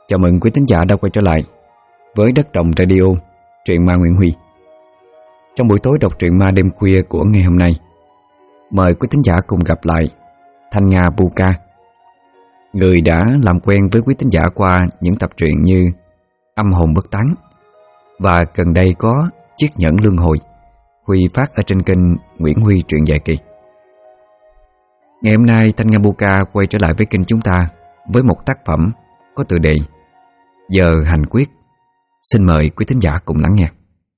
Chào mừng quý thính giả đã quay trở lại với Đất Đồng Radio, truyện ma Nguyễn Huy. Trong buổi tối đọc truyện ma đêm khuya của ngày hôm nay, mời quý thính giả cùng gặp lại Thanh Nga Buka, người đã làm quen với quý thính giả qua những tập truyện như Âm Hồn Bất Tán và gần đây có Chiếc Nhẫn Luân Hồi, Huy phát ở trên kênh Nguyễn Huy truyện dài kỳ. Ngày hôm nay Thanh Nga Buka quay trở lại với kênh chúng ta với một tác phẩm có tựa đề Giờ Hành Quyết. Xin mời quý thính giả cùng lắng nghe.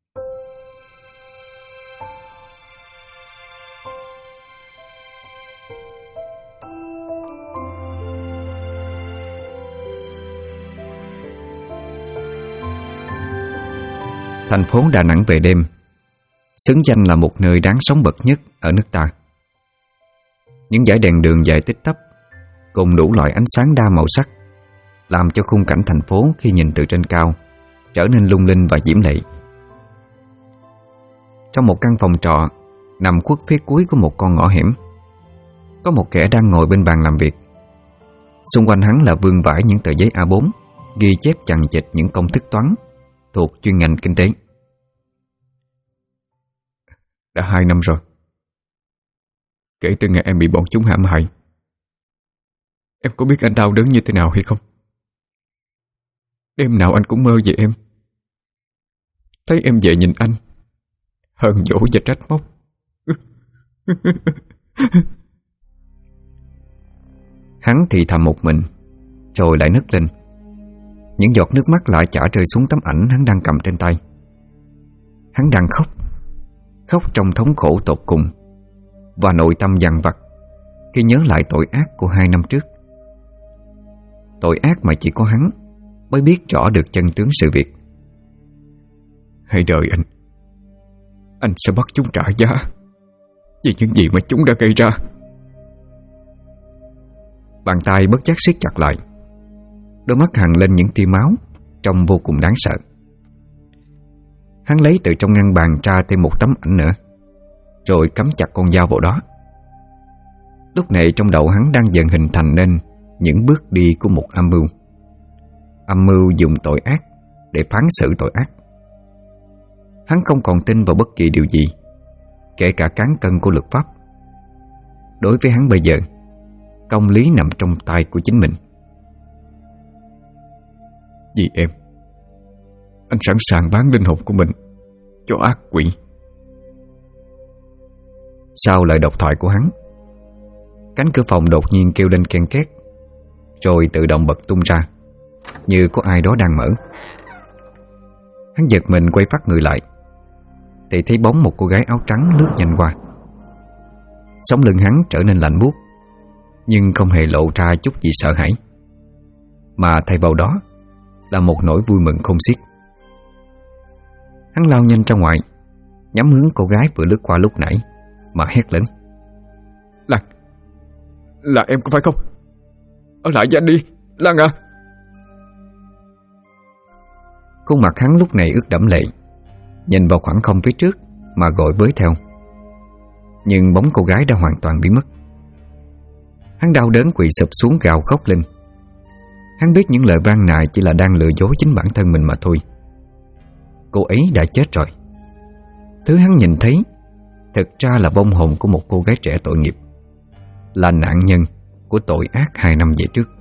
Thành phố Đà Nẵng về đêm xứng danh là một nơi đáng sống bậc nhất ở nước ta. Những dải đèn đường dài tít tắp cùng đủ loại ánh sáng đa màu sắc làm cho khung cảnh thành phố khi nhìn từ trên cao trở nên lung linh và diễm lệ. Trong một căn phòng trọ nằm khuất phía cuối của một con ngõ hẻm, có một kẻ đang ngồi bên bàn làm việc. Xung quanh hắn là vương vãi những tờ giấy A4 ghi chép chằng chịt những công thức toán thuộc chuyên ngành kinh tế. Đã 2 năm rồi, kể từ ngày em bị bọn chúng hãm hại. Em có biết anh đau đớn như thế nào hay không? Đêm nào anh cũng mơ về em, thấy em về nhìn anh, hờn dỗi và trách móc. Hắn thì thầm một mình, rồi lại nấc lên. Những giọt nước mắt lại chả rơi xuống tấm ảnh hắn đang cầm trên tay. Hắn đang khóc, khóc trong thống khổ tột cùng và nội tâm dằn vặt khi nhớ lại tội ác của 2 năm trước. Tội ác mà chỉ có hắn mới biết rõ được chân tướng sự việc. Hãy đợi anh sẽ bắt chúng trả giá vì những gì mà chúng đã gây ra. Bàn tay bất giác siết chặt lại, đôi mắt hằn lên những tia máu, trông vô cùng đáng sợ. Hắn lấy từ trong ngăn bàn ra thêm một tấm ảnh nữa, rồi cắm chặt con dao vào đó. Lúc này trong đầu hắn đang dần hình thành nên những bước đi của một âm mưu. Âm mưu dùng tội ác để phán xử tội ác. Hắn không còn tin vào bất kỳ điều gì, kể cả cán cân của luật pháp. Đối với hắn bây giờ, công lý nằm trong tay của chính mình. Vì em, anh sẵn sàng bán linh hồn của mình cho ác quỷ. Sau lời độc thoại của hắn, cánh cửa phòng đột nhiên kêu lên ken két, rồi tự động bật tung ra, như có ai đó đang mở. Hắn giật mình quay phát người lại, thì thấy bóng một cô gái áo trắng lướt nhanh qua. Sống lưng hắn trở nên lạnh buốt, nhưng không hề lộ ra chút gì sợ hãi, mà thay vào đó là một nỗi vui mừng không xiết. Hắn lao nhanh ra ngoài, nhắm hướng cô gái vừa lướt qua lúc nãy mà hét lớn: Là em có phải không? Ở lại với anh đi, Lan à! Khuôn mặt hắn lúc này ướt đẫm lệ, nhìn vào khoảng không phía trước mà gọi với theo. Nhưng bóng cô gái đã hoàn toàn biến mất. Hắn đau đớn quỳ sụp xuống gào khóc lên. Hắn biết những lời van nài chỉ là đang lừa dối chính bản thân mình mà thôi. Cô ấy đã chết rồi. Thứ hắn nhìn thấy thực ra là vong hồn của một cô gái trẻ tội nghiệp, là nạn nhân của tội ác 2 năm về trước.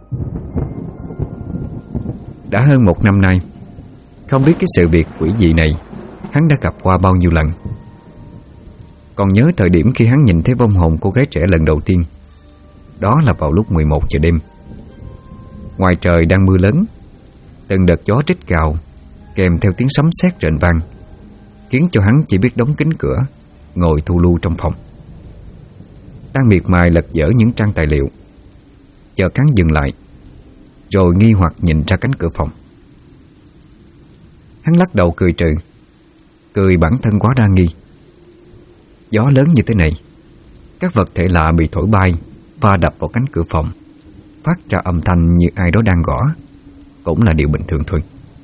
Đã hơn 1 năm nay, không biết cái sự việc quỷ dị này hắn đã gặp qua bao nhiêu lần. Còn nhớ thời điểm khi hắn nhìn thấy vong hồn cô gái trẻ lần đầu tiên, đó là vào lúc 11 giờ đêm. Ngoài trời đang mưa lớn, từng đợt gió rít gào kèm theo tiếng sấm sét rền vang, khiến cho hắn chỉ biết đóng kín cửa, ngồi thu lu trong phòng. Đang miệt mài lật dở những trang tài liệu, chợt hắn dừng lại, rồi nghi hoặc nhìn ra cánh cửa phòng. Hắn lắc đầu cười trừ, cười bản thân quá đa nghi. Gió lớn như thế này, các vật thể lạ bị thổi bay va đập vào cánh cửa phòng, phát ra âm thanh như ai đó đang gõ, cũng là điều bình thường thôi.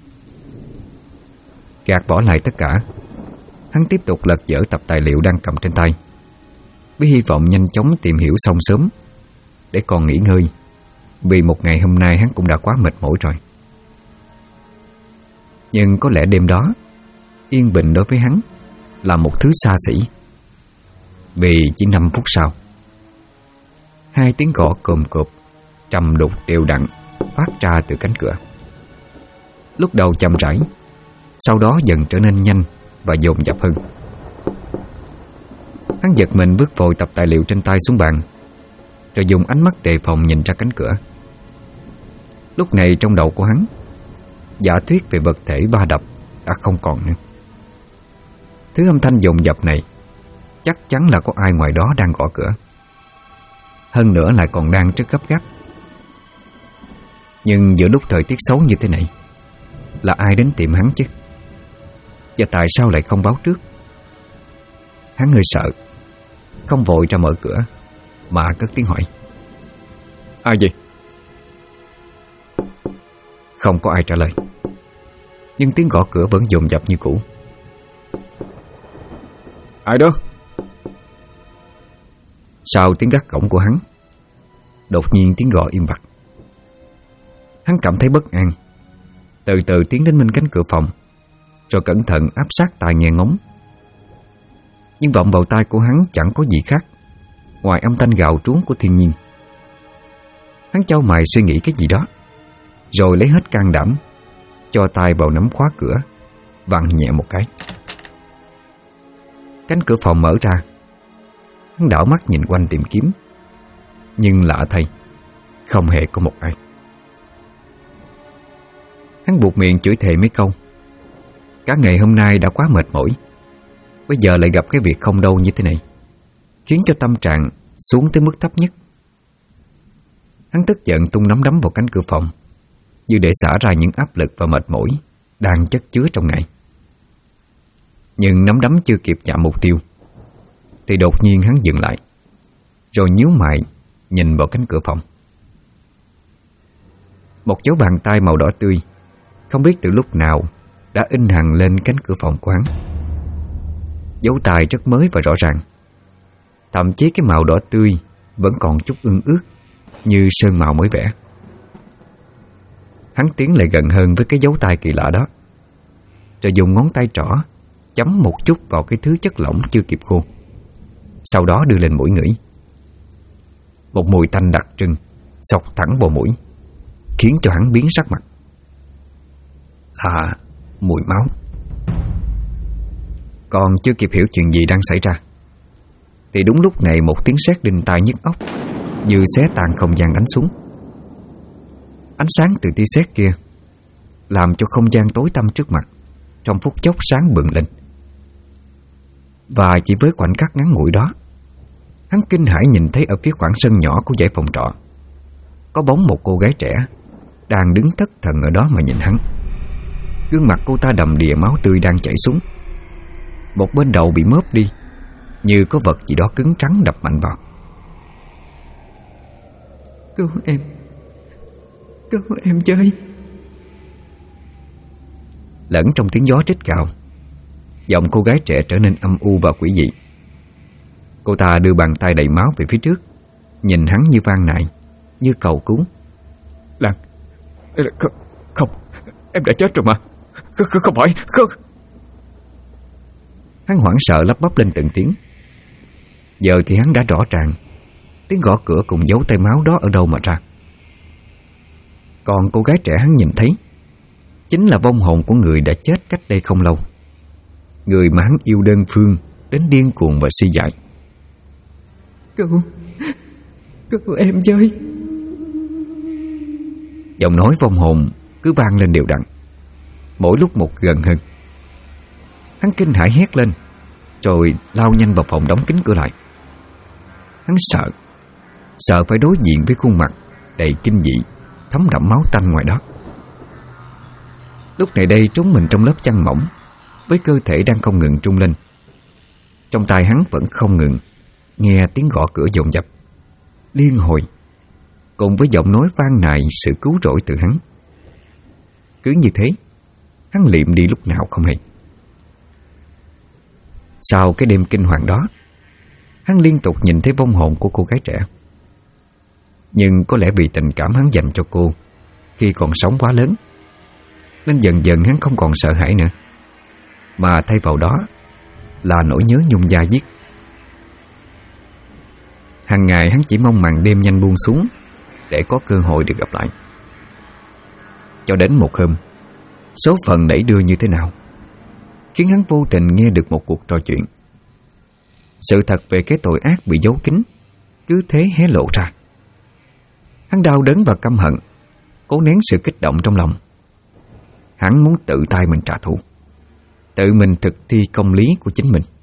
Gạt bỏ lại tất cả, hắn tiếp tục lật dở tập tài liệu đang cầm trên tay, với hy vọng nhanh chóng tìm hiểu xong sớm để còn nghỉ ngơi, vì một ngày hôm nay hắn cũng đã quá mệt mỏi rồi. Nhưng có lẽ đêm đó yên bình đối với hắn là một thứ xa xỉ. Vì chỉ 5 phút sau, 2 tiếng gõ cồm cộp trầm đục đều đặn phát ra từ cánh cửa. Lúc đầu chậm rãi, sau đó dần trở nên nhanh và dồn dập hơn. Hắn giật mình bước vội tập tài liệu trên tay xuống bàn, rồi dùng ánh mắt đề phòng nhìn ra cánh cửa. Lúc này trong đầu của hắn, giả thuyết về vật thể ba đập đã không còn nữa. Thứ âm thanh dồn dập này chắc chắn là có ai ngoài đó đang gõ cửa, hơn nữa lại còn đang rất gấp gáp. Nhưng giữa lúc thời tiết xấu như thế này, là ai đến tìm hắn chứ? Và tại sao lại không báo trước? Hắn hơi sợ, không vội ra mở cửa, mà cất tiếng hỏi: Ai vậy? Không có ai trả lời, nhưng tiếng gõ cửa vẫn dồn dập như cũ. Ai đó? Sau tiếng gác cổng của hắn, đột nhiên tiếng gõ im bặt. Hắn cảm thấy bất an, từ từ tiến đến bên cánh cửa phòng, rồi cẩn thận áp sát tai nghe ngóng. Nhưng vọng vào tai của hắn chẳng có gì khác ngoài âm thanh gào trú của thiên nhiên. Hắn chau mày suy nghĩ cái gì đó, rồi lấy hết can đảm cho tay vào nắm khóa cửa, vặn nhẹ một cái. Cánh cửa phòng mở ra. Hắn đảo mắt nhìn quanh tìm kiếm, nhưng lạ thay, không hề có một ai. Hắn buộc miệng chửi thề mấy câu. Cả ngày hôm nay đã quá mệt mỏi, bây giờ lại gặp cái việc không đâu như thế này, khiến cho tâm trạng xuống tới mức thấp nhất. Hắn tức giận tung nắm đấm vào cánh cửa phòng, như để xả ra những áp lực và mệt mỏi đang chất chứa trong ngày. Nhưng nắm đấm chưa kịp chạm mục tiêu thì đột nhiên hắn dừng lại, rồi nhíu mày nhìn vào cánh cửa phòng. Một dấu bàn tay màu đỏ tươi không biết từ lúc nào đã in hằn lên cánh cửa phòng của hắn. Dấu tay rất mới và rõ ràng, thậm chí cái màu đỏ tươi vẫn còn chút ương ướt như sơn màu mới vẽ. Hắn tiến lại gần hơn với cái dấu tay kỳ lạ đó, rồi dùng ngón tay trỏ chấm một chút vào cái thứ chất lỏng chưa kịp khô, sau đó đưa lên mũi ngửi. Một mùi tanh đặc trưng xộc thẳng vào mũi, khiến cho hắn biến sắc mặt. Là mùi máu. Còn chưa kịp hiểu chuyện gì đang xảy ra, thì đúng lúc này một tiếng sét đinh tai nhức óc như xé tan không gian đánh xuống. Ánh sáng từ tia sét kia làm cho không gian tối tăm trước mặt trong phút chốc sáng bừng lên. Và chỉ với khoảnh khắc ngắn ngủi đó, hắn kinh hãi nhìn thấy ở phía khoảng sân nhỏ của dãy phòng trọ có bóng một cô gái trẻ đang đứng thất thần ở đó mà nhìn hắn. Gương mặt cô ta đầm đìa máu tươi đang chảy xuống, một bên đầu bị móp đi, như có vật gì đó cứng trắng đập mạnh vào. Cứu em chơi. Lẫn trong tiếng gió rít gào, giọng cô gái trẻ trở nên âm u và quỷ dị. Cô ta đưa bàn tay đầy máu về phía trước, nhìn hắn như van nài, như cầu cứu. Lan, không, em đã chết rồi mà. Không phải, không. Hắn hoảng sợ lắp bắp lên từng tiếng. Giờ thì hắn đã rõ ràng tiếng gõ cửa cùng dấu tay máu đó ở đâu mà ra. Còn cô gái trẻ hắn nhìn thấy chính là vong hồn của người đã chết cách đây không lâu, người mà hắn yêu đơn phương đến điên cuồng và si dại. Cứu em chơi. Giọng nói vong hồn cứ vang lên đều đặn, mỗi lúc một gần hơn. Hắn kinh hãi hét lên, rồi lao nhanh vào phòng đóng kín cửa lại. Hắn sợ phải đối diện với khuôn mặt đầy kinh dị, thấm đẫm máu tanh ngoài đó. Lúc này đây trốn mình trong lớp chăn mỏng, với cơ thể đang không ngừng trung lên. Trong tai hắn vẫn không ngừng nghe tiếng gõ cửa dồn dập liên hồi, cùng với giọng nói van nài sự cứu rỗi từ hắn. Cứ như thế, hắn liệm đi lúc nào không hay. Sau cái đêm kinh hoàng đó, hắn liên tục nhìn thấy vong hồn của cô gái trẻ. Nhưng có lẽ vì tình cảm hắn dành cho cô khi còn sống quá lớn, nên dần dần hắn không còn sợ hãi nữa, mà thay vào đó là nỗi nhớ nhung da diết. Hàng ngày hắn chỉ mong màn đêm nhanh buông xuống để có cơ hội được gặp lại. Cho đến một hôm, số phận đẩy đưa như thế nào khiến hắn vô tình nghe được một cuộc trò chuyện. Sự thật về cái tội ác bị giấu kín cứ thế hé lộ ra. Hắn đau đớn và căm hận, cố nén sự kích động trong lòng. Hắn muốn tự tay mình trả thù, tự mình thực thi công lý của chính mình.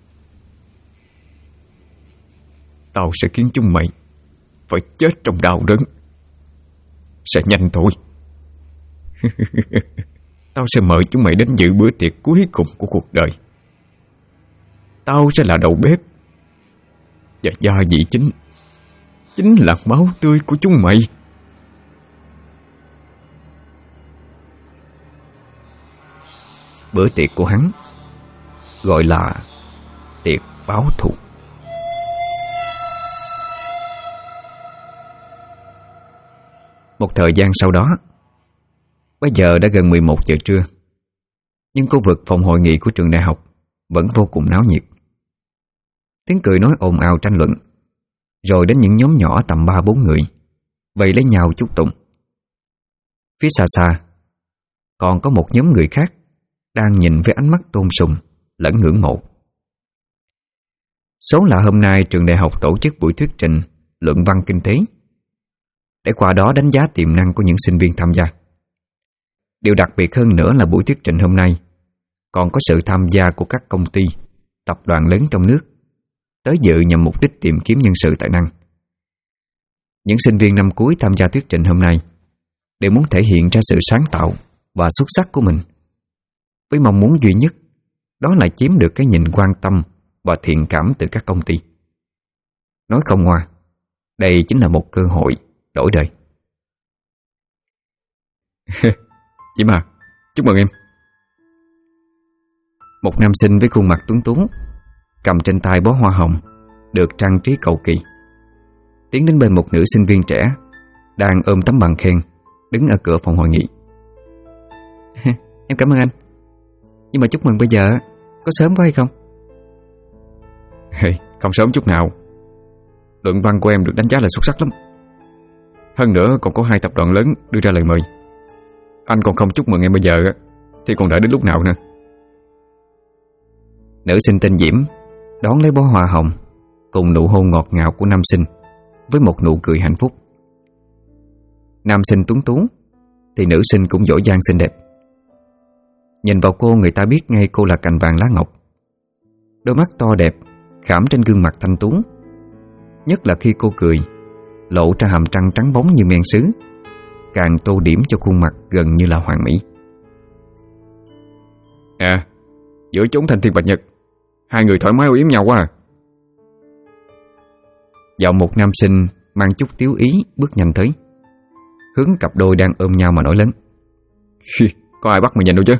Tao sẽ khiến chúng mày phải chết trong đau đớn. Sẽ nhanh thôi. Tao sẽ mời chúng mày đến dự bữa tiệc cuối cùng của cuộc đời. Tao sẽ là đầu bếp, và gia vị chính là máu tươi của chúng mày. Bữa tiệc của hắn gọi là tiệc báo thù. Một thời gian sau đó, bây giờ đã gần 11 giờ trưa, nhưng khu vực phòng hội nghị của trường đại học vẫn vô cùng náo nhiệt. Tiếng cười nói ồn ào tranh luận, rồi đến những nhóm nhỏ tầm 3-4 người vây lấy nhau chúc tụng. Phía xa xa còn có một nhóm người khác đang nhìn với ánh mắt tôn sùng lẫn ngưỡng mộ. Số là hôm nay trường đại học tổ chức buổi thuyết trình luận văn kinh tế, để qua đó đánh giá tiềm năng của những sinh viên tham gia. Điều đặc biệt hơn nữa là buổi thuyết trình hôm nay còn có sự tham gia của các công ty, tập đoàn lớn trong nước tới dự nhằm mục đích tìm kiếm nhân sự tài năng. Những sinh viên năm cuối tham gia thuyết trình hôm nay đều muốn thể hiện ra sự sáng tạo và xuất sắc của mình, với mong muốn duy nhất đó là chiếm được cái nhìn quan tâm và thiện cảm từ các công ty. Nói không ngoa, đây chính là một cơ hội đổi đời. Chị mà, chúc mừng em. Một nam sinh với khuôn mặt tuấn tú cầm trên tay bó hoa hồng được trang trí cầu kỳ, tiến đến bên một nữ sinh viên trẻ đang ôm tấm bằng khen đứng ở cửa phòng hội nghị. Em cảm ơn anh, nhưng mà chúc mừng bây giờ có sớm quá hay không? Không sớm chút nào. Luận văn của em được đánh giá là xuất sắc lắm. Hơn nữa còn có 2 tập đoàn lớn đưa ra lời mời. Anh còn không chúc mừng em bây giờ thì còn đợi đến lúc nào nữa? Nữ sinh tên Diễm đón lấy bó hoa hồng cùng nụ hôn ngọt ngào của nam sinh với một nụ cười hạnh phúc. Nam sinh tuấn tú thì nữ sinh cũng giỏi giang xinh đẹp. Nhìn vào cô, người ta biết ngay cô là cành vàng lá ngọc. Đôi mắt to đẹp khảm trên gương mặt thanh tú, nhất là khi cô cười lộ ra hàm răng trắng bóng như men sứ, càng tô điểm cho khuôn mặt gần như là hoàn mỹ. Giữa chốn thanh thiên bạch nhật, 2 người thoải mái âu yếm nhau quá à. Giọng một nam sinh mang chút tiếu ý bước nhanh tới, hướng cặp đôi đang ôm nhau mà nói lớn. Có ai bắt mày nhìn đâu chứ?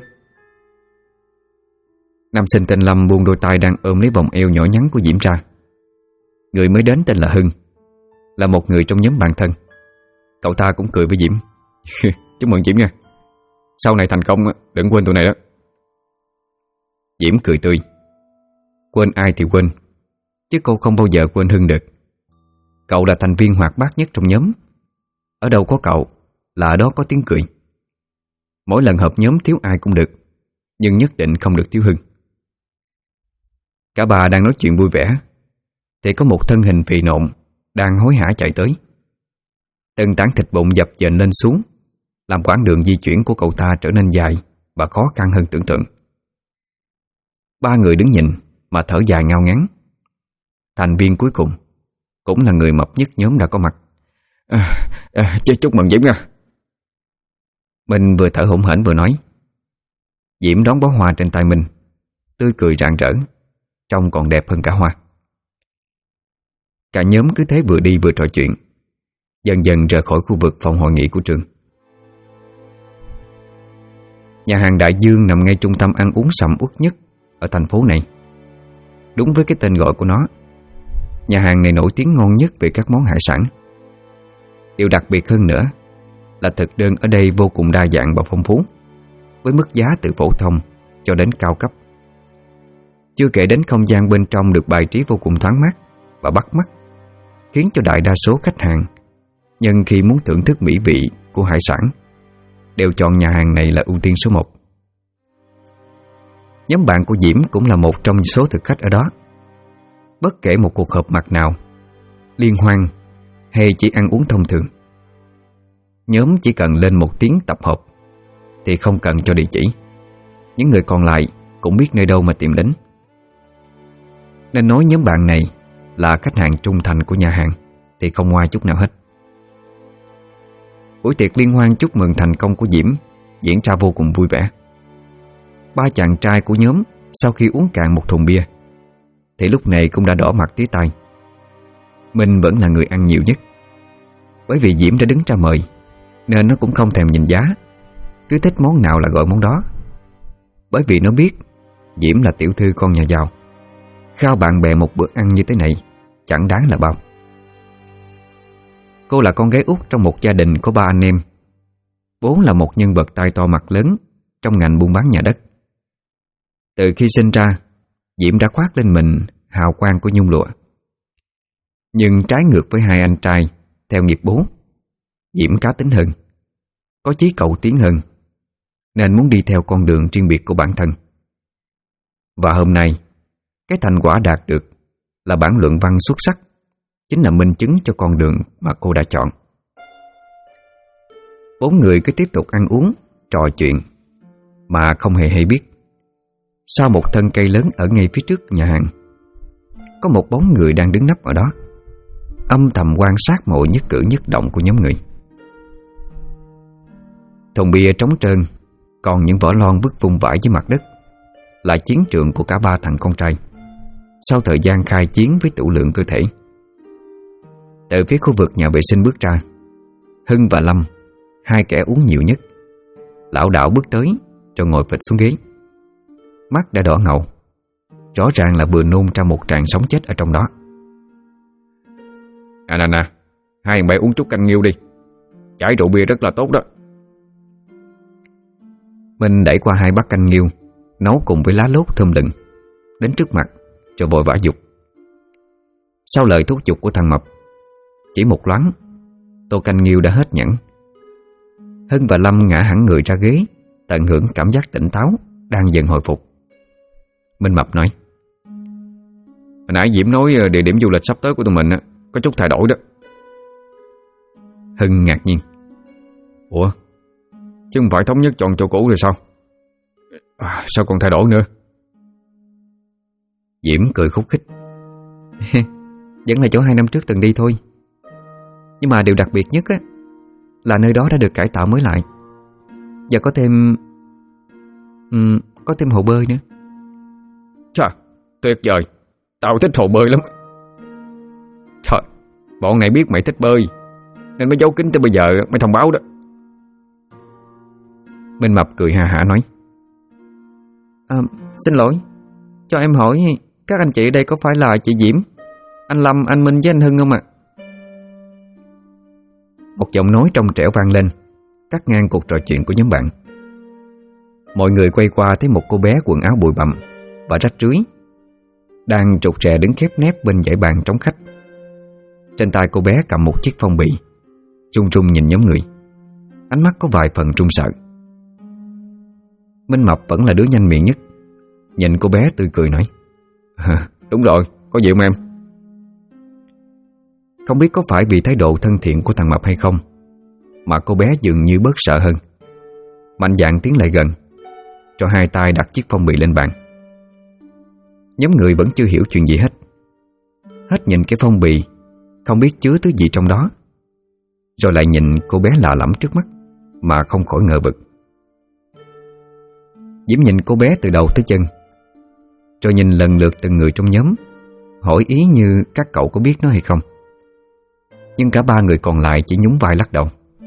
Nam sinh tên Lâm buông đôi tay đang ôm lấy vòng eo nhỏ nhắn của Diễm ra. Người mới đến tên là Hưng, là một người trong nhóm bạn thân. Cậu ta cũng cười với Diễm. Chúc mừng Diễm nha. Sau này thành công đừng quên tụi này đó. Diễm cười tươi. Quên ai thì quên, chứ cô không bao giờ quên Hưng được. Cậu là thành viên hoạt bát nhất trong nhóm. Ở đâu có cậu là ở đó có tiếng cười. Mỗi lần họp nhóm thiếu ai cũng được, nhưng nhất định không được thiếu Hưng. Cả bà đang nói chuyện vui vẻ thì có một thân hình phì nộn đang hối hả chạy tới. Từng tảng thịt bụng dập dềnh lên xuống, làm quãng đường di chuyển của cậu ta trở nên dài và khó khăn hơn tưởng tượng. 3 người đứng nhìn mà thở dài ngao ngán. Thành viên cuối cùng cũng là người mập nhất nhóm đã có mặt. Chúc mừng Diễm nha. Mình vừa thở hổn hển vừa nói. Diễm đón bó hoa trên tay mình, tươi cười rạng rỡ, trông còn đẹp hơn cả hoa. Cả nhóm cứ thế vừa đi vừa trò chuyện, dần dần rời khỏi khu vực phòng hội nghị của trường. Nhà hàng Đại Dương nằm ngay trung tâm ăn uống sầm uất nhất ở thành phố này. Đúng với cái tên gọi của nó, nhà hàng này nổi tiếng ngon nhất về các món hải sản. Điều đặc biệt hơn nữa là thực đơn ở đây vô cùng đa dạng và phong phú. với mức giá từ phổ thông cho đến cao cấp. Chưa kể đến không gian bên trong được bài trí vô cùng thoáng mát và bắt mắt, khiến cho đại đa số khách hàng nhân khi muốn thưởng thức mỹ vị của hải sản đều chọn nhà hàng này là ưu tiên số 1. Nhóm bạn của Diễm cũng là một trong số thực khách ở đó. Bất kể một cuộc họp mặt nào, liên hoan hay chỉ ăn uống thông thường, nhóm chỉ cần lên một tiếng tập hợp thì không cần cho địa chỉ, những người còn lại cũng biết nơi đâu mà tìm đến. Nên nói nhóm bạn này là khách hàng trung thành của nhà hàng thì không ngoa chút nào hết. Buổi tiệc liên hoan chúc mừng thành công của Diễm diễn ra vô cùng vui vẻ. 3 chàng trai của nhóm sau khi uống cạn một thùng bia thì lúc này cũng đã đỏ mặt tía tai. Minh vẫn là người ăn nhiều nhất, bởi vì Diễm đã đứng ra mời nên nó cũng không thèm nhìn giá, cứ thích món nào là gọi món đó. Bởi vì nó biết Diễm là tiểu thư con nhà giàu, khao bạn bè một bữa ăn như thế này chẳng đáng là bao. Cô là con gái út trong một gia đình có 3 anh em, vốn là một nhân vật tay to mặt lớn trong ngành buôn bán nhà đất. Từ khi sinh ra, Diễm đã khoác lên mình hào quang của nhung lụa. Nhưng trái ngược với hai anh trai theo nghiệp bố, Diễm cá tính hơn, có chí cầu tiến hơn, nên muốn đi theo con đường riêng biệt của bản thân. Và hôm nay, cái thành quả đạt được là bản luận văn xuất sắc, chính là minh chứng cho con đường mà cô đã chọn. 4 người cứ tiếp tục ăn uống, trò chuyện mà không hề hay biết, sau một thân cây lớn ở ngay phía trước nhà hàng, có một bóng người đang đứng nấp ở đó, âm thầm quan sát mọi nhất cử nhất động của nhóm người. Thùng bia trống trơn, còn những vỏ lon vứt vung vãi dưới mặt đất là chiến trường của cả 3 thằng con trai sau thời gian khai chiến với tủ lượng cơ thể. Từ phía khu vực nhà vệ sinh bước ra, Hưng và Lâm, 2 kẻ uống nhiều nhất, lảo đảo bước tới rồi ngồi phịch xuống ghế. Mắt đã đỏ ngầu, rõ ràng là vừa nôn ra một tràng sống chết ở trong đó. Nè, hai bạn uống chút canh nghêu đi, chải rượu bia rất là tốt đó. Minh đẩy qua 2 bát canh nghêu nấu cùng với lá lốt thơm lừng đến trước mặt rồi vội vã dục. Sau lời thúc giục của thằng Mập, chỉ một loáng, tô canh nghêu đã hết nhẫn. Hưng và Lâm ngã hẳn người ra ghế, tận hưởng cảm giác tỉnh táo đang dần hồi phục. Minh Mập nói: Hồi nãy Diễm nói địa điểm du lịch sắp tới của tụi mình có chút thay đổi đó. Hưng ngạc nhiên: Ủa, chứ không phải thống nhất chọn chỗ cũ rồi sao? Sao còn thay đổi nữa? Diễm cười khúc khích: Vẫn là chỗ 2 năm trước từng đi thôi. Nhưng mà điều đặc biệt nhất là nơi đó đã được cải tạo mới lại, và có thêm hồ bơi nữa. Chà, tuyệt vời, tao thích hồ bơi lắm. Trời, bọn này biết mày thích bơi nên mới giấu kín tới bây giờ mới thông báo đó. Minh Mập cười hà hả nói: Xin lỗi, cho em hỏi các anh chị ở đây có phải là chị Diễm, anh Lâm, anh Minh với anh Hưng không ạ? Một giọng nói trong trẻo vang lên, cắt ngang cuộc trò chuyện của nhóm bạn. Mọi người quay qua thấy một cô bé quần áo bụi bặm và rách rưới đang rụt rè đứng khép nép bên dãy bàn trống khách. Trên tay cô bé cầm một chiếc phong bì, run run nhìn nhóm người, ánh mắt có vài phần run sợ. Minh Mập vẫn là đứa nhanh miệng nhất, nhìn cô bé tươi cười nói: Đúng rồi, có gì không em? Không biết có phải vì thái độ thân thiện của thằng Mập hay không mà cô bé dường như bớt sợ hơn, mạnh dạn tiến lại gần, cho 2 tay đặt chiếc phong bì lên bàn. Nhóm người vẫn chưa hiểu chuyện gì hết, hết nhìn cái phong bì không biết chứa thứ gì trong đó, rồi lại nhìn cô bé lạ lẫm trước mắt mà không khỏi ngờ vực. Diễm nhìn cô bé từ đầu tới chân, rồi nhìn lần lượt từng người trong nhóm, hỏi ý như các cậu có biết nó hay không. Nhưng cả 3 người còn lại chỉ nhún vai lắc đầu.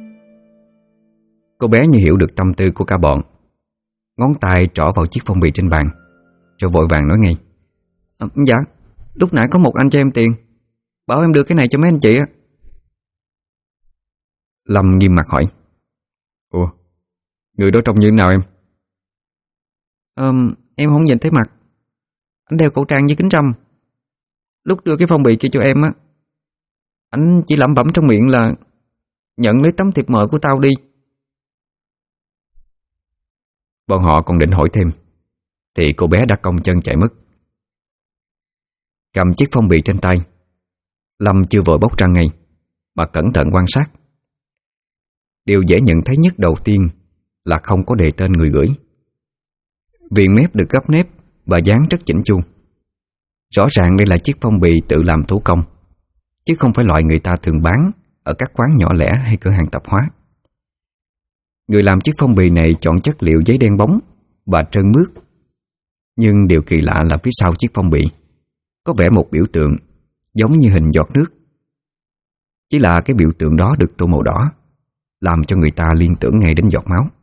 Cô bé như hiểu được tâm tư của cả bọn, ngón tay trỏ vào chiếc phong bì trên bàn, rồi vội vàng nói ngay: Dạ, lúc nãy có một anh cho em tiền, bảo em đưa cái này cho mấy anh chị á. Lâm nghiêm mặt hỏi: Ủa, người đó trông như thế nào em? Em không nhìn thấy mặt. Anh đeo khẩu trang với kính râm. Lúc đưa cái phong bì kia cho em á, anh chỉ lẩm bẩm trong miệng là nhận lấy tấm thiệp mời của tao đi. Bọn họ còn định hỏi thêm thì cô bé đã cong chân chạy mất. Cầm chiếc phong bì trên tay, Lâm chưa vội bóc ra ngay mà cẩn thận quan sát. Điều dễ nhận thấy nhất đầu tiên là không có đề tên người gửi. Viền mép được gấp nếp và dán rất chỉnh chu. Rõ ràng đây là chiếc phong bì tự làm thủ công, chứ không phải loại người ta thường bán ở các quán nhỏ lẻ hay cửa hàng tạp hóa. Người làm chiếc phong bì này chọn chất liệu giấy đen bóng và trơn mướt. Nhưng điều kỳ lạ là phía sau chiếc phong bì có vẽ một biểu tượng giống như hình giọt nước. Chỉ là cái biểu tượng đó được tô màu đỏ, làm cho người ta liên tưởng ngay đến giọt máu.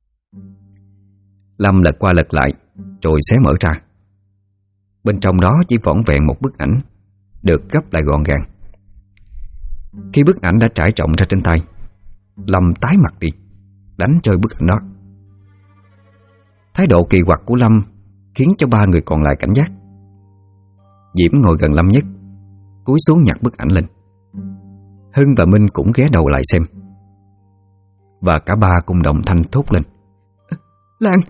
Lâm lật qua lật lại rồi xé mở ra. Bên trong đó chỉ vỏn vẹn một bức ảnh được gấp lại gọn gàng. Khi bức ảnh đã trải rộng ra trên tay, Lâm tái mặt đi, đánh rơi bức ảnh đó. Thái độ kỳ quặc của Lâm khiến cho ba người còn lại cảnh giác. Diễm ngồi gần Lâm nhất, cúi xuống nhặt bức ảnh lên. Hưng và Minh cũng ghé đầu lại xem. Và cả ba cùng đồng thanh thốt lên: Lan!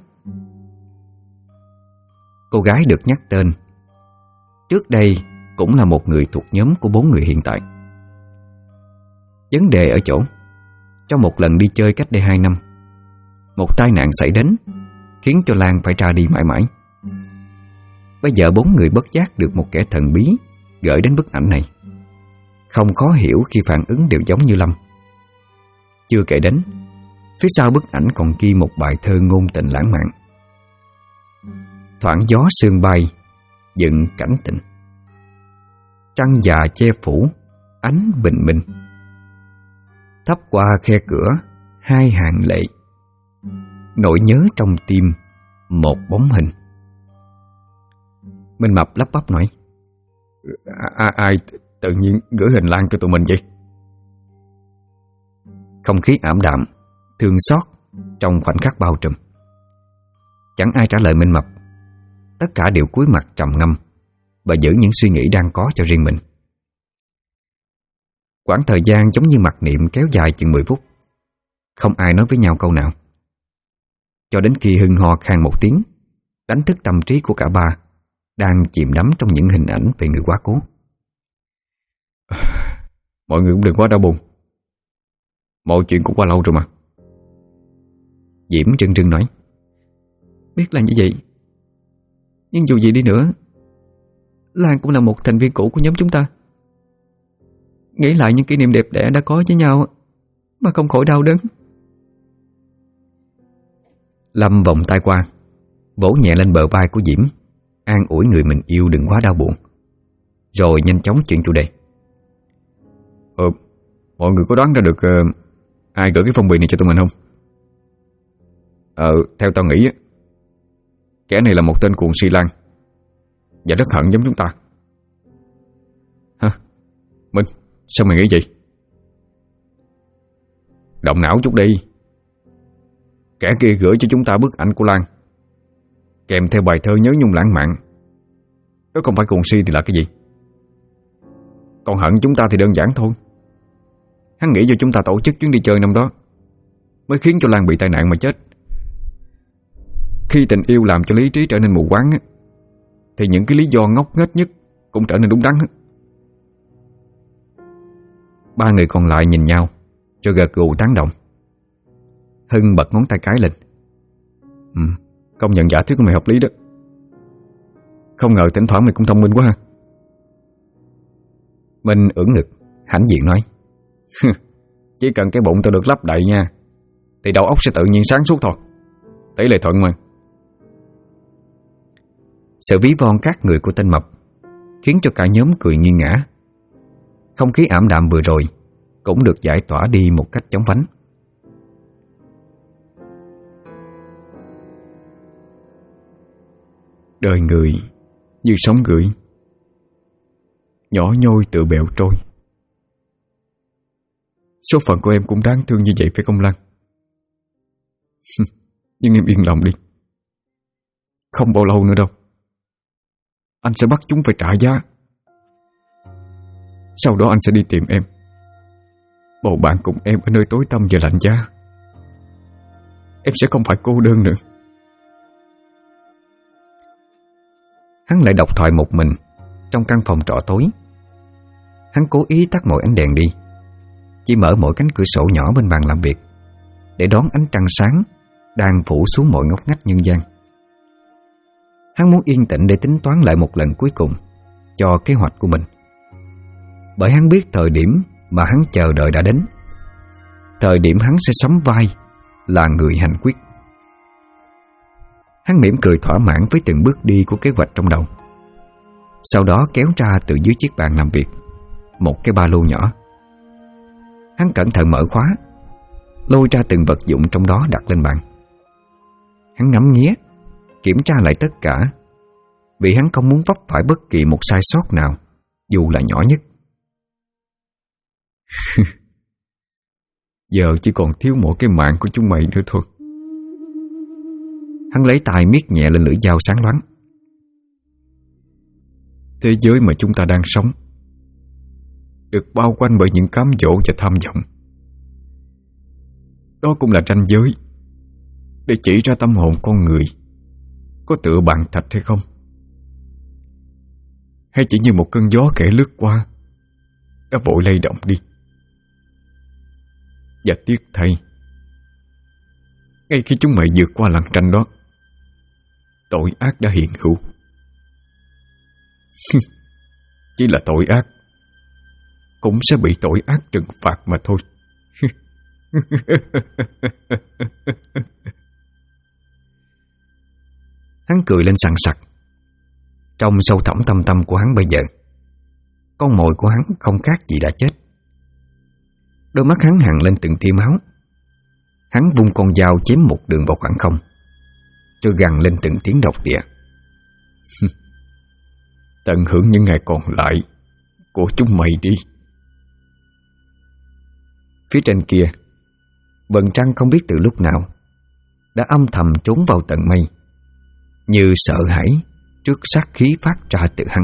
Cô gái được nhắc tên trước đây cũng là một người thuộc nhóm của 4 người hiện tại. Vấn đề ở chỗ, trong một lần đi chơi cách đây 2 năm, một tai nạn xảy đến khiến cho Lan phải ra đi mãi mãi. Bây giờ 4 người bất giác được một kẻ thần bí gửi đến bức ảnh này. Không khó hiểu khi phản ứng đều giống như Lâm. Chưa kể đến, phía sau bức ảnh còn ghi một bài thơ ngôn tình lãng mạn: thoảng gió sương bay, dựng cảnh tình, trăng già che phủ, ánh bình minh, thắp qua khe cửa 2 hàng lệ, nỗi nhớ trong tim một bóng hình. Minh Mập lắp bắp nói: Ai tự nhiên gửi hình Lan cho tụi mình vậy? Không khí ảm đạm, thương xót trong khoảnh khắc bao trùm. Chẳng ai trả lời Minh Mập. Tất cả đều cúi mặt trầm ngâm và giữ những suy nghĩ đang có cho riêng mình. Quãng thời gian giống như mặc niệm kéo dài chừng 10 phút. Không ai nói với nhau câu nào, cho đến khi Hưng ho khan một tiếng, đánh thức tâm trí của cả ba đang chìm đắm trong những hình ảnh về người quá cố. Mọi người cũng đừng quá đau buồn, mọi chuyện cũng qua lâu rồi mà. Diễm trưng trưng nói: Biết là như vậy, nhưng dù gì đi nữa, Lan cũng là một thành viên cũ của nhóm chúng ta. Nghĩ lại những kỷ niệm đẹp đẽ đã có với nhau mà không khỏi đau đớn. Lâm vòng tay qua, vỗ nhẹ lên bờ vai của Diễm, an ủi người mình yêu đừng quá đau buồn, rồi nhanh chóng chuyển chủ đề. Mọi người có đoán ra được ai gửi cái phong bì này cho tụi mình không? Theo tao nghĩ, kẻ này là một tên cuồng si Lan và rất hận giống chúng ta. Hả? Minh, sao mày nghĩ vậy? Động não chút đi. Kẻ kia gửi cho chúng ta bức ảnh của Lan kèm theo bài thơ nhớ nhung lãng mạn. Nếu không phải cuồng si thì là cái gì? Còn hận chúng ta thì đơn giản thôi. Hắn nghĩ cho chúng ta tổ chức chuyến đi chơi năm đó mới khiến cho Lan bị tai nạn mà chết. Khi tình yêu làm cho lý trí trở nên mù quáng thì những cái lý do ngốc nghếch nhất cũng trở nên đúng đắn. Ba người còn lại nhìn nhau rồi gật gù tán đồng. Hưng bật ngón tay cái lên: Công nhận giả thuyết của mày hợp lý đó. Không ngờ thỉnh thoảng mày cũng thông minh quá ha. Minh ưỡn ngực hãnh diện nói: Chỉ cần cái bụng tao được lấp đầy nha thì đầu óc sẽ tự nhiên sáng suốt thôi. Tỷ lệ thuận mà. Sự ví von các người của tên Mập khiến cho cả nhóm cười nghiêng ngã. Không khí ảm đạm vừa rồi cũng được giải tỏa đi một cách chóng vánh. Đời người như sóng gửi, nhỏ nhoi tự bèo trôi. Số phận của em cũng đáng thương như vậy phải không Lan? Nhưng em yên lòng đi. Không bao lâu nữa đâu, anh sẽ bắt chúng phải trả giá. Sau đó anh sẽ đi tìm em, bầu bạn cùng em ở nơi tối tăm và lạnh giá. Em sẽ không phải cô đơn nữa. Hắn lại độc thoại một mình trong căn phòng trọ tối. Hắn cố ý tắt mọi ánh đèn đi, chỉ mở mỗi cánh cửa sổ nhỏ bên bàn làm việc để đón ánh trăng sáng đang phủ xuống mọi ngóc ngách nhân gian. Hắn muốn yên tĩnh để tính toán lại một lần cuối cùng cho kế hoạch của mình, bởi hắn biết thời điểm mà hắn chờ đợi đã đến. Thời điểm hắn sẽ sắm vai là người hành quyết. Hắn mỉm cười thỏa mãn với từng bước đi của kế hoạch trong đầu. Sau đó kéo ra từ dưới chiếc bàn làm việc một cái ba lô nhỏ. Hắn cẩn thận mở khóa, lôi ra từng vật dụng trong đó đặt lên bàn. Hắn ngắm nghía, kiểm tra lại tất cả, vì hắn không muốn vấp phải bất kỳ một sai sót nào, dù là nhỏ nhất. Giờ chỉ còn thiếu mỗi cái mạng của chúng mày nữa thôi. Hắn lấy tay miết nhẹ lên lưỡi dao sáng loáng. Thế giới mà chúng ta đang sống được bao quanh bởi những cám dỗ và tham vọng. Đó cũng là ranh giới để chỉ ra tâm hồn con người có tựa bàn thạch hay không, hay chỉ như một cơn gió khẽ lướt qua đã vội lay động đi. Và tiếc thay, ngay khi chúng mày vượt qua lằn ranh đó, tội ác đã hiện hữu. Chỉ là tội ác cũng sẽ bị tội ác trừng phạt mà thôi. Hắn cười lên sằng sặc. Trong sâu thẳm thâm tâm của hắn bây giờ, con mồi của hắn không khác gì đã chết. Đôi mắt hắn hằn lên từng tia máu. Hắn vung con dao chém một đường vào khoảng không, rồi gằn lên từng tiếng độc địa. Tận hưởng những ngày còn lại của chúng mày đi. Phía trên kia, vầng trăng không biết từ lúc nào đã âm thầm trốn vào tận mây, như sợ hãi trước sát khí phát ra từ hắn.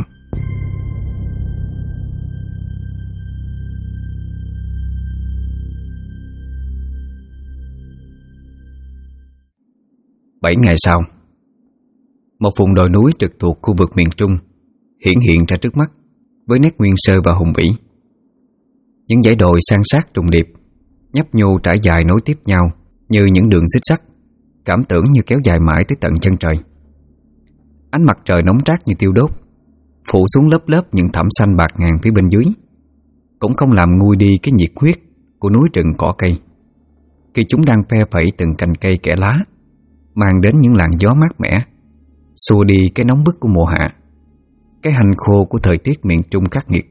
Bảy ngày sau, một vùng đồi núi trực thuộc khu vực miền Trung hiện ra trước mắt với nét nguyên sơ và hùng vĩ. Những dãy đồi san sát trùng điệp, nhấp nhô trải dài nối tiếp nhau như những đường xích sắt, cảm tưởng như kéo dài mãi tới tận chân trời. Ánh mặt trời nóng rát như tiêu đốt, phủ xuống lớp lớp những thảm xanh bạc ngàn phía bên dưới, cũng không làm nguôi đi cái nhiệt huyết của núi rừng cỏ cây khi chúng đang phe phẩy từng cành cây kẽ lá, mang đến những làn gió mát mẻ, xua đi cái nóng bức của mùa hạ, cái hành khô của thời tiết miền Trung khắc nghiệt.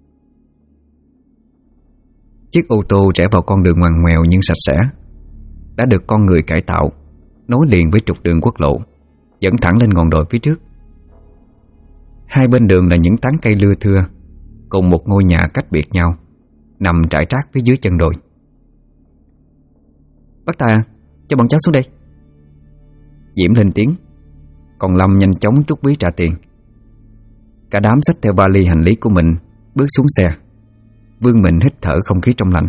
Chiếc ô tô rẽ vào con đường ngoằn ngoèo nhưng sạch sẽ, đã được con người cải tạo, nối liền với trục đường quốc lộ, dẫn thẳng lên ngọn đồi phía trước. Hai bên đường là những tán cây lưa thưa, cùng một ngôi nhà cách biệt nhau, nằm trải trác phía dưới chân đồi. "Bác Tài à, cho bọn cháu xuống đây." Diễm lên tiếng, còn Lâm nhanh chóng trút ví trả tiền. Cả đám xách theo vali hành lý của mình bước xuống xe, vươn mình hít thở không khí trong lành.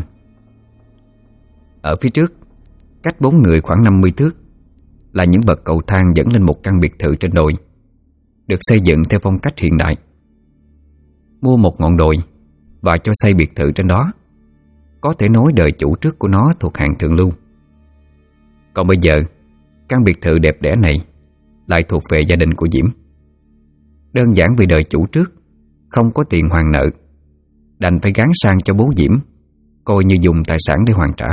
Ở phía trước, cách bốn người khoảng 50 thước, là những bậc cầu thang dẫn lên một căn biệt thự trên đồi, được xây dựng theo phong cách hiện đại. Mua một ngọn đồi và cho xây biệt thự trên đó, có thể nói đời chủ trước của nó thuộc hạng thượng lưu. Còn bây giờ, căn biệt thự đẹp đẽ này lại thuộc về gia đình của Diễm. Đơn giản vì đời chủ trước không có tiền hoàn nợ, đành phải gán sang cho bố Diễm, coi như dùng tài sản để hoàn trả.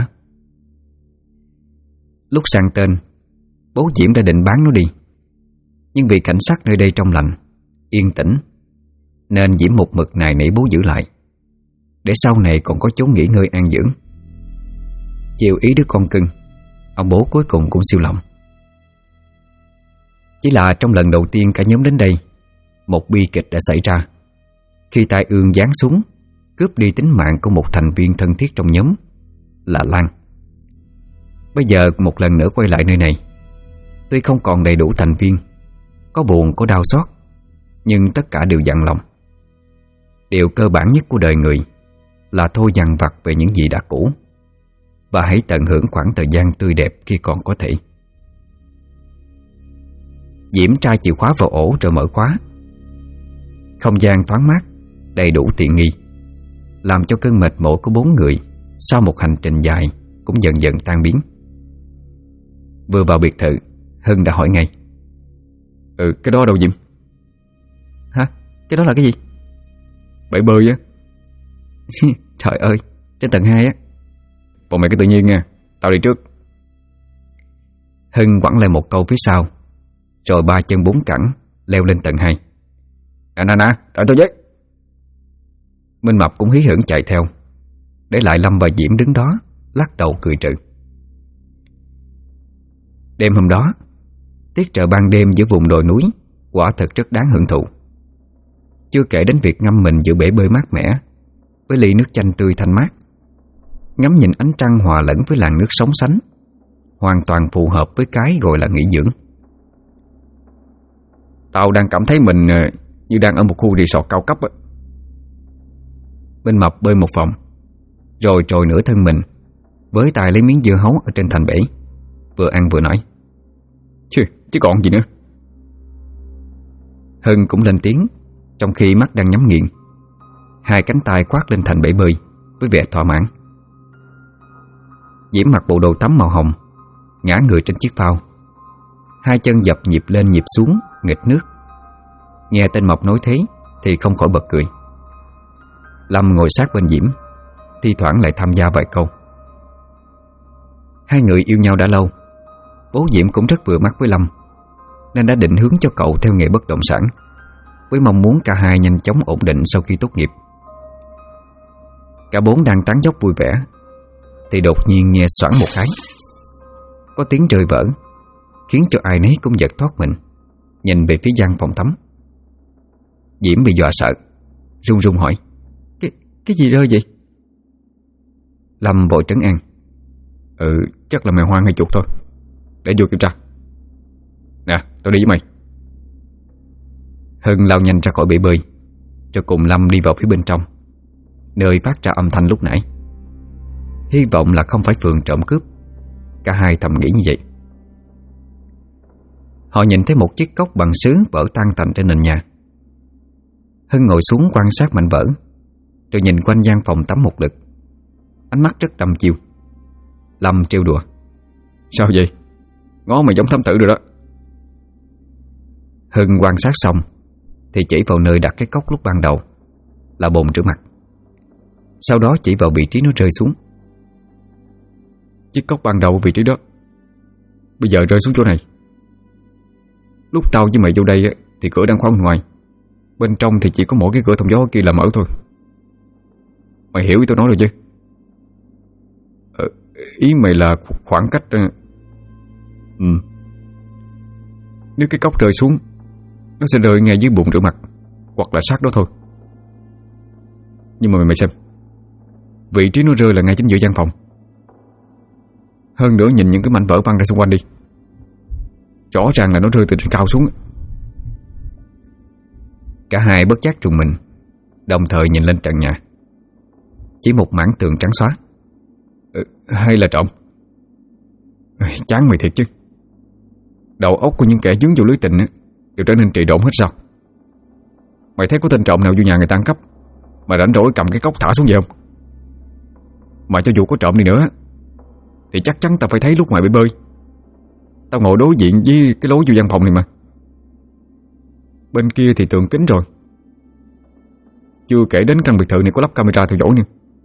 Lúc sang tên, bố Diễm đã định bán nó đi, nhưng vì cảnh sát nơi đây trong lành, yên tĩnh, nên Diễm một mực nài nỉ bố giữ lại, để sau này còn có chốn nghỉ ngơi an dưỡng. Chiều ý đứa con cưng, ông bố cuối cùng cũng siêu lòng. Chỉ là trong lần đầu tiên cả nhóm đến đây, một bi kịch đã xảy ra khi tai ương giáng xuống, cướp đi tính mạng của một thành viên thân thiết trong nhóm, là Lan. Bây giờ một lần nữa quay lại nơi này, tuy không còn đầy đủ thành viên, Có buồn có đau xót, nhưng tất cả đều dặn lòng. Điều cơ bản nhất của đời người là thôi dằn vặt về những gì đã cũ, và hãy tận hưởng khoảng thời gian tươi đẹp khi còn có thể. Diễm tra chìa khóa vào ổ rồi mở khóa. Không gian thoáng mát, đầy đủ tiện nghi, làm cho cơn mệt mỏi của 4 người sau một hành trình dài cũng dần dần tan biến. Vừa vào biệt thự, Hưng đã hỏi ngay: Cái đó đâu Diễm? Hả? Cái đó là cái gì? Bể bơi á. Trời ơi, trên tầng 2 á. Bọn mày cứ tự nhiên nha, tao đi trước. Hưng quẳng lại một câu phía sau, rồi 3 chân 4 cẳng leo lên tầng 2. Nè, đợi tôi với. Minh Mập cũng hí hửng chạy theo, để lại Lâm và Diễm đứng đó lắc đầu cười trừ. Đêm hôm đó, tiết trời ban đêm giữa vùng đồi núi quả thật rất đáng hưởng thụ. Chưa kể đến việc ngâm mình giữa bể bơi mát mẻ với ly nước chanh tươi thanh mát, ngắm nhìn ánh trăng hòa lẫn với làn nước sóng sánh, hoàn toàn phù hợp với cái gọi là nghỉ dưỡng. Tao đang cảm thấy mình như đang ở một khu resort cao cấp á. Minh Mập bơi một vòng, rồi trồi nửa thân mình, với tay lấy miếng dưa hấu ở trên thành bể, vừa ăn vừa nói: Chứ còn gì nữa. Hưng cũng lên tiếng, trong khi mắt đang nhắm nghiền, hai cánh tay khoác lên thành bể bơi với vẻ thỏa mãn. Diễm mặc bộ đồ tắm màu hồng, ngã người trên chiếc phao, hai chân dập nhịp lên nhịp xuống, nghịch nước. Nghe tên Mập nói thế thì không khỏi bật cười. Lâm ngồi sát bên Diễm, thi thoảng lại tham gia vài câu. Hai người yêu nhau đã lâu, bố Diễm cũng rất vừa mắt với Lâm, nên đã định hướng cho cậu theo nghề bất động sản, với mong muốn cả hai nhanh chóng ổn định sau khi tốt nghiệp. Cả bốn đang tán dóc vui vẻ thì đột nhiên nghe xoảng một cái, có tiếng rơi vỡ, khiến cho ai nấy cũng giật thoát mình, nhìn về phía gian phòng tắm. Diễm bị dọa sợ, run run hỏi: Cái gì rơi vậy? Lâm vội trấn an: Chắc là mèo hoang hay chuột thôi, để vô kiểm tra. Nè, tao đi với mày. Hưng lao nhanh ra khỏi bể bơi, cho cùng Lâm đi vào phía bên trong, nơi phát ra âm thanh lúc nãy. Hy vọng là không phải Phường trộm cướp. Cả hai thầm nghĩ như vậy. Họ nhìn thấy một chiếc cốc bằng sứ vỡ tan tành trên nền nhà. Hưng ngồi xuống quan sát mảnh vỡ, rồi nhìn quanh gian phòng tắm một lượt, ánh mắt rất đăm chiêu. Lâm trêu đùa: Sao vậy? Ngó mày giống thám tử rồi đó. Hưng quan sát xong thì chỉ vào nơi đặt cái cốc lúc ban đầu, là bồn rửa mặt. Sau đó chỉ vào vị trí nó rơi xuống. Chiếc cốc ban đầu vị trí đó, bây giờ rơi xuống chỗ này. Lúc tao với mày vô đây thì cửa đang khóa bên ngoài, bên trong thì chỉ có mỗi cái cửa thông gió kia là mở thôi. Mày hiểu ý tôi nói rồi chứ? Ý mày là khoảng cách... Nếu cái cốc rơi xuống, nó sẽ rơi ngay dưới bồn rửa mặt, hoặc là sát đó thôi. Nhưng mà mày xem, vị trí nó rơi là ngay chính giữa gian phòng. Hơn nữa nhìn những cái mảnh vỡ văng ra xung quanh đi, rõ ràng là nó rơi từ trên cao xuống. Cả hai bất giác trùng mình, đồng thời nhìn lên trần nhà. Chỉ một mảng tường trắng xóa. Hay là trộm? Chán mày thiệt chứ. Đầu óc của những kẻ dướng vô lưới tình đều trở nên trì độn hết sao? Mày thấy có tên trộm nào vô nhà người ta ăn cắp mà rảnh rỗi cầm cái cốc thả xuống vậy không? Mà cho dù có trộm đi nữa thì chắc chắn tao phải thấy lúc ngoài bể bơi. Tao ngồi đối diện với cái lối vô văn phòng này mà. Bên kia thì tường kính rồi, chưa kể đến căn biệt thự này có lắp camera theo dõi nữa.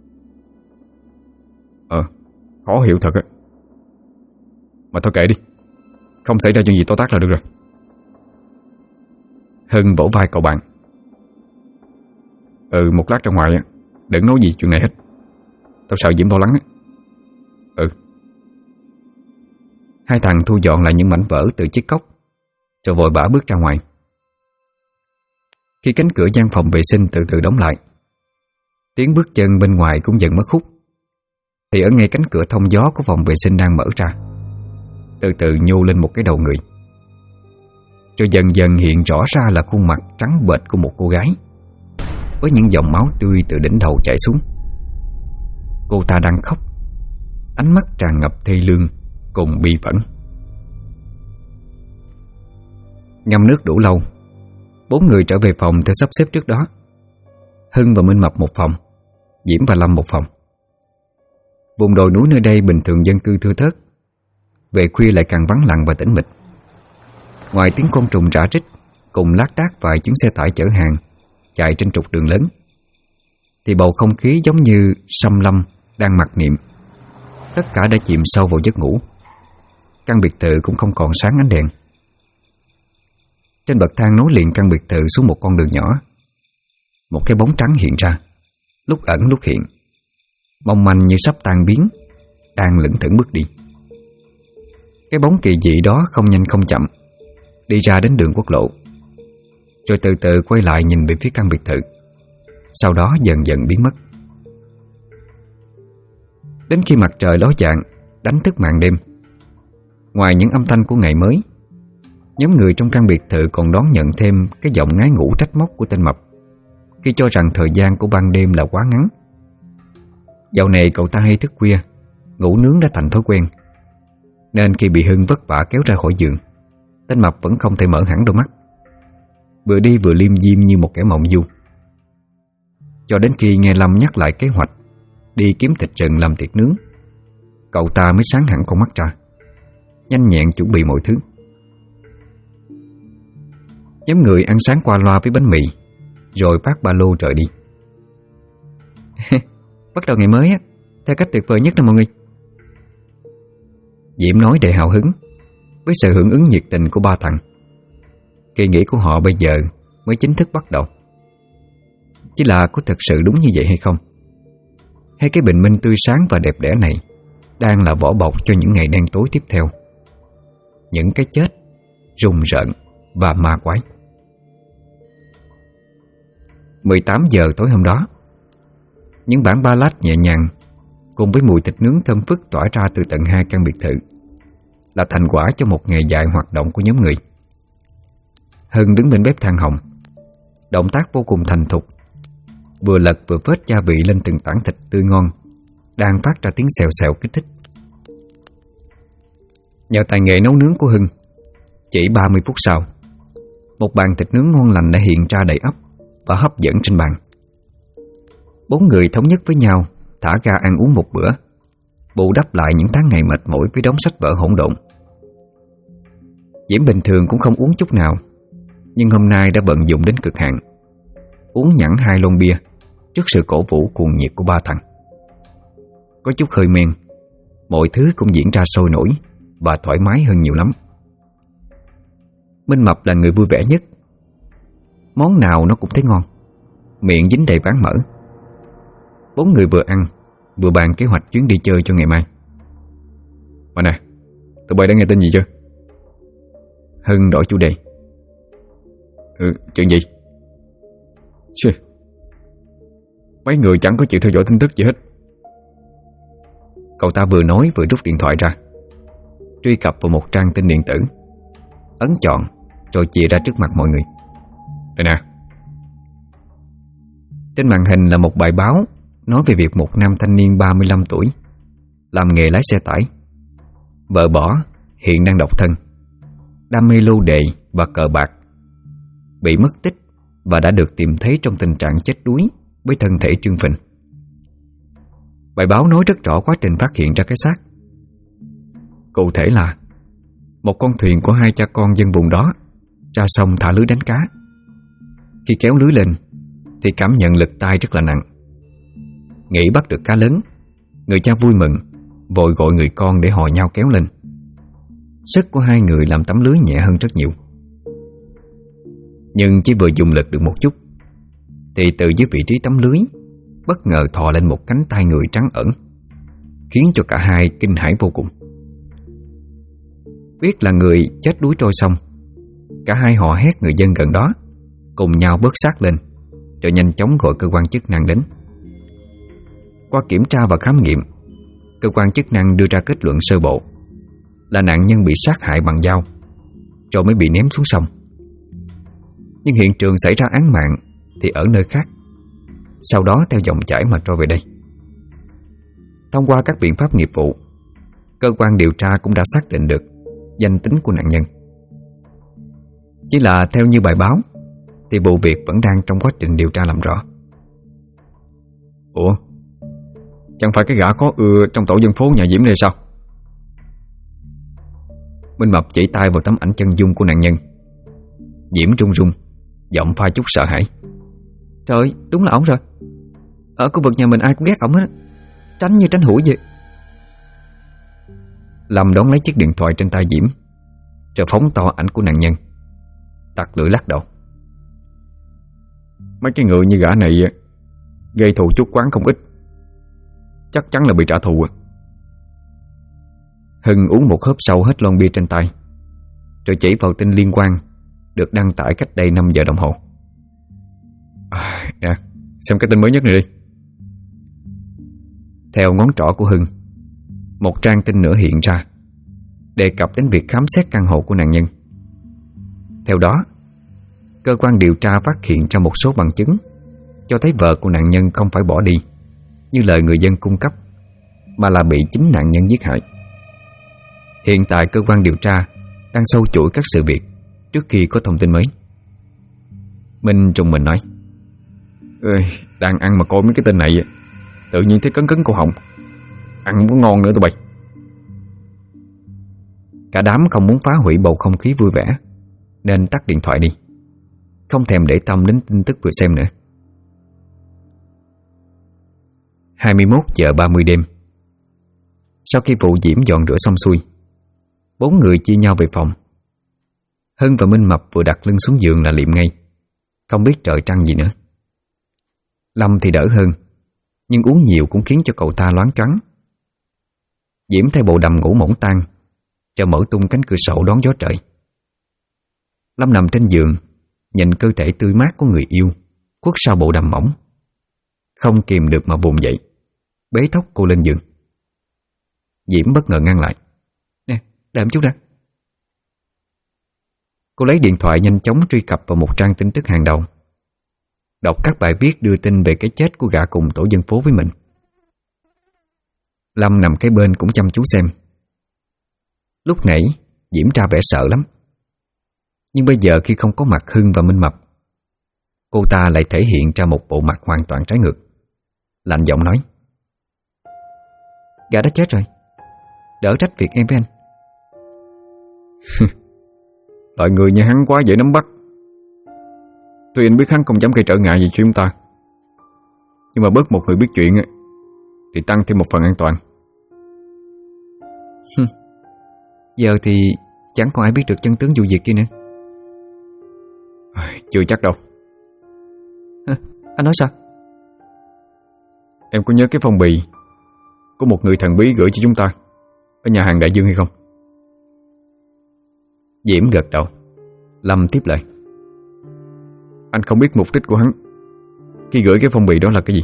Khó hiểu thật á. Mà thôi kệ đi, không xảy ra chuyện gì to tát là được rồi. Hưng vỗ vai cậu bạn: Một lát ra ngoài đừng nói gì chuyện này hết, tao sợ Diễm lo lắng á. Hai thằng thu dọn lại những mảnh vỡ từ chiếc cốc, rồi vội vã bước ra ngoài. Khi cánh cửa gian phòng vệ sinh từ từ đóng lại, tiếng bước chân bên ngoài cũng dần mất hút, thì ở ngay cánh cửa thông gió của phòng vệ sinh đang mở ra, từ từ nhô lên một cái đầu người. rồi dần dần hiện rõ ra là khuôn mặt trắng bệch của một cô gái, với những dòng máu tươi từ đỉnh đầu chảy xuống. Cô ta đang khóc, ánh mắt tràn ngập thê lương cùng bi phẫn. Ngâm nước đủ lâu, 4 người trở về phòng theo sắp xếp trước đó. Hưng và Minh Mập một phòng, Diễm và Lâm một phòng. Vùng đồi núi nơi đây bình thường dân cư thưa thớt, về khuya lại càng vắng lặng và tĩnh mịch. Ngoài tiếng côn trùng rã rít cùng lác đác vài chuyến xe tải chở hàng chạy trên trục đường lớn, thì bầu không khí giống như Sâm Lâm đang mặc niệm. Tất cả đã chìm sâu vào giấc ngủ. Căn biệt thự cũng không còn sáng ánh đèn. Trên bậc thang nối liền căn biệt thự xuống một con đường nhỏ, một cái bóng trắng hiện ra, lúc ẩn lúc hiện, mong manh như sắp tan biến, đang lững thững bước đi. Cái bóng kỳ dị đó không nhanh không chậm đi ra đến đường quốc lộ, rồi từ từ quay lại nhìn về phía căn biệt thự, sau đó dần dần biến mất. Đến khi mặt trời ló dạng đánh thức màn đêm, ngoài những âm thanh của ngày mới, nhóm người trong căn biệt thự còn đón nhận thêm cái giọng ngái ngủ trách móc của tên Mập, khi cho rằng thời gian của ban đêm là quá ngắn. Dạo này cậu ta hay thức khuya, ngủ nướng đã thành thói quen, nên khi bị Hưng vất vả kéo ra khỏi giường, tên Mập vẫn không thể mở hẳn đôi mắt, vừa đi vừa liêm diêm như một kẻ mộng du. Cho đến khi nghe Lâm nhắc lại kế hoạch đi kiếm thịt rừng làm tiệc nướng, cậu ta mới sáng hẳn con mắt ra, nhanh nhẹn chuẩn bị mọi thứ. Nhóm người ăn sáng qua loa với bánh mì, rồi vác ba lô rời đi. Bắt đầu ngày mới á, theo cách tuyệt vời nhất nè mọi người. Diễm nói đầy hào hứng, với sự hưởng ứng nhiệt tình của ba thằng. Kỳ nghỉ của họ bây giờ mới chính thức bắt đầu. Chỉ là có thực sự đúng như vậy hay không? Hay cái bình minh tươi sáng và đẹp đẽ này đang là vỏ bọc cho những ngày đen tối tiếp theo, những cái chết rùng rợn và ma quái. 18 giờ tối hôm đó, những bản ballad nhẹ nhàng cùng với mùi thịt nướng thơm phức tỏa ra từ tận hai căn biệt thự là thành quả cho một ngày dài hoạt động của nhóm người. Hưng đứng bên bếp than hồng, động tác vô cùng thành thục, vừa lật vừa vớt gia vị lên từng tảng thịt tươi ngon đang phát ra tiếng xèo xèo kích thích. Nhờ tài nghệ nấu nướng của Hưng, chỉ 30 phút sau, một bàn thịt nướng ngon lành đã hiện ra đầy ắp và hấp dẫn trên bàn. 4 người thống nhất với nhau thả ga ăn uống một bữa, bù đắp lại những tháng ngày mệt mỏi với đống sách vở hỗn độn. Diễm bình thường cũng không uống chút nào, nhưng hôm nay đã vận dụng đến cực hạn, uống nhẵn 2 lon bia trước sự cổ vũ cuồng nhiệt của ba thằng. Có chút hơi men, mọi thứ cũng diễn ra sôi nổi và thoải mái hơn nhiều lắm. Minh Mập là người vui vẻ nhất. Món nào nó cũng thấy ngon, miệng dính đầy ván mỡ. 4 người vừa ăn vừa bàn kế hoạch chuyến đi chơi cho ngày mai. Mà nè, tụi bay đã nghe tin gì chưa? Hưng đổi chủ đề. Chuyện gì? Mấy người chẳng có chịu theo dõi tin tức gì hết. Cậu ta vừa nói vừa rút điện thoại ra, truy cập vào một trang tin điện tử, ấn chọn rồi chìa ra trước mặt mọi người. Đây nè. Trên màn hình là một bài báo nói về việc một nam thanh niên 35 tuổi làm nghề lái xe tải, vợ bỏ, hiện đang độc thân, đam mê lô đề và cờ bạc, bị mất tích và đã được tìm thấy trong tình trạng chết đuối với thân thể trương phình. Bài báo nói rất rõ quá trình phát hiện ra cái xác. Cụ thể là một con thuyền của 2 cha con dân vùng đó ra sông thả lưới đánh cá. Khi kéo lưới lên thì cảm nhận lực tay rất là nặng. Nghĩ bắt được cá lớn, người cha vui mừng, vội gọi người con để hò nhau kéo lên. Sức của 2 người làm tấm lưới nhẹ hơn rất nhiều. Nhưng chỉ vừa dùng lực được một chút thì từ dưới vị trí tấm lưới bất ngờ thò lên một cánh tay người trắng ẩn, khiến cho cả hai kinh hãi vô cùng. Biết là người chết đuối trôi sông, cả hai hò hét người dân gần đó cùng nhau bớt xác lên, rồi nhanh chóng gọi cơ quan chức năng đến. Qua kiểm tra và khám nghiệm, cơ quan chức năng đưa ra kết luận sơ bộ là nạn nhân bị sát hại bằng dao, rồi mới bị ném xuống sông. Nhưng hiện trường xảy ra án mạng thì ở nơi khác, sau đó theo dòng chảy mà trôi về đây. Thông qua các biện pháp nghiệp vụ, cơ quan điều tra cũng đã xác định được danh tính của nạn nhân. Chỉ là theo như bài báo thì vụ việc vẫn đang trong quá trình điều tra làm rõ. Ủa, chẳng phải cái gã khó ưa trong tổ dân phố nhà Diễm này sao? Minh Mập chỉ tay vào tấm ảnh chân dung của nạn nhân. Diễm run run, giọng pha chút sợ hãi. Trời ơi, đúng là ổng rồi. Ở khu vực nhà mình ai cũng ghét ổng hết, tránh như tránh hủi vậy. Lâm đón lấy chiếc điện thoại trên tay Diễm, rồi phóng to ảnh của nạn nhân, tặc lưỡi lắc đầu. Mấy cái người như gã này gây thù chuốc oán không ít, chắc chắn là bị trả thù. Hưng uống một hớp sâu hết lon bia trên tay, rồi chỉ vào tin liên quan được đăng tải cách đây 5 giờ đồng hồ. Nè, xem cái tin mới nhất này đi. Theo ngón trỏ của Hưng, một trang tin nữa hiện ra, đề cập đến việc khám xét căn hộ của nạn nhân. Theo đó, cơ quan điều tra phát hiện ra một số bằng chứng cho thấy vợ của nạn nhân không phải bỏ đi như lời người dân cung cấp, mà là bị chính nạn nhân giết hại. Hiện tại cơ quan điều tra đang sâu chuỗi các sự việc trước khi có thông tin mới. Minh trùng mình nói: Đang ăn mà coi mấy cái tin này tự nhiên thấy cấn cấn cổ họng, ăn không có ngon nữa tụi bay. Cả đám không muốn phá hủy bầu không khí vui vẻ nên tắt điện thoại đi, không thèm để tâm đến tin tức vừa xem nữa. 21:30 đêm. Sau khi vụ Diễm dọn rửa xong xuôi, 4 người chia nhau về phòng. Hưng và Minh Mập vừa đặt lưng xuống giường là liệm ngay, không biết trời trăng gì nữa. Lâm thì đỡ hơn, nhưng uống nhiều cũng khiến cho cậu ta loáng choáng. Diễm thay bộ đầm ngủ mỏng tang, rồi mở tung cánh cửa sổ đón gió trời. Lâm nằm trên giường, nhìn cơ thể tươi mát của người yêu khuất sau bộ đầm mỏng, không kìm được mà vùng dậy, bế thốc cô lên giường. Diễm bất ngờ ngăn lại: Nè, đợi một chút đã. Cô lấy điện thoại nhanh chóng truy cập vào một trang tin tức hàng đầu, đọc các bài viết đưa tin về cái chết của gã cùng tổ dân phố với mình. Lâm nằm kế bên cũng chăm chú xem. Lúc nãy Diễm ra vẻ sợ lắm, nhưng bây giờ khi không có mặt Hưng và Minh Mập, cô ta lại thể hiện ra một bộ mặt hoàn toàn trái ngược. Lạnh giọng nói: Gã đã chết rồi, đỡ trách việc em với anh. Loại người như hắn quá dễ nắm bắt. Tuy anh biết hắn không dám gây trở ngại gì cho chúng ta, nhưng mà bớt một người biết chuyện thì tăng thêm một phần an toàn. Giờ thì chẳng còn ai biết được chân tướng vụ việc kia nữa. Chưa chắc đâu. Anh nói sao? Em có nhớ cái phong bì có một người thần bí gửi cho chúng ta ở nhà hàng Đại Dương hay không? Diễm gật đầu. Lâm tiếp lời: Anh không biết mục đích của hắn khi gửi cái phong bì đó là cái gì?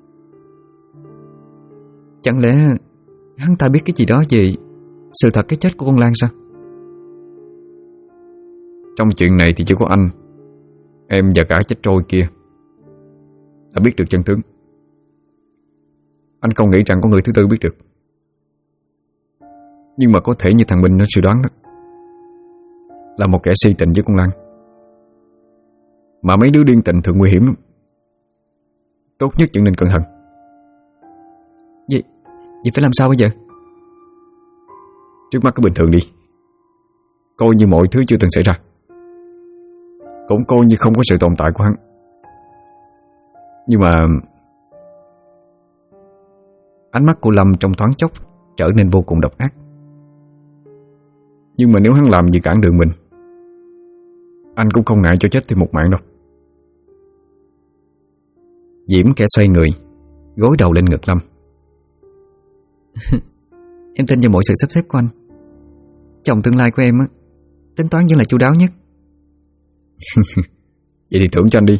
Chẳng lẽ hắn ta biết cái gì đó về sự thật cái chết của con Lan sao? Trong chuyện này thì chỉ có anh, em và cả chết trôi kia đã biết được chân tướng. Anh không nghĩ rằng có người thứ tư biết được. Nhưng mà có thể như thằng Minh nó suy đoán đó, là một kẻ si tình với con Lan. Mà mấy đứa điên tình thường nguy hiểm lắm. Tốt nhất vẫn nên cẩn thận. Vậy phải làm sao bây giờ? Trước mắt cứ bình thường đi, coi như mọi thứ chưa từng xảy ra, cũng coi như không có sự tồn tại của hắn. Nhưng mà ánh mắt của Lâm trong thoáng chốc trở nên vô cùng độc ác. Nhưng mà nếu hắn làm gì cản đường mình, anh cũng không ngại cho chết thêm một mạng đâu. Diễm kẻ xoay người, gối đầu lên ngực Lâm. Em tin vào mọi sự sắp xếp của anh. Chồng tương lai của em tính toán vẫn là chu đáo nhất. Vậy thì thưởng cho anh đi.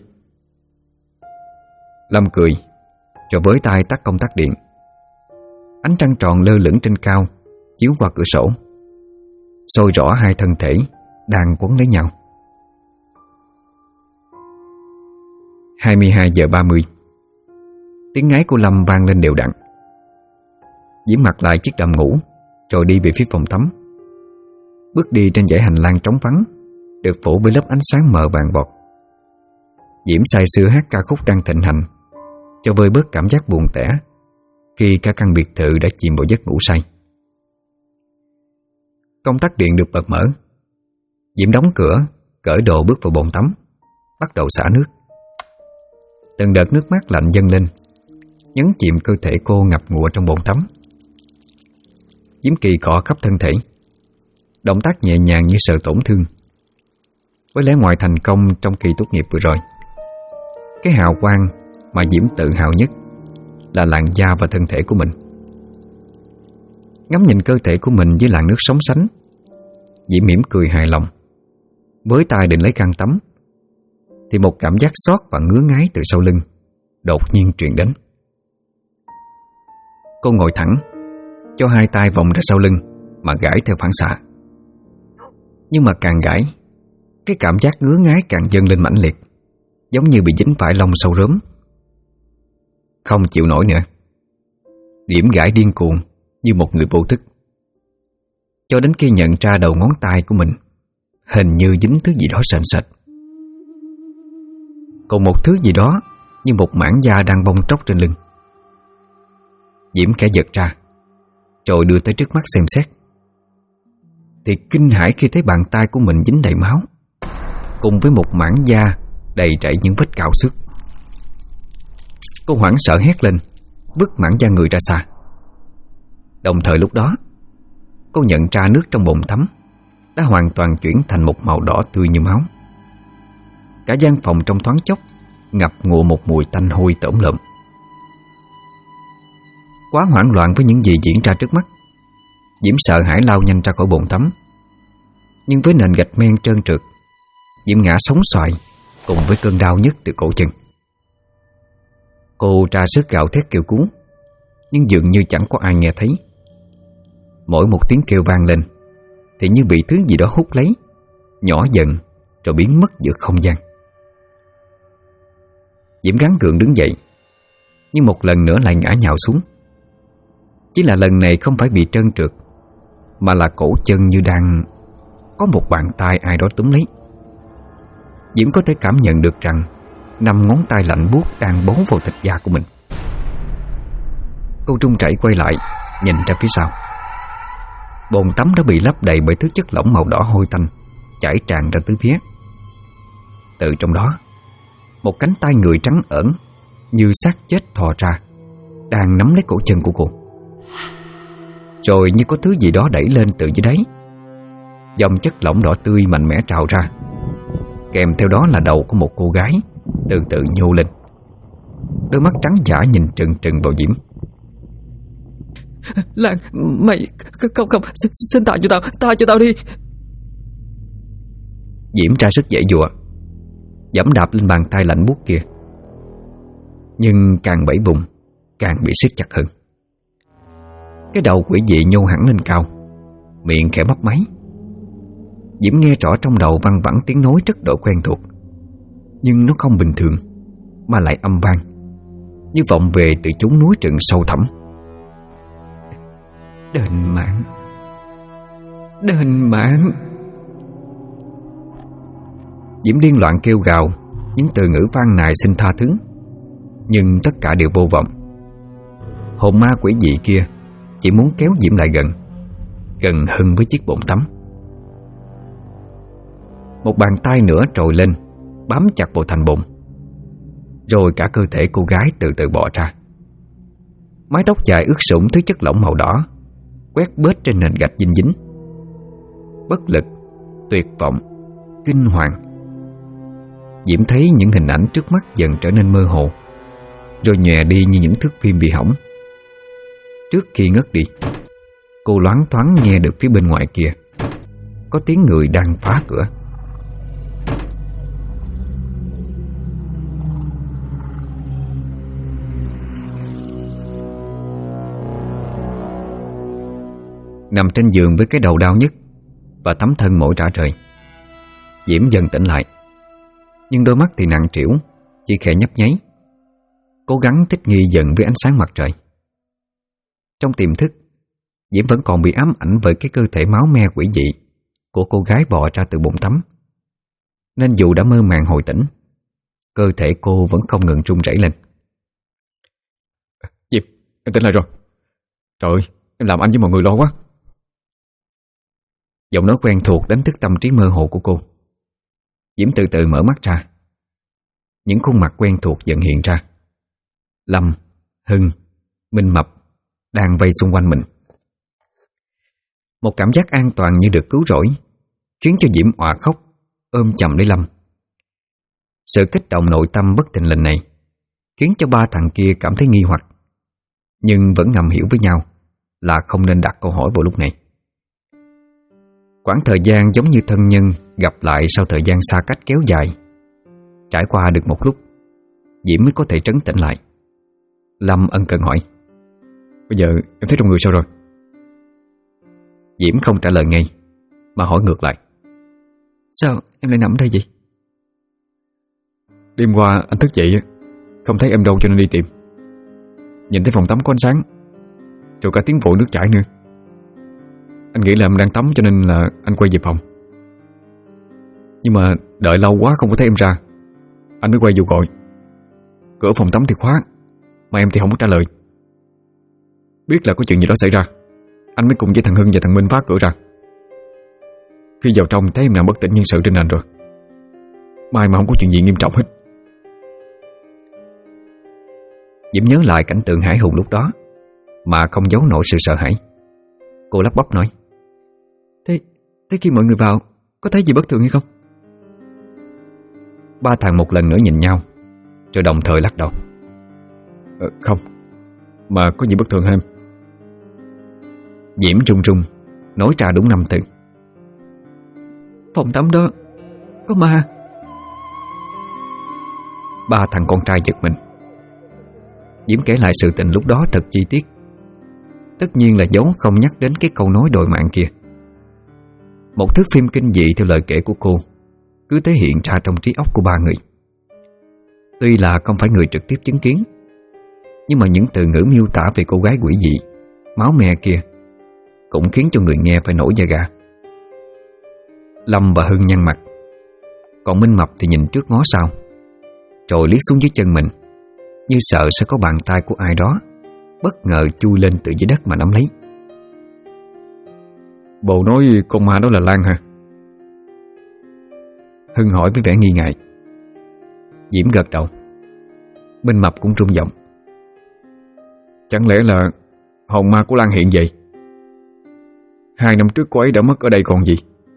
Lâm cười, rồi với tay tắt công tắc điện. Ánh trăng tròn lơ lửng trên cao chiếu qua cửa sổ, soi rõ hai thân thể đang quấn lấy nhau. 22:30. Tiếng ngáy của Lâm vang lên đều đặn. Diễm mặc lại chiếc đầm ngủ rồi đi về phía phòng tắm. Bước đi trên dãy hành lang trống vắng, được phủ bởi lớp ánh sáng mờ vàng vọt. Diễm say sưa hát ca khúc đang thịnh hành, cho vơi bớt cảm giác buồn tẻ khi cả căn biệt thự đã chìm vào giấc ngủ say. Công tắc điện được bật mở. Diễm đóng cửa, cởi đồ bước vào bồn tắm, bắt đầu xả nước. Từng đợt nước mát lạnh dâng lên, nhấn chìm cơ thể cô ngập ngụa trong bồn tắm. Diễm kỳ cọ khắp thân thể, động tác nhẹ nhàng như sợ tổn thương. Với lẽ ngoài thành công trong kỳ tốt nghiệp vừa rồi, cái hào quang mà Diễm tự hào nhất là làn da và thân thể của mình. Ngắm nhìn cơ thể của mình với làn nước sóng sánh, Diễm mỉm cười hài lòng. Với tay định lấy khăn tắm thì một cảm giác xót và ngứa ngáy từ sau lưng đột nhiên truyền đến. Cô ngồi thẳng, cho hai tay vòng ra sau lưng mà gãi theo phản xạ. Nhưng mà càng gãi, cái cảm giác ngứa ngáy càng dâng lên mãnh liệt, giống như bị dính phải lông sâu rớm. Không chịu nổi nữa, Diễm gãi điên cuồng như một người vô thức, cho đến khi nhận ra đầu ngón tay của mình hình như dính thứ gì đó sền sệt. Còn một thứ gì đó như một mảng da đang bong tróc trên lưng. Diễm khẽ giật ra, rồi đưa tới trước mắt xem xét. Thì kinh hãi khi thấy bàn tay của mình dính đầy máu, cùng với một mảng da đầy rẫy những vết cạo xước. Cô hoảng sợ hét lên, vứt mảng da người ra xa. Đồng thời lúc đó, cô nhận ra nước trong bồn tắm đã hoàn toàn chuyển thành một màu đỏ tươi như máu. Cả gian phòng trong thoáng chốc ngập ngụa một mùi tanh hôi tởm lợm. Quá hoảng loạn với những gì diễn ra trước mắt, Diễm sợ hãi lao nhanh ra khỏi bồn tắm. Nhưng với nền gạch men trơn trượt, Diễm ngã sóng xoài cùng với cơn đau nhức từ cổ chân. Cô ra sức gào thét kêu cứu, nhưng dường như chẳng có ai nghe thấy. Mỗi một tiếng kêu vang lên thì như bị thứ gì đó hút lấy, nhỏ dần rồi biến mất giữa không gian. Diễm gắng gượng đứng dậy, nhưng một lần nữa lại ngã nhào xuống. Chỉ là lần này không phải bị trơn trượt, mà là cổ chân như đang có một bàn tay ai đó túm lấy. Diễm có thể cảm nhận được rằng 5 ngón tay lạnh buốt đang bấu vào thịt da của mình. Cô run rẩy quay lại, nhìn ra phía sau. Bồn tắm đã bị lấp đầy bởi thứ chất lỏng màu đỏ hôi tanh chảy tràn ra tứ phía. Từ trong đó, một cánh tay người trắng ẩn như xác chết thò ra, đang nắm lấy cổ chân của cô. Rồi như có thứ gì đó đẩy lên từ dưới đáy, dòng chất lỏng đỏ tươi mạnh mẽ trào ra, kèm theo đó là đầu của một cô gái từ từ nhô lên. Đôi mắt trắng dã nhìn trừng trừng vào Diễm. Lan, mày không, xin tha cho tao đi. Diễm ra sức giãy giụa, giẫm đạp lên bàn tay lạnh buốt kia. Nhưng càng bẫy vùng, càng bị siết chặt hơn. Cái đầu quỷ dị nhô hẳn lên cao, miệng khẽ mấp máy. Diễm nghe rõ trong đầu văng vẳng tiếng nói rất độ quen thuộc, nhưng nó không bình thường, mà lại âm vang, như vọng về từ chốn núi rừng sâu thẳm. Đền mạng, đền mạng. Diễm điên loạn kêu gào những từ ngữ van nài xin tha thứ, nhưng tất cả đều vô vọng. Hồn ma quỷ dị kia chỉ muốn kéo Diễm lại gần hơn với chiếc bồn tắm. Một bàn tay nữa trồi lên, bám chặt vào thành bồn. Rồi cả cơ thể cô gái từ từ bò ra. Mái tóc dài ướt sũng thứ chất lỏng màu đỏ quét bết trên nền gạch dinh dính. Bất lực, tuyệt vọng, kinh hoàng. Diễm thấy những hình ảnh trước mắt dần trở nên mơ hồ, rồi nhòe đi như những thước phim bị hỏng. Trước khi ngất đi, cô loáng thoáng nghe được phía bên ngoài kia có tiếng người đang phá cửa. Nằm trên giường với cái đầu đau nhức và tấm thân mỏi rã rời, Diễm dần tỉnh lại. Nhưng đôi mắt thì nặng trĩu, chỉ khẽ nhấp nháy, cố gắng thích nghi dần với ánh sáng mặt trời. Trong tiềm thức, Diễm vẫn còn bị ám ảnh bởi cái cơ thể máu me quỷ dị của cô gái bò ra từ bồn tắm, nên dù đã mơ màng hồi tỉnh, cơ thể cô vẫn không ngừng run rẩy lên. Diệp, em tỉnh lại rồi. Trời ơi, em làm anh với mọi người lo quá. Giọng nói quen thuộc đánh thức tâm trí mơ hồ của cô. Diễm từ từ mở mắt ra. Những khuôn mặt quen thuộc dần hiện ra. Lâm, Hưng, Minh Mập đang vây xung quanh mình. Một cảm giác an toàn như được cứu rỗi khiến cho Diễm òa khóc, ôm chầm lấy Lâm. Sự kích động nội tâm bất thình lình này khiến cho ba thằng kia cảm thấy nghi hoặc, nhưng vẫn ngầm hiểu với nhau là không nên đặt câu hỏi vào lúc này. Quãng thời gian giống như thân nhân gặp lại sau thời gian xa cách kéo dài. Trải qua được một lúc, Diễm mới có thể trấn tĩnh lại. Lâm ân cần hỏi: Bây giờ em thấy trong người sao rồi? Diễm không trả lời ngay, mà hỏi ngược lại: Sao em lại nằm ở đây vậy? Đêm qua anh thức dậy không thấy em đâu cho nên đi tìm. Nhìn thấy phòng tắm có ánh sáng, rồi cả tiếng vội nước chảy nữa. Anh nghĩ là em đang tắm cho nên là anh quay về phòng. Nhưng mà đợi lâu quá không có thấy em ra, anh mới quay vô gọi. Cửa phòng tắm thì khóa, mà em thì không có trả lời. Biết là có chuyện gì đó xảy ra, anh mới cùng với thằng Hưng và thằng Minh phá cửa ra. Khi vào trong thấy em nằm bất tỉnh nhân sự trên nền rồi. May mà không có chuyện gì nghiêm trọng hết. Diễm nhớ lại cảnh tượng hãi hùng lúc đó mà không giấu nổi sự sợ hãi. Cô lắp bắp nói: Thế khi mọi người vào có thấy gì bất thường hay không? Ba thằng một lần nữa nhìn nhau, rồi đồng thời lắc đầu. Không, mà có gì bất thường hơn. Diễm run run nói ra đúng 5 từ: Phòng tắm đó có ma. Ba thằng con trai giật mình. Diễm kể lại sự tình lúc đó thật chi tiết, tất nhiên là giấu không nhắc đến cái câu nói đồi mạng kia. Một thước phim kinh dị theo lời kể của cô cứ thể hiện ra trong trí óc của ba người. Tuy là không phải người trực tiếp chứng kiến, nhưng mà những từ ngữ miêu tả về cô gái quỷ dị, máu me kia cũng khiến cho người nghe phải nổi da gà. Lâm và Hưng nhăn mặt, còn Minh Mập thì nhìn trước ngó sau, rồi liếc xuống dưới chân mình, như sợ sẽ có bàn tay của ai đó bất ngờ chui lên từ dưới đất mà nắm lấy. Bồ nói con ma đó là Lan hả? Hưng hỏi với vẻ nghi ngại. Diễm gật đầu. Minh Mập cũng rung giọng: Chẳng lẽ là hồn ma của Lan hiện vậy? 2 năm trước cô ấy đã mất ở đây còn gì.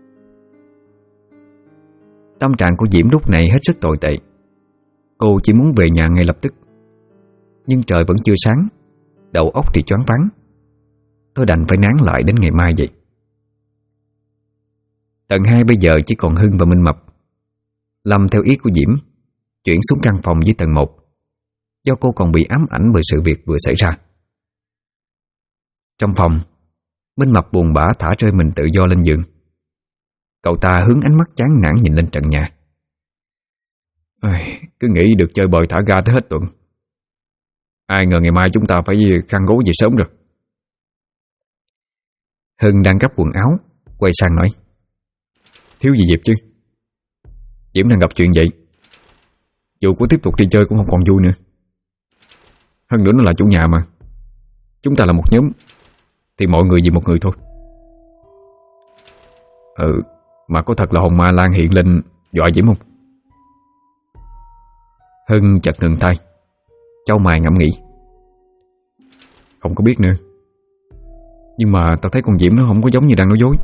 Tâm trạng của Diễm lúc này hết sức tồi tệ. Cô chỉ muốn về nhà ngay lập tức, nhưng trời vẫn chưa sáng, đầu óc thì choáng váng. Tôi đành phải nán lại đến ngày mai vậy. Tầng 2 bây giờ chỉ còn Hưng và Minh Mập. Lâm theo ý của Diễm chuyển xuống căn phòng dưới tầng 1, do cô còn bị ám ảnh bởi sự việc vừa xảy ra. Trong phòng, Minh Mập buồn bã thả rơi mình tự do lên giường. Cậu ta hướng ánh mắt chán nản nhìn lên trần nhà. Cứ nghĩ được chơi bời thả ga tới hết tuần, ai ngờ ngày mai chúng ta phải khăn gối về sớm rồi. Hưng đang gấp quần áo, quay sang nói: Thiếu gì Diệp chứ? Diễm đang gặp chuyện vậy, dù có tiếp tục đi chơi cũng không còn vui nữa. Hơn nữa nó là chủ nhà mà, chúng ta là một nhóm, thì mọi người vì một người thôi. Mà có thật là hồn ma Lan hiện lên dọa Diễm không? Hưng chợt ngừng tay, chau mày ngẫm nghĩ. Không có biết nữa, nhưng mà tao thấy con Diễm nó không có giống như đang nói dối.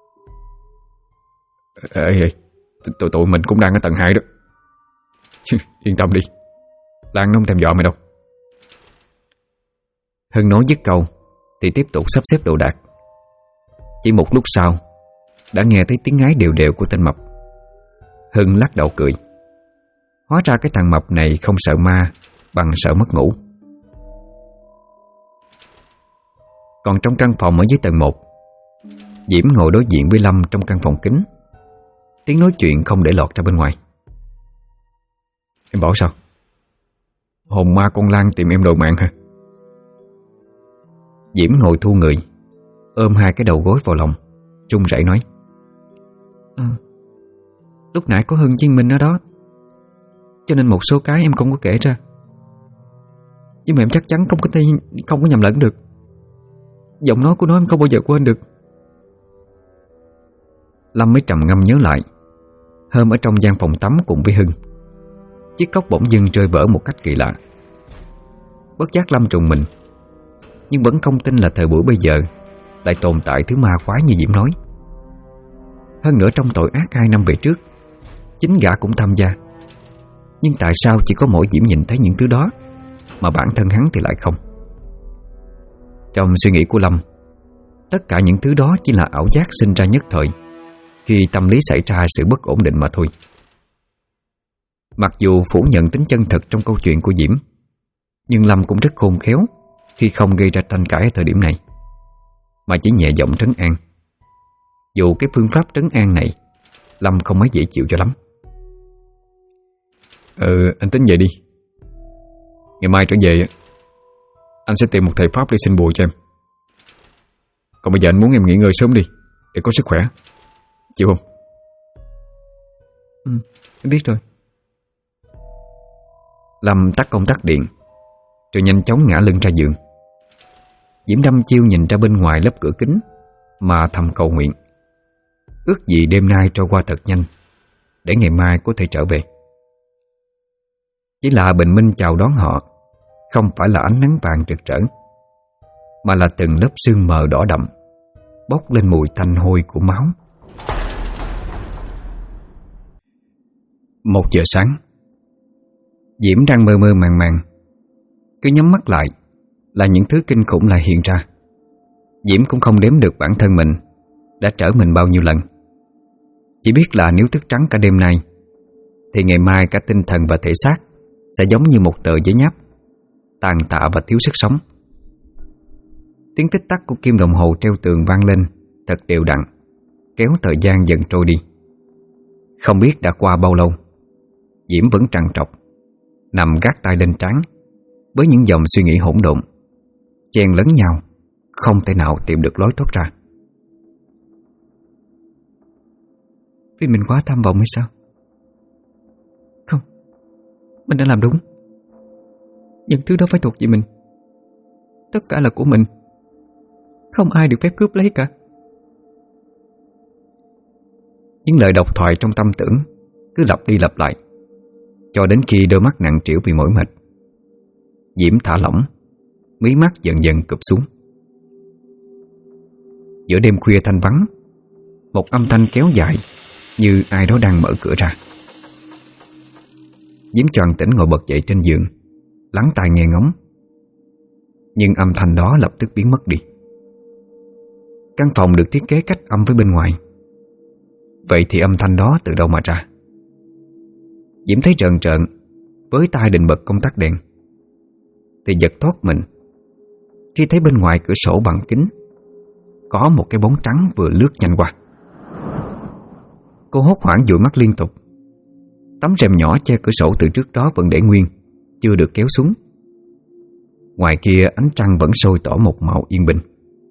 Tụi mình cũng đang ở tầng 2 đó. Yên tâm đi, Lan nó không thèm dọa mày đâu. Hưng nói dứt câu thì tiếp tục sắp xếp đồ đạc. Chỉ một lúc sau đã nghe thấy tiếng ngáy đều đều của tên Mập. Hưng lắc đầu cười. Hóa ra cái thằng Mập này không sợ ma bằng sợ mất ngủ. Còn trong căn phòng ở dưới tầng 1, Diễm ngồi đối diện với Lâm trong căn phòng kính. Tiếng nói chuyện không để lọt ra bên ngoài. Em bảo sao? hồn ma con Lan tìm em đồ mạng hả? Diễm ngồi thu người, ôm hai cái đầu gối vào lòng, run rẩy nói: Lúc nãy có Hưng Chiên Minh ở đó, cho nên một số cái em không có kể ra. Nhưng mà em chắc chắn không có nhầm lẫn được. Giọng nói của nó em không bao giờ quên được. Lâm mới trầm ngâm nhớ lại hôm ở trong gian phòng tắm cùng với Hưng. Chiếc cốc bỗng dưng rơi vỡ một cách kỳ lạ. Bất giác Lâm trùng mình, nhưng vẫn không tin là thời buổi bây giờ lại tồn tại thứ ma quái như Diễm nói. Hơn nữa trong tội ác 2 năm về trước, chính gã cũng tham gia. Nhưng tại sao chỉ có mỗi Diễm nhìn thấy những thứ đó, mà bản thân hắn thì lại không? Trong suy nghĩ của Lâm, tất cả những thứ đó chỉ là ảo giác sinh ra nhất thời khi tâm lý xảy ra sự bất ổn định mà thôi. Mặc dù phủ nhận tính chân thật trong câu chuyện của Diễm, nhưng Lâm cũng rất khôn khéo khi không gây ra tranh cãi ở thời điểm này, mà chỉ nhẹ giọng trấn an. Dù cái phương pháp trấn an này Lâm không mấy dễ chịu cho lắm. Anh tính về đi. Ngày mai trở về anh sẽ tìm một thầy pháp để xin bùa cho em. Còn bây giờ anh muốn em nghỉ ngơi sớm đi để có sức khỏe, chịu không? Em biết rồi. Lâm tắt công tắc điện rồi nhanh chóng ngã lưng ra giường. Diễm đăm chiêu nhìn ra bên ngoài lớp cửa kính mà thầm cầu nguyện, ước gì đêm nay trôi qua thật nhanh để ngày mai có thể trở về. Chỉ là bình minh chào đón họ không phải là ánh nắng vàng rực rỡ, mà là từng lớp sương mờ đỏ đậm bốc lên mùi tanh hôi của máu. 1 giờ sáng. Diễm đang mơ mơ màng màng, cứ nhắm mắt lại là những thứ kinh khủng lại hiện ra. Diễm cũng không đếm được bản thân mình đã trở mình bao nhiêu lần. Chỉ biết là nếu thức trắng cả đêm nay thì ngày mai cả tinh thần và thể xác sẽ giống như một tờ giấy nháp, tàn tạ và thiếu sức sống. Tiếng tích tắc của kim đồng hồ treo tường vang lên thật đều đặn, kéo thời gian dần trôi đi. Không biết đã qua bao lâu, Diễm vẫn trằn trọc nằm gác tay lên trán với những dòng suy nghĩ hỗn độn chen lấn nhau, không thể nào tìm được lối thoát ra. Vì mình quá tham vọng hay sao? Không, mình đã làm đúng. Những thứ đó phải thuộc về mình. Tất cả là của mình, không ai được phép cướp lấy cả. Những lời độc thoại trong tâm tưởng cứ lặp đi lặp lại, cho đến khi đôi mắt nặng trĩu vì mỏi mệt. Diễm thả lỏng, mí mắt dần dần cụp xuống. Giữa đêm khuya thanh vắng, một âm thanh kéo dài như ai đó đang mở cửa ra. Diễm choàng tỉnh ngồi bật dậy trên giường, lắng tai nghe ngóng. Nhưng âm thanh đó lập tức biến mất đi. Căn phòng được thiết kế cách âm với bên ngoài. Vậy thì âm thanh đó từ đâu mà ra? Diễm thấy trợn trợn, với tay định bật công tắc đèn, thì giật thoát mình khi thấy bên ngoài cửa sổ bằng kính có một cái bóng trắng vừa lướt nhanh qua. Cô hốt hoảng dụi mắt liên tục. Tấm rèm nhỏ che cửa sổ từ trước đó vẫn để nguyên, chưa được kéo xuống. Ngoài kia ánh trăng vẫn sôi tỏ một màu yên bình.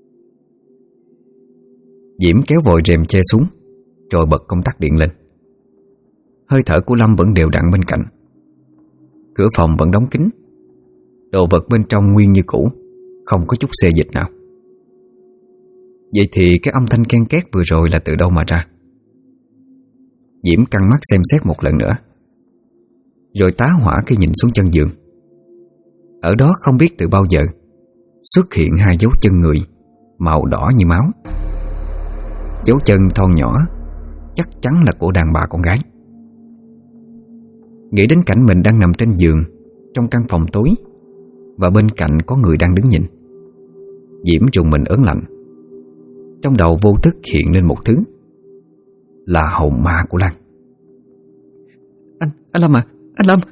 Diễm kéo vội rèm che xuống, rồi bật công tắc điện lên. Hơi thở của Lâm vẫn đều đặn bên cạnh. Cửa phòng vẫn đóng kín, đồ vật bên trong nguyên như cũ, không có chút xê dịch nào. Vậy thì cái âm thanh ken két vừa rồi là từ đâu mà ra? Diễm căng mắt xem xét một lần nữa, rồi tá hỏa khi nhìn xuống chân giường. Ở đó không biết từ bao giờ xuất hiện 2 dấu chân người màu đỏ như máu. Dấu chân thon nhỏ, chắc chắn là của đàn bà con gái. Nghĩ đến cảnh mình đang nằm trên giường trong căn phòng tối, và bên cạnh có người đang đứng nhìn, Diễm rùng mình ớn lạnh. Trong đầu vô thức hiện lên một thứ, là hồn ma của Lan. Anh Lâm à, anh Lâm!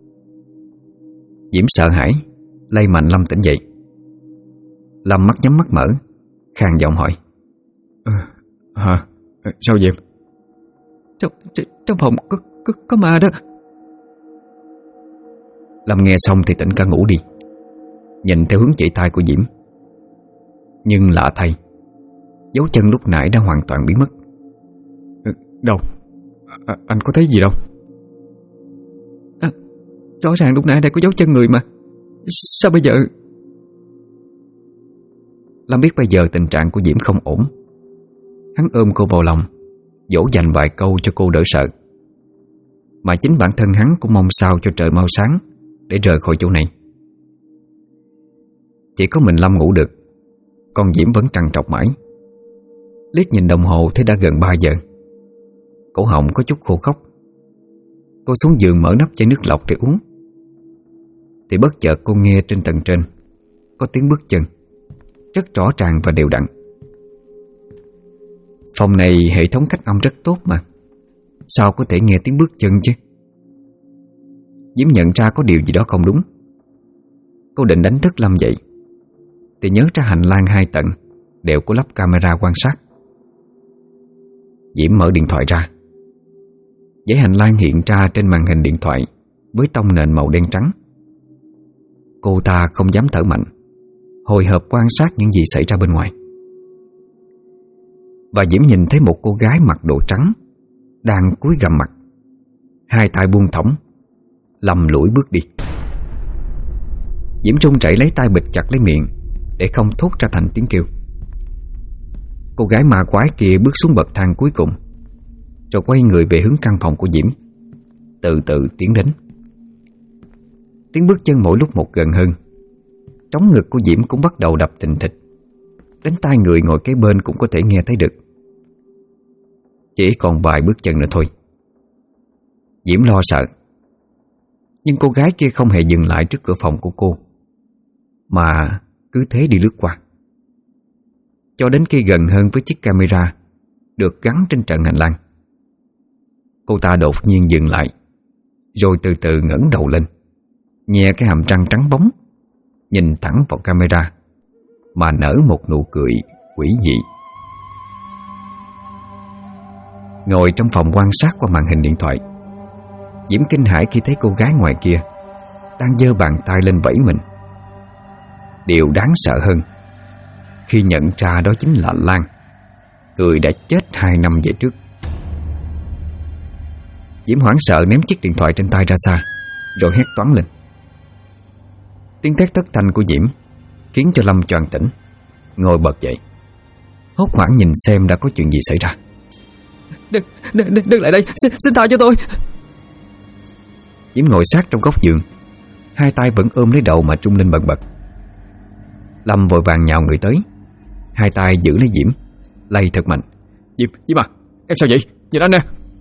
Diễm sợ hãi lay mạnh Lâm tỉnh dậy. Lâm mắt nhắm mắt mở, khàn giọng hỏi: Hả? Sao vậy? Trong phòng có ma đó. Lâm nghe xong thì tỉnh cả ngủ đi, nhìn theo hướng chỉ tay của Diễm. Nhưng lạ thay, dấu chân lúc nãy đã hoàn toàn biến mất. Đâu? Anh có thấy gì đâu? Rõ ràng lúc nãy đây có dấu chân người mà. Sao bây giờ? Lâm biết bây giờ tình trạng của Diễm không ổn. Hắn ôm cô vào lòng, dỗ dành vài câu cho cô đỡ sợ. Mà chính bản thân hắn cũng mong sao cho trời mau sáng để rời khỏi chỗ này. Chỉ có mình Lâm ngủ được, còn Diễm vẫn trằn trọc mãi. Liếc nhìn đồng hồ thấy đã gần 3 giờ. Cổ họng có chút khô khốc. Cô xuống giường mở nắp chai nước lọc để uống. Thì bất chợt cô nghe trên tầng trên có tiếng bước chân rất rõ ràng và đều đặn. Phòng này hệ thống cách âm rất tốt mà, sao có thể nghe tiếng bước chân chứ? Diễm nhận ra có điều gì đó không đúng. Cô định đánh thức Lâm dậy thì nhớ ra hành lang 2 tầng đều có lắp camera quan sát. Diễm mở điện thoại ra. Dãy hành lang hiện ra trên màn hình điện thoại với tông nền màu đen trắng. Cô ta không dám thở mạnh, hồi hộp quan sát những gì xảy ra bên ngoài. Và Diễm nhìn thấy một cô gái mặc đồ trắng đang cúi gằm mặt, 2 tay buông thõng, lầm lũi bước đi. Diễm run rẩy lấy tay bịt chặt lấy miệng để không thốt ra thành tiếng kêu. Cô gái ma quái kia bước xuống bậc thang cuối cùng, rồi quay người về hướng căn phòng của Diễm, từ từ tiến đến. Tiếng bước chân mỗi lúc một gần hơn. Trống ngực của Diễm cũng bắt đầu đập thình thịch, đến tai người ngồi kế bên cũng có thể nghe thấy được. Chỉ còn vài bước chân nữa thôi. Diễm lo sợ. Nhưng cô gái kia không hề dừng lại trước cửa phòng của cô, mà cứ thế đi lướt qua, cho đến khi gần hơn với chiếc camera được gắn trên trần hành lang. Cô ta đột nhiên dừng lại, rồi từ từ ngẩng đầu lên, nhè cái hàm răng trắng bóng, nhìn thẳng vào camera mà nở một nụ cười quỷ dị. Ngồi trong phòng quan sát qua màn hình điện thoại, Diễm kinh hãi khi thấy cô gái ngoài kia đang giơ bàn tay lên vẫy mình. Điều đáng sợ hơn khi nhận ra đó chính là Lan, người đã chết 2 năm về trước. Diễm hoảng sợ ném chiếc điện thoại trên tay ra xa, rồi hét toáng lên. Tiếng thét thất thanh của Diễm khiến cho Lâm choàng tỉnh, ngồi bật dậy, hốt hoảng nhìn xem đã có chuyện gì xảy ra. Đừng lại đây, xin tha cho tôi. Diễm ngồi sát trong góc giường, 2 tay vẫn ôm lấy đầu mà trung lên bần bật. Lâm vội vàng nhào người tới, 2 tay giữ lấy Diễm, lay thật mạnh. Diễm à, em sao vậy? Nhìn anh nè.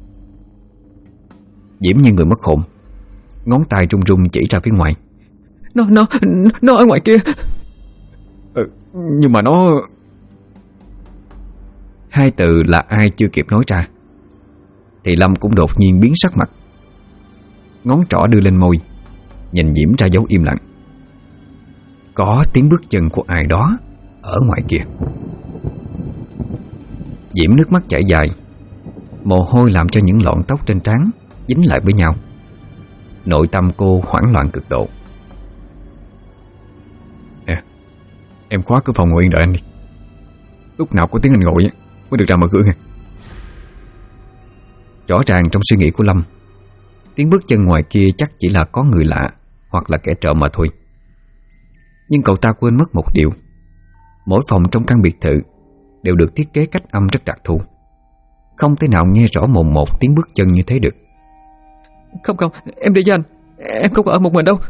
Diễm như người mất hồn, ngón tay run run chỉ ra phía ngoài. Nó ở ngoài kia. Nhưng mà nó... 2 từ là ai chưa kịp nói ra thì Lâm cũng đột nhiên biến sắc mặt, ngón trỏ đưa lên môi, nhìn Diễm ra dấu im lặng. Có tiếng bước chân của ai đó ở ngoài kia. Diễm nước mắt chảy dài, mồ hôi làm cho những lọn tóc trên trán dính lại với nhau. Nội tâm cô hoảng loạn cực độ. Em khóa cửa phòng ngồi yên đợi anh đi. Lúc nào có tiếng anh gọi mới được ra mở cửa nha. Rõ ràng trong suy nghĩ của Lâm, tiếng bước chân ngoài kia chắc chỉ là có người lạ hoặc là kẻ trộm mà thôi. Nhưng cậu ta quên mất một điều: mỗi phòng trong căn biệt thự đều được thiết kế cách âm rất đặc thù, không thể nào nghe rõ mồn một tiếng bước chân như thế được. Không, em đi với anh, em không có ở một mình đâu.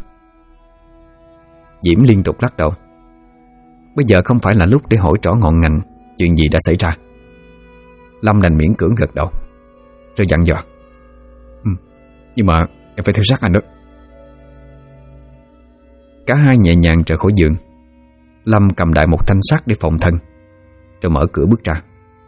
Diễm liên tục lắc đầu. Bây giờ không phải là lúc để hỏi rõ ngọn ngành chuyện gì đã xảy ra. Lâm đành miễn cưỡng gật đầu, rồi dặn dò. Nhưng mà em phải theo sát anh đó. Cả hai nhẹ nhàng rời khỏi giường. Lâm cầm đại một thanh sắt để phòng thân, rồi mở cửa bước ra.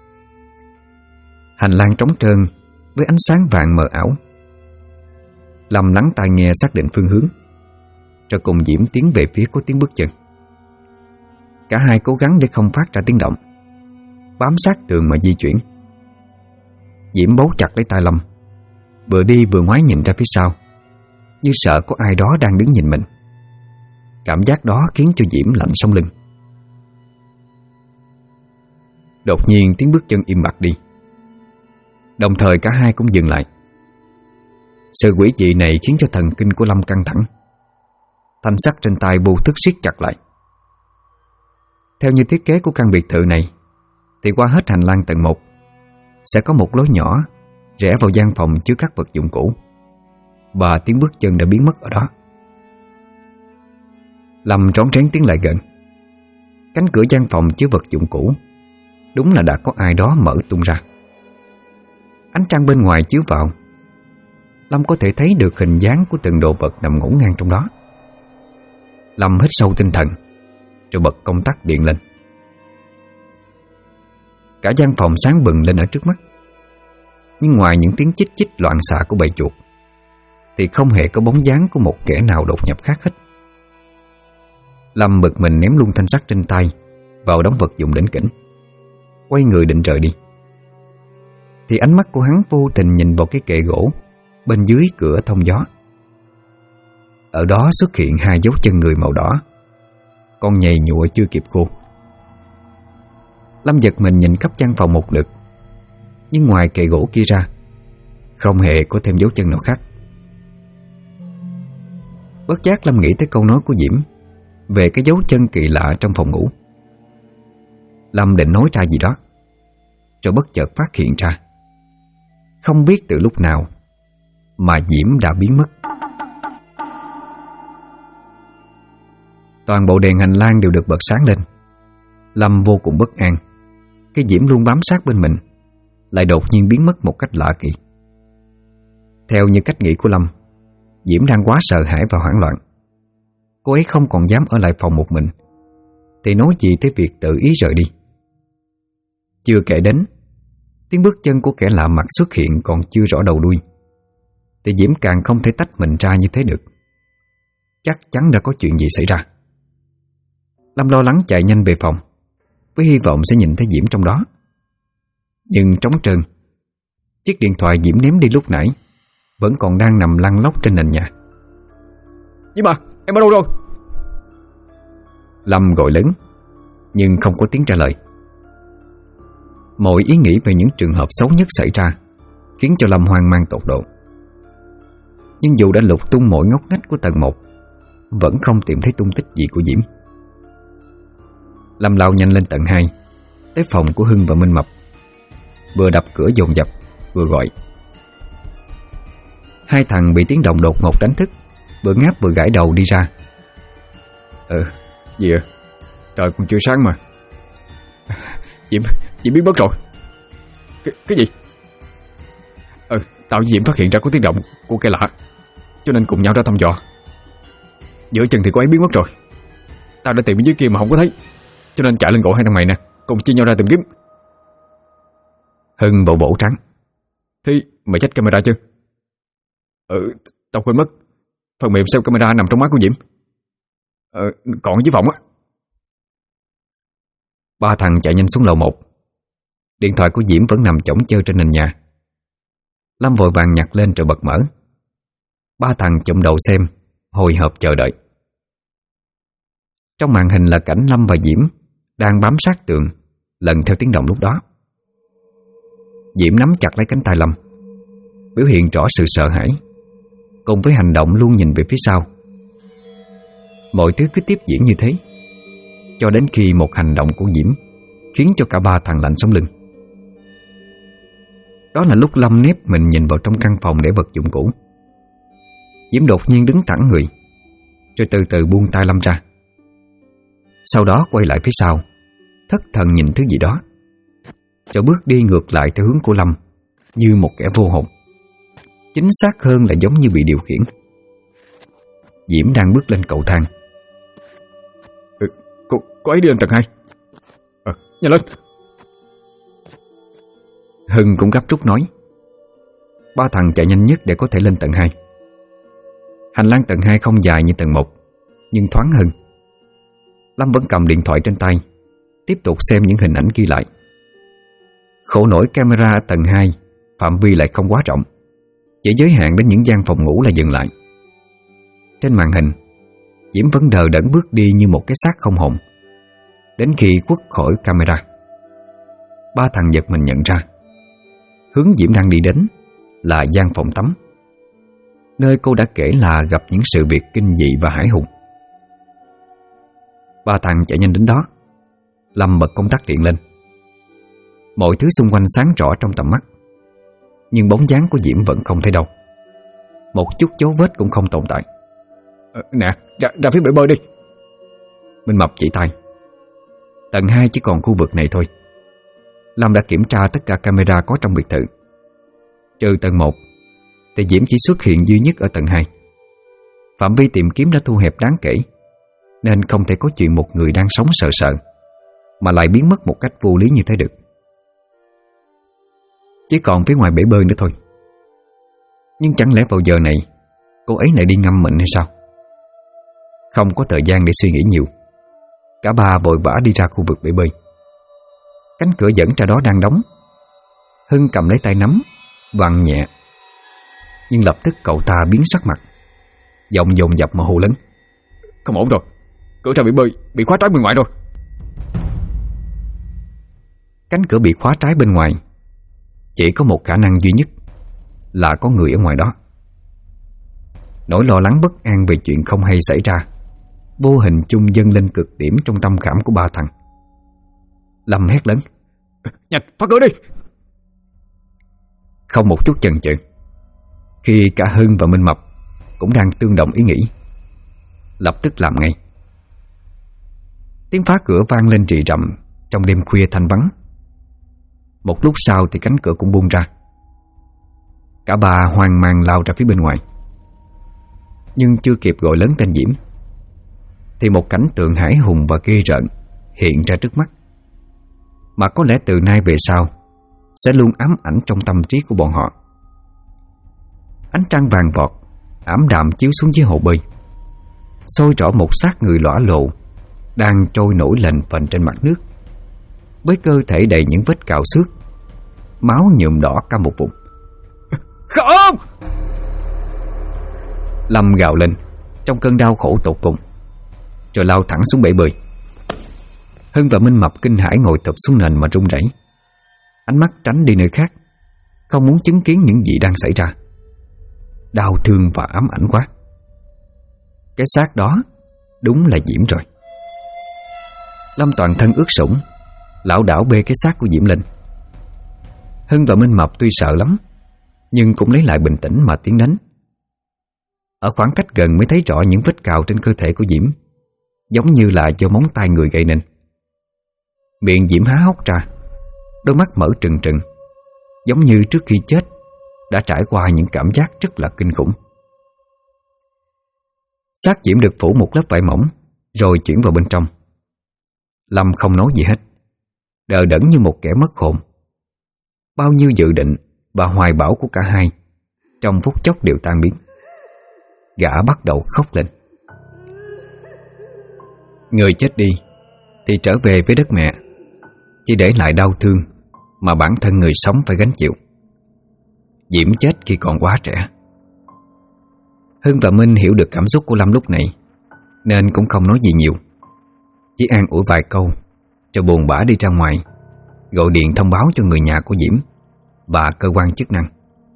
Hành lang trống trơn với ánh sáng vàng mờ ảo. Lâm lắng tai nghe xác định phương hướng, rồi cùng Diễm tiến về phía có tiếng bước chân. Cả hai cố gắng để không phát ra tiếng động, bám sát tường mà di chuyển. Diễm bấu chặt lấy tay Lâm, vừa đi vừa ngoái nhìn ra phía sau, như sợ có ai đó đang đứng nhìn mình. Cảm giác đó khiến cho Diễm lạnh sống lưng. Đột nhiên tiếng bước chân im bặt đi. Đồng thời cả hai cũng dừng lại. Sự quỷ dị này khiến cho thần kinh của Lâm căng thẳng. Thanh sắt trên tay vô thức siết chặt lại. Theo như thiết kế của căn biệt thự này thì qua hết hành lang tầng 1 sẽ có một lối nhỏ rẽ vào gian phòng chứa các vật dụng cũ, và tiếng bước chân đã biến mất ở đó. Lâm rón rén tiến lại gần. Cánh cửa gian phòng chứa vật dụng cũ đúng là đã có ai đó mở tung ra. Ánh trăng bên ngoài chiếu vào, Lâm có thể thấy được hình dáng của từng đồ vật nằm ngổn ngang trong đó. Lâm hít sâu tinh thần rồi bật công tắc điện lên. Cả gian phòng sáng bừng lên ở trước mắt. Nhưng ngoài những tiếng chích chích loạn xạ của bầy chuột thì không hề có bóng dáng của một kẻ nào đột nhập khác hết. Lâm bực mình ném luôn thanh sắt trên tay vào đống vật dụng lỉnh kỉnh, quay người định rời đi. Thì ánh mắt của hắn vô tình nhìn vào cái kệ gỗ bên dưới cửa thông gió. Ở đó xuất hiện hai dấu chân người màu đỏ, con nhầy nhụa chưa kịp khô. Lâm giật mình nhìn khắp gian phòng một lượt, nhưng ngoài kệ gỗ kia ra không hề có thêm dấu chân nào khác. Bất giác Lâm nghĩ tới câu nói của Diễm về cái dấu chân kỳ lạ trong phòng ngủ. Lâm định nói ra gì đó, rồi bất chợt phát hiện ra không biết từ lúc nào mà Diễm đã biến mất. Toàn bộ đèn hành lang đều được bật sáng lên. Lâm vô cùng bất an. Cái Diễm luôn bám sát bên mình lại đột nhiên biến mất một cách lạ kỳ. Theo như cách nghĩ của Lâm, Diễm đang quá sợ hãi và hoảng loạn. Cô ấy không còn dám ở lại phòng một mình, thì nói gì tới việc tự ý rời đi. Chưa kể đến tiếng bước chân của kẻ lạ mặt xuất hiện còn chưa rõ đầu đuôi, thì Diễm càng không thể tách mình ra như thế được. Chắc chắn đã có chuyện gì xảy ra. Lâm lo lắng chạy nhanh về phòng, với hy vọng sẽ nhìn thấy Diễm trong đó. Nhưng trống trơn, chiếc điện thoại Diễm ném đi lúc nãy vẫn còn đang nằm lăn lóc trên nền nhà. Diễm à, em ở đâu rồi? Lâm gọi lớn nhưng không có tiếng trả lời. Mọi ý nghĩ về những trường hợp xấu nhất xảy ra khiến cho Lâm hoang mang tột độ. Nhưng dù đã lục tung mọi ngóc ngách của tầng 1, vẫn không tìm thấy tung tích gì của Diễm. Lâm lao nhanh lên tầng 2, tới phòng của Hưng và Minh Mập, vừa đập cửa dồn dập vừa gọi. Hai thằng bị tiếng động đột ngột đánh thức, vừa ngáp vừa gãi đầu đi ra. Gì à? Trời còn chưa sáng mà. Diễm biến mất rồi. Cái gì? Tao với Diễm phát hiện ra có tiếng động của cây lạ, cho nên cùng nhau ra thăm dò. Giữa chừng thì cô ấy biến mất rồi. Tao đã tìm ở dưới kia mà không có thấy, cho nên chạy lên gọi hai thằng mày nè, cùng chia nhau ra tìm kiếm. Hưng bộ bổ trắng. Thế mày check camera chưa? Tao quên mất. Phần mềm xem camera nằm trong máy của Diễm. Còn dưới phòng á. Ba thằng chạy nhanh xuống lầu 1. Điện thoại của Diễm vẫn nằm chõng chơ trên nền nhà. Lâm vội vàng nhặt lên rồi bật mở. Ba thằng chụm đầu xem, hồi hộp chờ đợi. Trong màn hình là cảnh Lâm và Diễm đang bám sát tường, lần theo tiếng động lúc đó. Diễm nắm chặt lấy cánh tay Lâm, biểu hiện rõ sự sợ hãi, cùng với hành động luôn nhìn về phía sau. Mọi thứ cứ tiếp diễn như thế, cho đến khi một hành động của Diễm khiến cho cả ba thằng lạnh sống lưng. Đó là lúc Lâm nép mình nhìn vào trong căn phòng để vật dụng cũ. Diễm đột nhiên đứng thẳng người, rồi từ từ buông tay Lâm ra. Sau đó quay lại phía sau, thất thần nhìn thứ gì đó, rồi bước đi ngược lại theo hướng của Lâm, như một kẻ vô hồn. Chính xác hơn là giống như bị điều khiển. Diễm đang bước lên cầu thang. Cô ấy đi lên tầng 2. Nhanh lên. Hưng cũng gấp rút nói. Ba thằng chạy nhanh nhất để có thể lên tầng 2. Hành lang tầng 2 không dài như tầng 1, nhưng thoáng hơn. Lâm vẫn cầm điện thoại trên tay, tiếp tục xem những hình ảnh ghi lại. Khổ nổi camera ở tầng 2 phạm vi lại không quá rộng, chỉ giới hạn đến những gian phòng ngủ là dừng lại. Trên màn hình, Diễm vẫn đờ đẫn bước đi như một cái xác không hồn, đến khi quất khỏi camera. Ba thằng giật mình nhận ra hướng Diễm đang đi đến là gian phòng tắm, nơi cô đã kể là gặp những sự việc kinh dị và hãi hùng. Ba thằng chạy nhanh đến đó. Lâm bật công tắc điện lên. Mọi thứ xung quanh sáng rõ trong tầm mắt, nhưng bóng dáng của Diễm vẫn không thấy đâu. Một chút dấu vết cũng không tồn tại. Nè, ra phía bể bơi đi. Minh Mập chỉ tay. Tầng 2 chỉ còn khu vực này thôi. Lâm đã kiểm tra tất cả camera có trong biệt thự. Trừ tầng 1 thì Diễm chỉ xuất hiện duy nhất ở tầng 2. Phạm vi tìm kiếm đã thu hẹp đáng kể, nên không thể có chuyện một người đang sống sợ sợ mà lại biến mất một cách vô lý như thế được. Chỉ còn phía ngoài bể bơi nữa thôi. Nhưng chẳng lẽ vào giờ này cô ấy lại đi ngâm mình hay sao? Không có thời gian để suy nghĩ nhiều, cả ba vội vã đi ra khu vực bể bơi. Cánh cửa dẫn ra đó đang đóng. Hưng cầm lấy tay nắm, vặn nhẹ. Nhưng lập tức cậu ta biến sắc mặt, giọng dồn dập mà hô lớn: Không ổn rồi, cửa ra bể bơi bị khóa trái bên ngoài rồi. Cánh cửa bị khóa trái bên ngoài chỉ có một khả năng duy nhất là có người ở ngoài đó. Nỗi lo lắng bất an về chuyện không hay xảy ra vô hình chung dâng lên cực điểm trong tâm khảm của ba thằng. Lâm hét lớn: Nhanh, phá cửa đi! Không một chút chần chừ, khi cả Hưng và Minh Mập cũng đang tương đồng ý nghĩ, lập tức làm ngay. Tiếng phá cửa vang lên rì rầm trong đêm khuya thanh vắng. Một lúc sau thì cánh cửa cũng buông ra. Cả ba hoang mang lao ra phía bên ngoài. Nhưng chưa kịp gọi lớn tên Diễm thì một cảnh tượng hãi hùng và ghê rợn hiện ra trước mắt, mà có lẽ từ nay về sau sẽ luôn ám ảnh trong tâm trí của bọn họ. Ánh trăng vàng vọt ảm đạm chiếu xuống dưới hồ bơi, soi rõ một xác người lõa lồ đang trôi nổi lềnh phềnh trên mặt nước, với cơ thể đầy những vết cào xước, máu nhuộm đỏ cả một vùng. Không! Lâm gào lên trong cơn đau khổ tột cùng, rồi lao thẳng xuống bể bơi. Hưng và Minh Mập kinh hãi ngồi thụp xuống nền mà run rẩy, ánh mắt tránh đi nơi khác, không muốn chứng kiến những gì đang xảy ra. Đau thương và ám ảnh quá. Cái xác đó đúng là Diễm rồi. Lâm toàn thân ướt sũng, lảo đảo bê cái xác của Diễm lên. Hưng và Minh Mập tuy sợ lắm, nhưng cũng lấy lại bình tĩnh mà tiến đến. Ở khoảng cách gần mới thấy rõ những vết cào trên cơ thể của Diễm, giống như là do móng tay người gây nên. Miệng Diễm há hốc ra, đôi mắt mở trừng trừng, giống như trước khi chết đã trải qua những cảm giác rất là kinh khủng. Xác Diễm được phủ một lớp vải mỏng rồi chuyển vào bên trong. Lâm không nói gì hết, đờ đẫn như một kẻ mất hồn. Bao nhiêu dự định và hoài bão của cả hai trong phút chốc đều tan biến. Gã bắt đầu khóc lên. Người chết đi thì trở về với đất mẹ, chỉ để lại đau thương mà bản thân người sống phải gánh chịu. Diễm chết khi còn quá trẻ. Hưng và Minh hiểu được cảm xúc của Lâm lúc này, nên cũng không nói gì nhiều, chỉ an ủi vài câu rồi buồn bã đi ra ngoài, gọi điện thông báo cho người nhà của Diễm và cơ quan chức năng.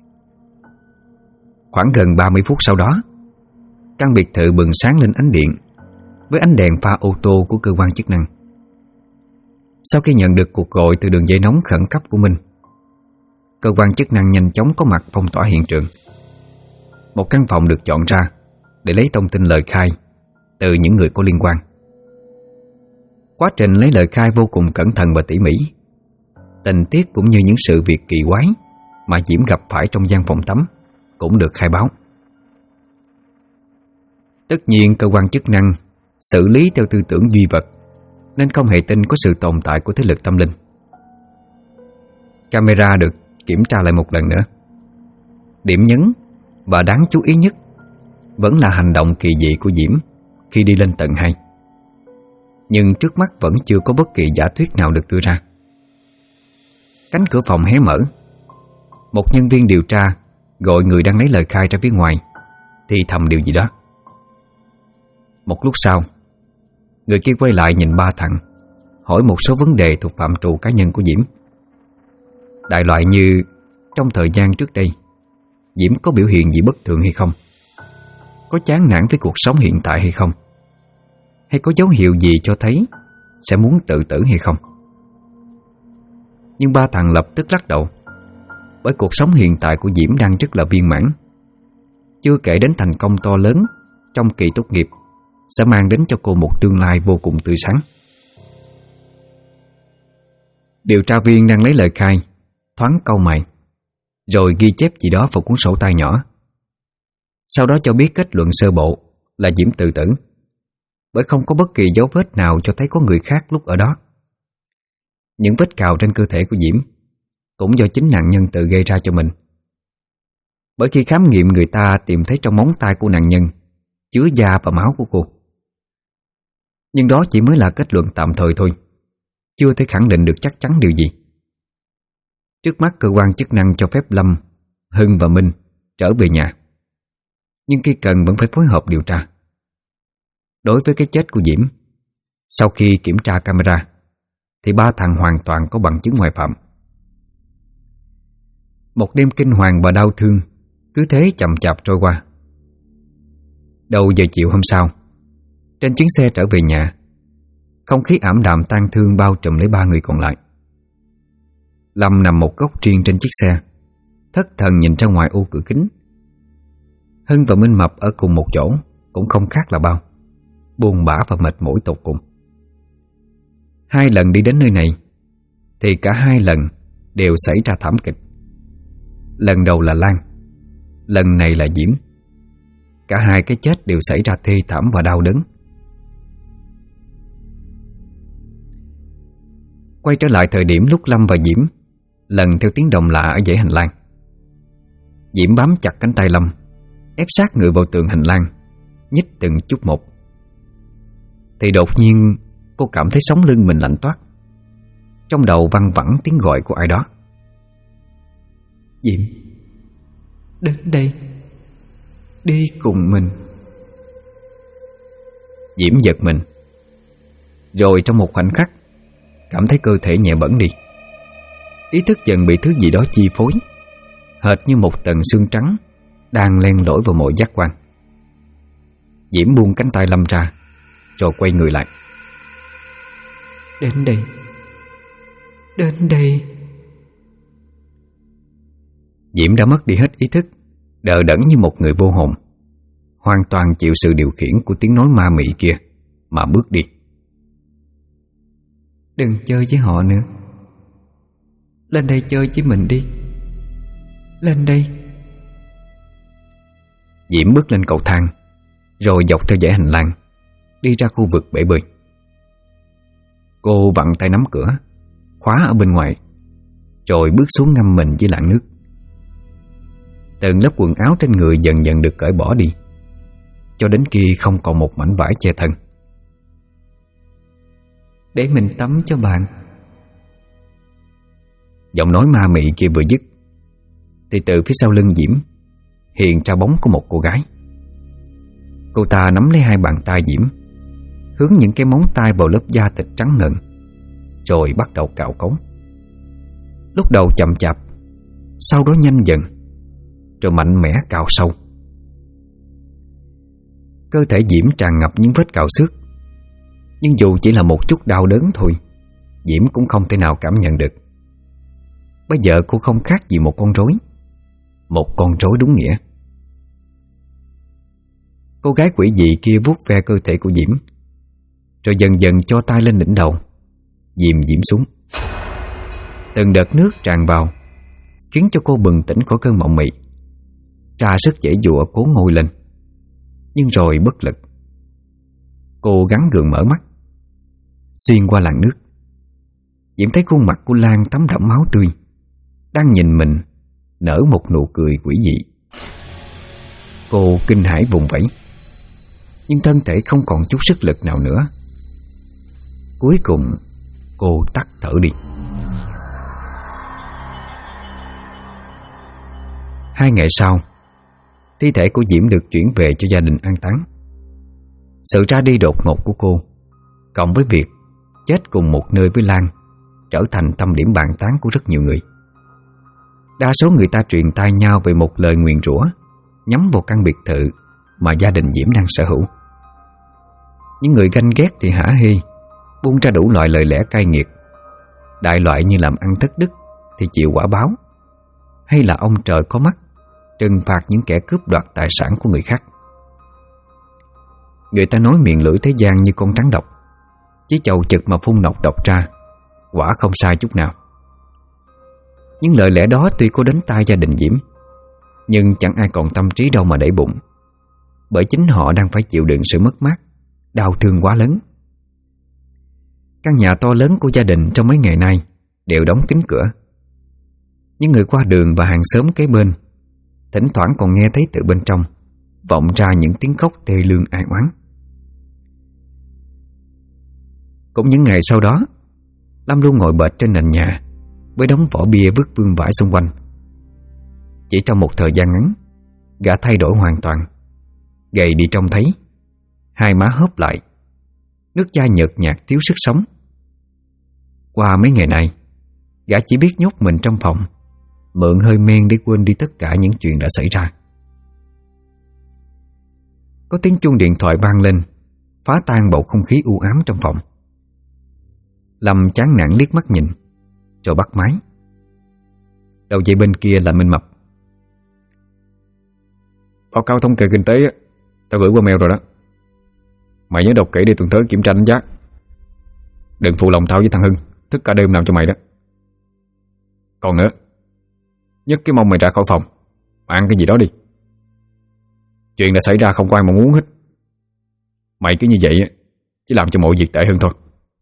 Khoảng gần 30 phút sau đó, căn biệt thự bừng sáng lên ánh điện với ánh đèn pha ô tô của cơ quan chức năng. Sau khi nhận được cuộc gọi từ đường dây nóng khẩn cấp của Minh, cơ quan chức năng nhanh chóng có mặt phong tỏa hiện trường. Một căn phòng được chọn ra để lấy thông tin lời khai từ những người có liên quan. Quá trình lấy lời khai vô cùng cẩn thận và tỉ mỉ. Tình tiết cũng như những sự việc kỳ quái mà Diễm gặp phải trong gian phòng tắm cũng được khai báo. Tất nhiên cơ quan chức năng xử lý theo tư tưởng duy vật, nên không hề tin có sự tồn tại của thế lực tâm linh. Camera được kiểm tra lại một lần nữa. Điểm nhấn và đáng chú ý nhất vẫn là hành động kỳ dị của Diễm khi đi lên tầng 2. Nhưng trước mắt vẫn chưa có bất kỳ giả thuyết nào được đưa ra. Cánh cửa phòng hé mở. Một nhân viên điều tra gọi người đang lấy lời khai ra phía ngoài, thì thầm điều gì đó. Một lúc sau, người kia quay lại nhìn ba thằng, hỏi một số vấn đề thuộc phạm trù cá nhân của Diễm. Đại loại như trong thời gian trước đây Diễm có biểu hiện gì bất thường hay không, có chán nản với cuộc sống hiện tại hay không, hay có dấu hiệu gì cho thấy sẽ muốn tự tử hay không. Nhưng ba thằng lập tức lắc đầu, bởi cuộc sống hiện tại của Diễm đang rất là viên mãn. Chưa kể đến thành công to lớn trong kỳ tốt nghiệp sẽ mang đến cho cô một tương lai vô cùng tươi sáng. Điều tra viên đang lấy lời khai thoáng cau mày, rồi ghi chép gì đó vào cuốn sổ tay nhỏ. Sau đó cho biết kết luận sơ bộ là Diễm tự tử, bởi không có bất kỳ dấu vết nào cho thấy có người khác lúc ở đó. Những vết cào trên cơ thể của Diễm cũng do chính nạn nhân tự gây ra cho mình, bởi khi khám nghiệm người ta tìm thấy trong móng tay của nạn nhân chứa da và máu của cô. Nhưng đó chỉ mới là kết luận tạm thời thôi, chưa thể khẳng định được chắc chắn điều gì. Trước mắt cơ quan chức năng cho phép Lâm, Hưng và Minh trở về nhà, nhưng khi cần vẫn phải phối hợp điều tra. Đối với cái chết của Diễm, sau khi kiểm tra camera thì ba thằng hoàn toàn có bằng chứng ngoại phạm. Một đêm kinh hoàng và đau thương cứ thế chậm chạp trôi qua. Đầu giờ chiều hôm sau, trên chuyến xe trở về nhà, không khí ảm đạm tang thương bao trùm lấy ba người còn lại. Lâm nằm một góc riêng trên chiếc xe, thất thần nhìn ra ngoài ô cửa kính. Hưng và Minh Mập ở cùng một chỗ cũng không khác là bao, buồn bã và mệt mỏi tột cùng. Hai lần đi đến nơi này thì cả hai lần đều xảy ra thảm kịch. Lần đầu là Lan, lần này là Diễm. Cả hai cái chết đều xảy ra thê thảm và đau đớn. Quay trở lại thời điểm lúc Lâm và Diễm lần theo tiếng động lạ ở dãy hành lang. Diễm bám chặt cánh tay Lâm, ép sát người vào tường hành lang, nhích từng chút một. Thì đột nhiên cô cảm thấy sống lưng mình lạnh toát. Trong đầu văng vẳng tiếng gọi của ai đó. Diễm, đến đây, đi cùng mình. Diễm giật mình, rồi trong một khoảnh khắc cảm thấy cơ thể nhẹ bẫng đi. Ý thức dần bị thứ gì đó chi phối, hệt như một tầng xương trắng đang len lỏi vào mọi giác quan. Diễm buông cánh tay Lâm ra, rồi quay người lại. Đến đây, đến đây. Diễm đã mất đi hết ý thức, đờ đẫn như một người vô hồn, hoàn toàn chịu sự điều khiển của tiếng nói ma mị kia mà bước đi. Đừng chơi với họ nữa, lên đây chơi với mình đi. Lên đây. Diễm bước lên cầu thang, rồi dọc theo dãy hành lang đi ra khu vực bể bơi. Cô vặn tay nắm cửa, khóa ở bên ngoài, rồi bước xuống ngâm mình dưới làn nước. Từng lớp quần áo trên người dần dần được cởi bỏ đi, cho đến khi không còn một mảnh vải che thân. Để mình tắm cho bạn. Giọng nói ma mị kia vừa dứt thì từ phía sau lưng Diễm hiện ra bóng của một cô gái. Cô ta nắm lấy hai bàn tay Diễm, hướng những cái móng tay vào lớp da thịt trắng ngần, rồi bắt đầu cạo cấu. Lúc đầu chậm chạp, sau đó nhanh dần, rồi mạnh mẽ cạo sâu. Cơ thể Diễm tràn ngập những vết cạo xước, nhưng dù chỉ là một chút đau đớn thôi, Diễm cũng không thể nào cảm nhận được. Bây giờ cô không khác gì một con rối, một con rối đúng nghĩa. Cô gái quỷ dị kia vuốt ve cơ thể của Diễm, rồi dần dần cho tay lên đỉnh đầu, dìm Diễm xuống. Từng đợt nước tràn vào, khiến cho cô bừng tỉnh khỏi cơn mộng mị, tra sức giãy giụa cố ngồi lên, nhưng rồi bất lực. Cô gắng gượng mở mắt. Xuyên qua làn nước, Diễm thấy khuôn mặt của Lan tắm đẫm máu tươi, đang nhìn mình nở một nụ cười quỷ dị. Cô kinh hãi vùng vẫy, nhưng thân thể không còn chút sức lực nào nữa. Cuối cùng cô tắt thở đi. 2 ngày sau, thi thể của Diễm được chuyển về cho gia đình an táng. Sự ra đi đột ngột của cô, cộng với việc chết cùng một nơi với Lan, trở thành tâm điểm bàn tán của rất nhiều người. Đa số người ta truyền tai nhau về một lời nguyền rủa nhắm vào căn biệt thự mà gia đình Diễm đang sở hữu. Những người ganh ghét thì hả hê, buông ra đủ loại lời lẽ cay nghiệt. Đại loại như làm ăn thất đức thì chịu quả báo, hay là ông trời có mắt trừng phạt những kẻ cướp đoạt tài sản của người khác. Người ta nói miệng lưỡi thế gian như con rắn độc, chỉ chầu chực mà phun nọc độc ra, quả không sai chút nào. Những lời lẽ đó tuy có đến tai gia đình Diễm, nhưng chẳng ai còn tâm trí đâu mà để bụng, bởi chính họ đang phải chịu đựng sự mất mát, đau thương quá lớn. Căn nhà to lớn của gia đình trong mấy ngày nay đều đóng kín cửa. Những người qua đường và hàng xóm kế bên thỉnh thoảng còn nghe thấy từ bên trong vọng ra những tiếng khóc thê lương ai oán. Cũng những ngày sau đó, Lâm luôn ngồi bệt trên nền nhà với đống vỏ bia vứt vương vãi xung quanh. Chỉ trong một thời gian ngắn, gã thay đổi hoàn toàn, gầy đi trông thấy, hai má hớp lại, nước da nhợt nhạt thiếu sức sống. Qua mấy ngày này, gã chỉ biết nhốt mình trong phòng, mượn hơi men để quên đi tất cả những chuyện đã xảy ra. Có tiếng chuông điện thoại vang lên, phá tan bầu không khí u ám trong phòng. Lâm chán nản liếc mắt nhìn, rồi bắt máy. Đầu dây bên kia là Minh Mập. Báo cáo thống kê kinh tế tao gửi qua mail rồi đó. Mày nhớ đọc kỹ để tuần tới kiểm tra đánh giá. Đừng phụ lòng tao với thằng Hưng thức cả đêm làm cho mày đó. Còn nữa, nhất cái mong mày ra khỏi phòng mà ăn cái gì đó đi. Chuyện đã xảy ra không có ai mong muốn hết. Mày cứ như vậy chỉ làm cho mọi việc tệ hơn thôi.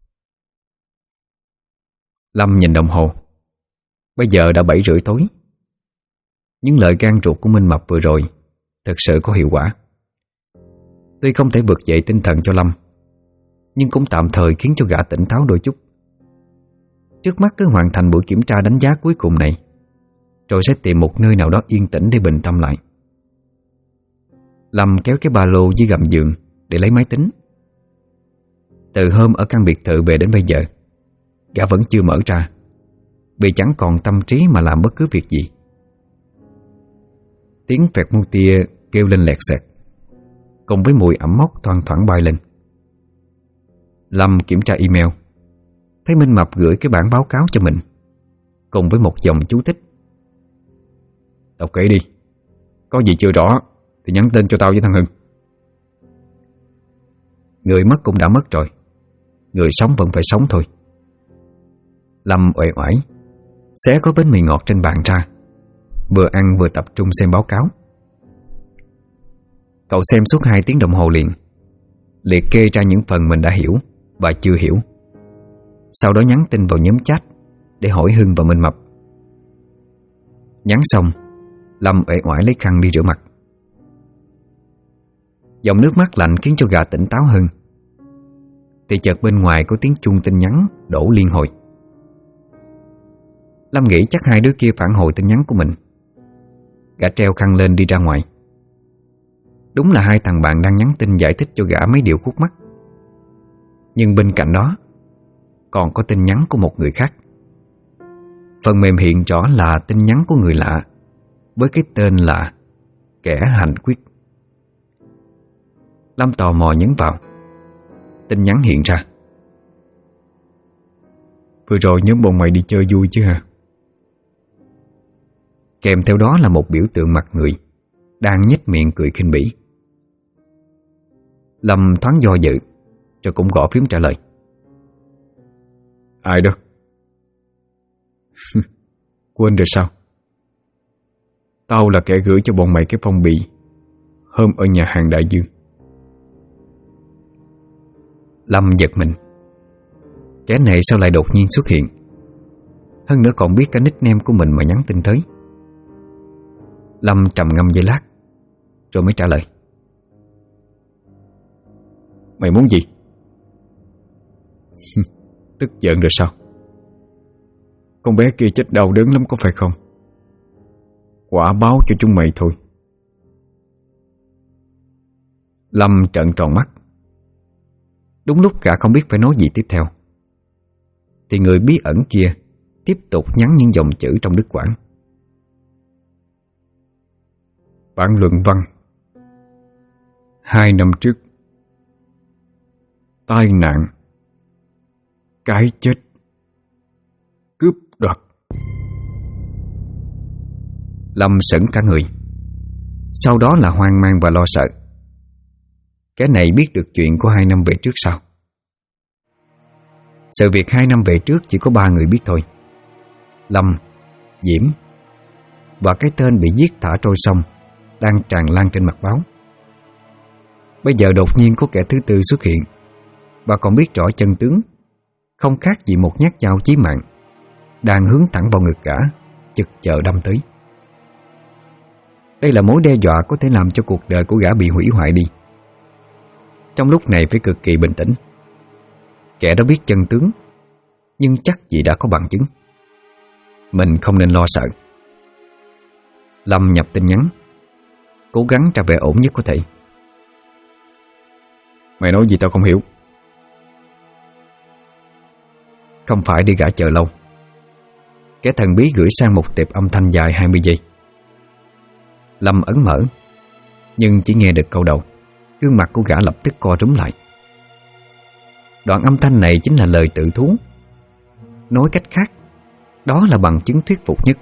Lâm nhìn đồng hồ. Bây giờ đã 7:30 tối. Những lời gan ruột của Minh Mập vừa rồi thực sự có hiệu quả. Tuy không thể vực dậy tinh thần cho Lâm, nhưng cũng tạm thời khiến cho gã tỉnh táo đôi chút. Trước mắt cứ hoàn thành buổi kiểm tra đánh giá cuối cùng này, rồi sẽ tìm một nơi nào đó yên tĩnh để bình tâm lại. Lâm kéo cái ba lô dưới gầm giường để lấy máy tính. Từ hôm ở căn biệt thự về đến bây giờ, gã vẫn chưa mở ra, vì chẳng còn tâm trí mà làm bất cứ việc gì. Tiếng phẹt mu tia kêu lên lẹt xẹt, cùng với mùi ẩm mốc thoang thoảng bay lên. Lâm kiểm tra email, thấy Minh Mập gửi cái bản báo cáo cho mình, cùng với một dòng chú thích. Đọc kỹ đi, có gì chưa rõ thì nhắn tin cho tao với thằng Hưng. Người mất cũng đã mất rồi, người sống vẫn phải sống thôi. Lâm uể oải xé gói bánh mì ngọt trên bàn ra, vừa ăn vừa tập trung xem báo cáo. Cậu xem suốt 2 tiếng đồng hồ liền, liệt kê ra những phần mình đã hiểu và chưa hiểu. Sau đó nhắn tin vào nhóm chat để hỏi Hưng và Minh Mập. Nhắn xong, Lâm uể oải lấy khăn đi rửa mặt. Dòng nước mắt lạnh khiến cho gã tỉnh táo hơn, thì chợt bên ngoài có tiếng chuông tin nhắn đổ liên hồi. Lâm nghĩ chắc 2 đứa kia phản hồi tin nhắn của mình. Gã treo khăn lên đi ra ngoài. Đúng là 2 thằng bạn đang nhắn tin giải thích cho gã mấy điều khúc mắc. Nhưng bên cạnh đó còn có tin nhắn của một người khác. Phần mềm hiện rõ là tin nhắn của người lạ, với cái tên là Kẻ Hành Quyết. Lâm tò mò nhấn vào. Tin nhắn hiện ra: vừa rồi nhóm bọn mày đi chơi vui chứ hả? Kèm theo đó là một biểu tượng mặt người đang nhếch miệng cười khinh bỉ. Lâm thoáng do dự, rồi cũng gõ phím trả lời. Ai đó? Quên rồi sao? Tao là kẻ gửi cho bọn mày cái phong bì hôm ở nhà hàng Đại Dương. Lâm giật mình. Kẻ này sao lại đột nhiên xuất hiện, hơn nữa còn biết cả nickname của mình mà nhắn tin tới. Lâm trầm ngâm giây lát, rồi mới trả lời. Mày muốn gì? Tức giận rồi sao? Con bé kia chết đau đớn lắm có phải không? Quả báo cho chúng mày thôi. Lâm trợn tròn mắt, Đúng lúc gã không biết phải nói gì tiếp theo thì người bí ẩn kia tiếp tục nhắn những dòng chữ trong đứt quãng. Bản luận văn. 2 năm trước, tai nạn, cái chết, cướp đoạt. Lâm sững cả người. Sau đó là hoang mang và lo sợ. Cái này biết được chuyện của 2 năm về trước sao? Sự việc 2 năm về trước chỉ có 3 người biết thôi: Lâm, Diễm và cái tên bị giết thả trôi sông đang tràn lan trên mặt báo. Bây giờ đột nhiên có kẻ thứ tư xuất hiện và còn biết rõ chân tướng, không khác gì một nhát dao chí mạng đang hướng thẳng vào ngực gã, chực chờ đâm tới. Đây là mối đe dọa có thể làm cho cuộc đời của gã bị hủy hoại đi. Trong lúc này phải cực kỳ bình tĩnh. Kẻ đó biết chân tướng, nhưng chắc gì đã có bằng chứng. Mình không nên lo sợ. Lâm nhập tin nhắn, cố gắng ra vẻ ổn nhất có thể. Mày nói gì tao không hiểu. Không phải đi gã chờ lâu. Kẻ thần bí gửi sang một tệp âm thanh dài 20 giây. Lâm ấn mở, nhưng chỉ nghe được câu đầu. Gương mặt của gã lập tức co rúm lại. Đoạn âm thanh này chính là lời tự thú. Nói cách khác, đó là bằng chứng thuyết phục nhất.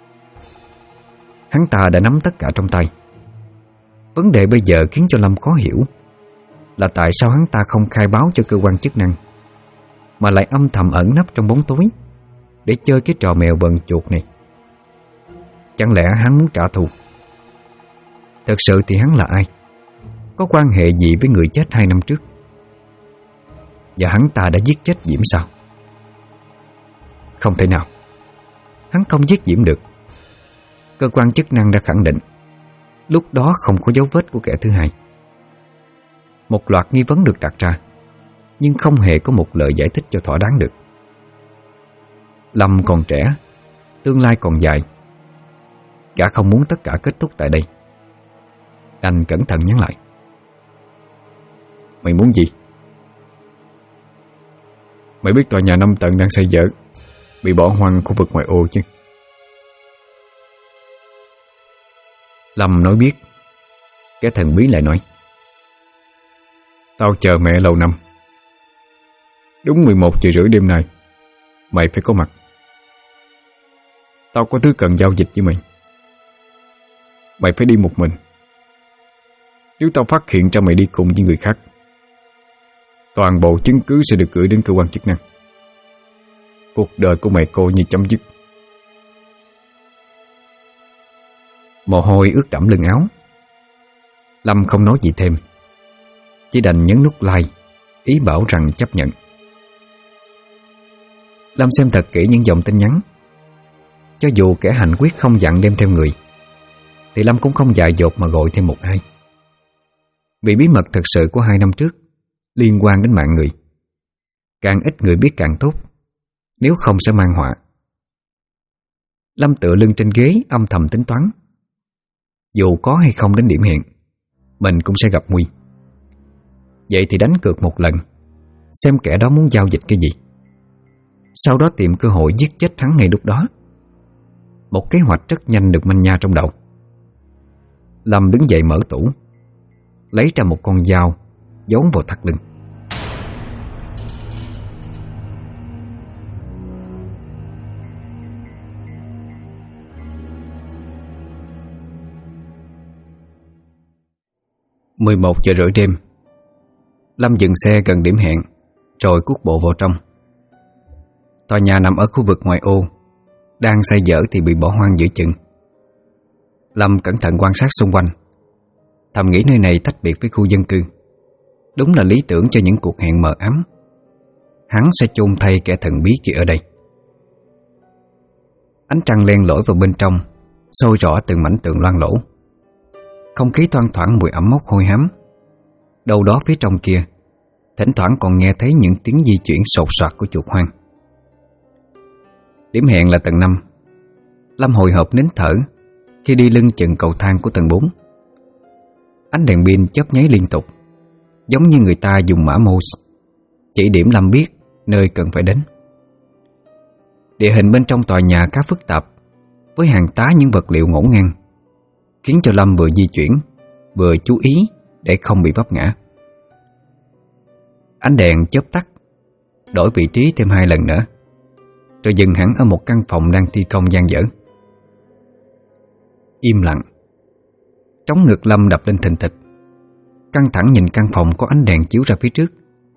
Hắn ta đã nắm tất cả trong tay. Vấn đề bây giờ khiến cho Lâm khó hiểu là tại sao hắn ta không khai báo cho cơ quan chức năng, mà lại âm thầm ẩn nấp trong bóng tối để chơi cái trò mèo vờn chuột này. Chẳng lẽ hắn muốn trả thù? Thật sự thì hắn là ai? Có quan hệ gì với người chết 2 năm trước? Và hắn ta đã giết chết Diễm sao? Không thể nào. Hắn không giết Diễm được. Cơ quan chức năng đã khẳng định lúc đó không có dấu vết của kẻ thứ hai. Một loạt nghi vấn được đặt ra, nhưng không hề có một lời giải thích cho thỏa đáng được. Lâm còn trẻ, tương lai còn dài. Gã không muốn tất cả kết thúc tại đây. Đành cẩn thận nhắn lại. Mày muốn gì? Mày biết tòa nhà 5 tầng đang xây dở, bị bỏ hoang khu vực ngoại ô chứ? Lâm nói biết. Cái thần bí lại nói: Tao chờ mẹ lâu năm. Đúng 11 giờ rưỡi đêm nay mày phải có mặt. Tao có thứ cần giao dịch với mày. Mày phải đi một mình. Nếu tao phát hiện ra mày đi cùng với người khác, toàn bộ chứng cứ sẽ được gửi đến cơ quan chức năng. Cuộc đời của mày coi như chấm dứt. Mồ hôi ướt đẫm lưng áo. Lâm không nói gì thêm, chỉ đành nhấn nút like, ý bảo rằng chấp nhận. Lâm xem thật kỹ những dòng tin nhắn. Cho dù kẻ hành quyết không dặn đem theo người, thì Lâm cũng không dại dột mà gọi thêm một ai. Vì bí mật thật sự của 2 năm trước liên quan đến mạng người. Càng ít người biết càng tốt, nếu không sẽ mang họa. Lâm tựa lưng trên ghế âm thầm tính toán. Dù có hay không đến điểm hẹn, mình cũng sẽ gặp nguy. Vậy thì đánh cược một lần, xem kẻ đó muốn giao dịch cái gì, sau đó tìm cơ hội giết chết hắn ngay lúc đó. Một kế hoạch rất nhanh được manh nha trong đầu. Lâm đứng dậy mở tủ, lấy ra một con dao giấu vào thắt lưng. Mười 11 giờ rưỡi đêm, Lâm dừng xe gần điểm hẹn rồi cuốc bộ vào trong. Tòa nhà nằm ở khu vực ngoại ô, đang xây dở thì bị bỏ hoang giữa chừng. Lâm cẩn thận quan sát xung quanh, thầm nghĩ nơi này tách biệt với khu dân cư, đúng là lý tưởng cho những cuộc hẹn mờ ám. Hắn sẽ chôn thay kẻ thần bí kia ở đây. Ánh trăng len lỏi vào bên trong, soi rõ từng mảnh tường loang lỗ. Không khí thoang thoảng mùi ẩm mốc hôi hám. Đâu đó phía trong kia, thỉnh thoảng còn nghe thấy những tiếng di chuyển sột soạt của chuột hoang. Điểm hẹn là tầng 5. Lâm hồi hộp nín thở khi đi lưng chừng cầu thang của tầng 4. Ánh đèn pin chớp nháy liên tục, giống như người ta dùng mã mouse chỉ điểm Lâm biết nơi cần phải đến. Địa hình bên trong tòa nhà khá phức tạp, với hàng tá những vật liệu ngổn ngang, khiến cho Lâm vừa di chuyển vừa chú ý để không bị vấp ngã. Ánh đèn chớp tắt, đổi vị trí thêm 2 lần nữa, rồi dừng hẳn ở một căn phòng đang thi công dang dở. Im lặng. Trống ngực Lâm đập lên thình thịch, căng thẳng nhìn căn phòng có ánh đèn chiếu ra phía trước.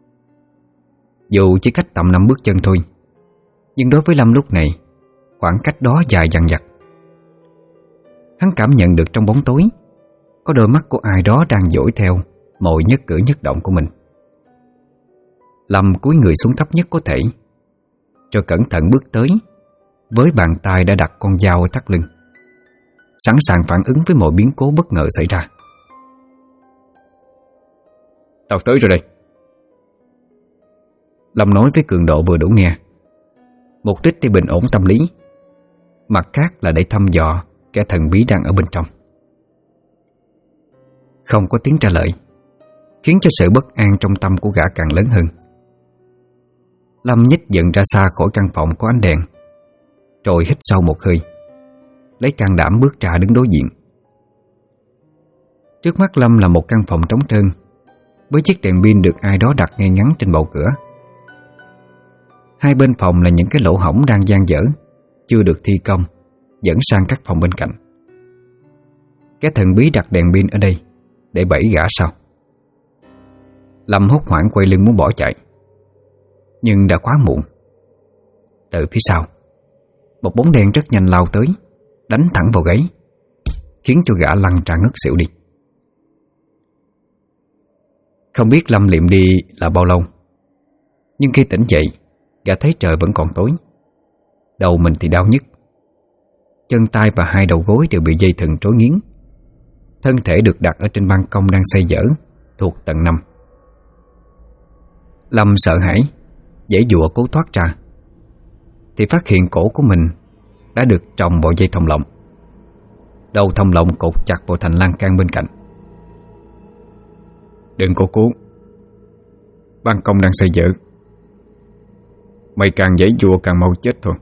Dù chỉ cách tầm 5 bước chân thôi, nhưng đối với Lâm lúc này, khoảng cách đó dài dằng dặc. Hắn cảm nhận được trong bóng tối có đôi mắt của ai đó đang dõi theo mọi nhất cử nhất động của mình. Lâm cúi người xuống thấp nhất có thể, rồi cẩn thận bước tới, với bàn tay đã đặt con dao ở thắt lưng, sẵn sàng phản ứng với mọi biến cố bất ngờ xảy ra. Tao tới rồi đây. Lâm nói với cường độ vừa đủ nghe, mục đích để bình ổn tâm lý, mặt khác là để thăm dò kẻ thần bí đang ở bên trong. Không có tiếng trả lời, khiến cho sự bất an trong tâm của gã càng lớn hơn. Lâm nhích dần ra xa khỏi căn phòng có ánh đèn, rồi hít sâu một hơi, lấy can đảm bước ra đứng đối diện. Trước mắt Lâm là một căn phòng trống trơn, với chiếc đèn pin được ai đó đặt ngay ngắn trên bầu cửa. Hai bên phòng là những cái lỗ hổng đang dang dở, chưa được thi công, dẫn sang các phòng bên cạnh. Cái thần bí đặt đèn pin ở đây để bẫy gã sao? Lâm hốt hoảng quay lưng muốn bỏ chạy, nhưng đã quá muộn. Từ phía sau, một bóng đen rất nhanh lao tới, đánh thẳng vào gáy, khiến cho gã lăn ra ngất xỉu đi. Không biết Lâm liệm đi là bao lâu, nhưng khi tỉnh dậy, gã thấy trời vẫn còn tối. Đầu mình thì đau nhức, chân tay và 2 đầu gối đều bị dây thừng trói nghiến. Thân thể được đặt ở trên ban công đang xây dở, thuộc tầng 5. Lâm sợ hãi, giãy giụa cố thoát ra, thì phát hiện cổ của mình đã được tròng vào dây thòng lọng. Đầu thòng lọng cột chặt vào thành lan can bên cạnh. Đừng có cố, ban công đang xây dở, mày càng giãy giụa càng mau chết thôi.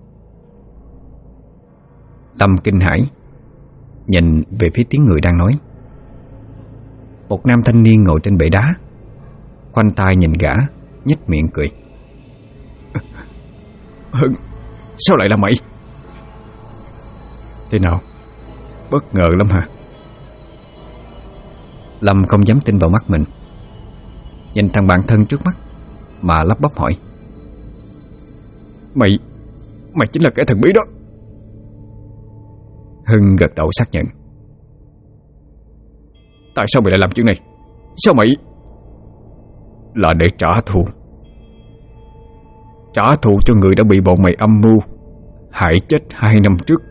Lâm kinh hãi, nhìn về phía tiếng người đang nói. Một nam thanh niên ngồi trên bệ đá, khoanh tay nhìn gã, nhếch miệng cười. Hưng, sao lại là mày? Thế nào, bất ngờ lắm hả? Lâm không dám tin vào mắt mình, nhìn thằng bạn thân trước mắt mà lắp bắp hỏi. Mày chính là kẻ thần bí đó. Hưng gật đầu xác nhận. Tại sao mày lại làm chuyện này? Sao mày? Là để trả thù. Trả thù cho người đã bị bọn mày âm mưu hại chết 2 năm trước.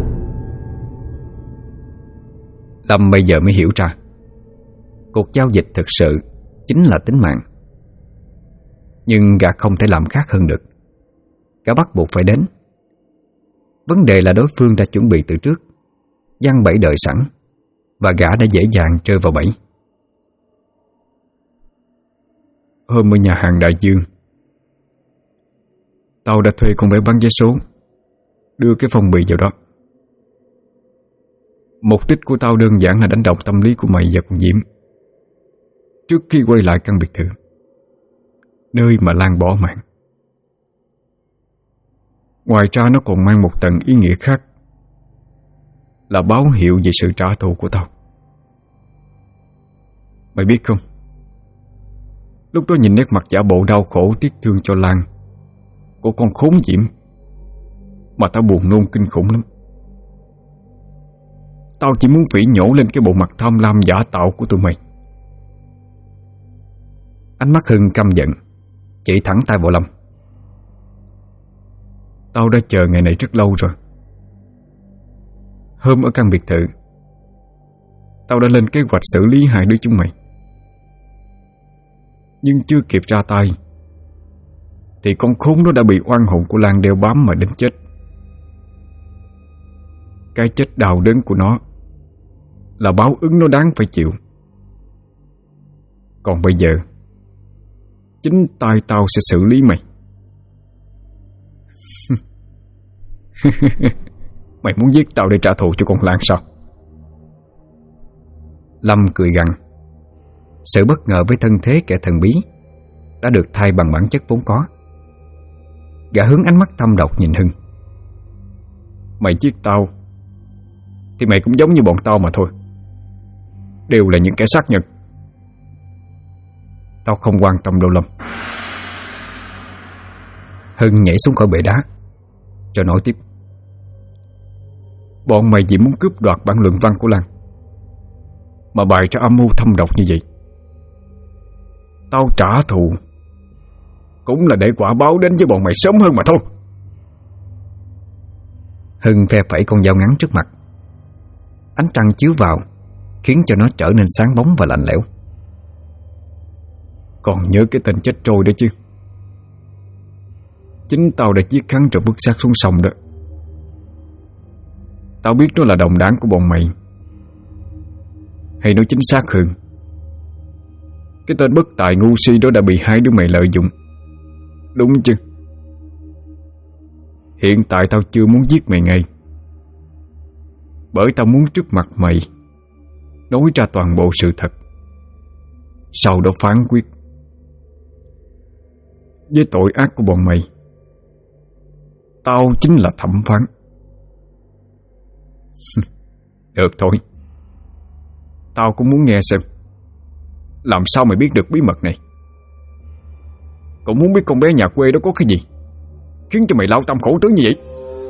Lâm bây giờ mới hiểu ra, cuộc giao dịch thực sự chính là tính mạng. Nhưng gã không thể làm khác hơn được. Gã bắt buộc phải đến. Vấn đề là đối phương đã chuẩn bị từ trước, giăng bẫy đợi sẵn, và gã đã dễ dàng rơi vào bẫy. Hôm ở nhà hàng Đại Dương, tao đã thuê con bé bán vé số đưa cái phong bì vào đó. Mục đích của tao đơn giản là đánh động tâm lý của mày và con Diễm trước khi quay lại căn biệt thự, nơi mà Lan bỏ mạng. Ngoài ra nó còn mang một tầng ý nghĩa khác, là báo hiệu về sự trả thù của tao. Mày biết không, lúc đó nhìn nét mặt giả bộ đau khổ tiếc thương cho Lan của con khốn Diễm mà tao buồn nôn kinh khủng lắm. Tao chỉ muốn phỉ nhổ lên cái bộ mặt tham lam giả tạo của tụi mày. Ánh mắt Hưng căm giận, chỉ thẳng tay vào Lâm. Tao đã chờ ngày này rất lâu rồi. Hôm ở căn biệt thự, tao đã lên kế hoạch xử lý 2 đứa chúng mày. Nhưng chưa kịp ra tay thì con khốn đó đã bị oan hồn của Lan đeo bám mà đến chết. Cái chết đau đớn của nó là báo ứng nó đáng phải chịu. Còn bây giờ, chính tay tao sẽ xử lý mày. Mày muốn giết tao để trả thù cho con Lan sao? Lâm cười gằn. Sự bất ngờ với thân thế kẻ thần bí đã được thay bằng bản chất vốn có. Gã hướng ánh mắt thâm độc nhìn Hưng. Mày giết tao thì mày cũng giống như bọn tao mà thôi, đều là những kẻ sát nhân. Tao không quan tâm đâu Lâm. Hưng nhảy xuống khỏi bệ đá rồi nói tiếp. Bọn mày chỉ muốn cướp đoạt bản luận văn của Lan mà bày ra âm mưu thâm độc như vậy. Tao trả thù cũng là để quả báo đến với bọn mày sớm hơn mà thôi. Hưng phe phẩy con dao ngắn trước mặt. Ánh trăng chiếu vào khiến cho nó trở nên sáng bóng và lạnh lẽo. Còn nhớ cái tên chết trôi đó chứ? Chính tao đã giết hắn rồi vứt xác xuống sông đó. Tao biết nó là đồng đảng của bọn mày, hay nói chính xác hơn, cái tên bất tài ngu si đó đã bị hai đứa mày lợi dụng, đúng chứ? Hiện tại tao chưa muốn giết mày ngay, bởi tao muốn trước mặt mày nói ra toàn bộ sự thật, sau đó phán quyết. Với tội ác của bọn mày, tao chính là thẩm phán. Được thôi, tao cũng muốn nghe xem làm sao mày biết được bí mật này. Cũng muốn biết con bé nhà quê đó có cái gì khiến cho mày lao tâm khổ tứ như vậy.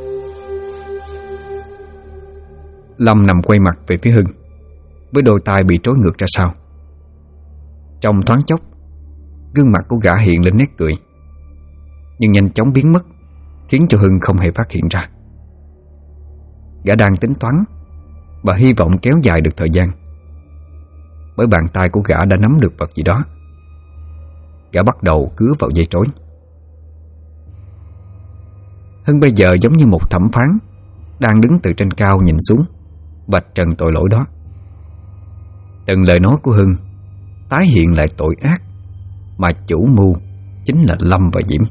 Lâm nằm quay mặt về phía Hưng, với đôi tai bị trói ngược ra sau. Trong thoáng chốc, gương mặt của gã hiện lên nét cười, nhưng nhanh chóng biến mất, khiến cho Hưng không hề phát hiện ra. Gã đang tính toán và hy vọng kéo dài được thời gian, bởi bàn tay của gã đã nắm được vật gì đó. Gã bắt đầu cứa vào dây trói. Hưng bây giờ giống như một thẩm phán đang đứng từ trên cao nhìn xuống, vạch trần tội lỗi đó. Từng lời nói của Hưng tái hiện lại tội ác mà chủ mưu chính là Lâm và Diễm.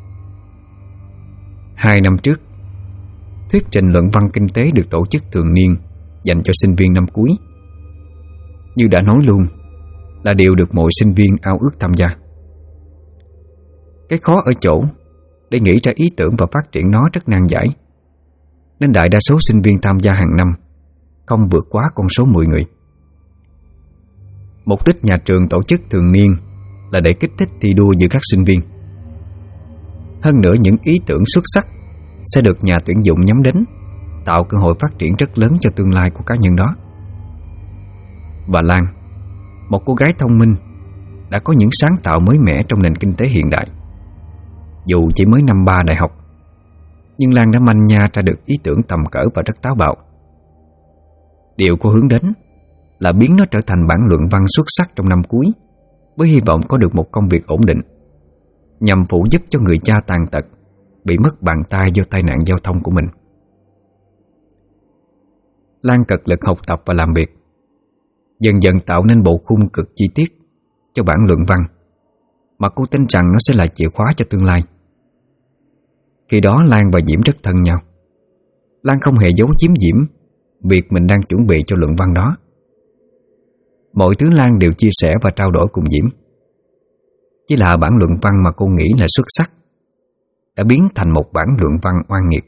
2 năm trước, thuyết trình luận văn kinh tế được tổ chức thường niên dành cho sinh viên năm cuối. Như đã nói luôn, là điều được mọi sinh viên ao ước tham gia. Cái khó ở chỗ để nghĩ ra ý tưởng và phát triển nó rất nan giải, nên đại đa số sinh viên tham gia hàng năm không vượt quá con số 10 người. Mục đích nhà trường tổ chức thường niên là để kích thích thi đua giữa các sinh viên. Hơn nữa, những ý tưởng xuất sắc sẽ được nhà tuyển dụng nhắm đến, tạo cơ hội phát triển rất lớn cho tương lai của cá nhân đó. Bà Lan, một cô gái thông minh, đã có những sáng tạo mới mẻ trong nền kinh tế hiện đại. Dù chỉ mới năm 3 đại học, nhưng Lan đã manh nha ra được ý tưởng tầm cỡ và rất táo bạo. Điều cô hướng đến là biến nó trở thành bản luận văn xuất sắc trong năm cuối, với hy vọng có được một công việc ổn định, nhằm phụ giúp cho người cha tàn tật bị mất bàn tay do tai nạn giao thông của mình. Lan cật lực học tập và làm việc, dần dần tạo nên bộ khung cực chi tiết cho bản luận văn mà cô tin rằng nó sẽ là chìa khóa cho tương lai. Khi đó Lan và Diễm rất thân nhau. Lan không hề giấu giếm Diễm việc mình đang chuẩn bị cho luận văn đó. Mọi thứ Lan đều chia sẻ và trao đổi cùng Diễm. Chỉ là bản luận văn mà cô nghĩ là xuất sắc đã biến thành một bản luận văn oan nghiệt.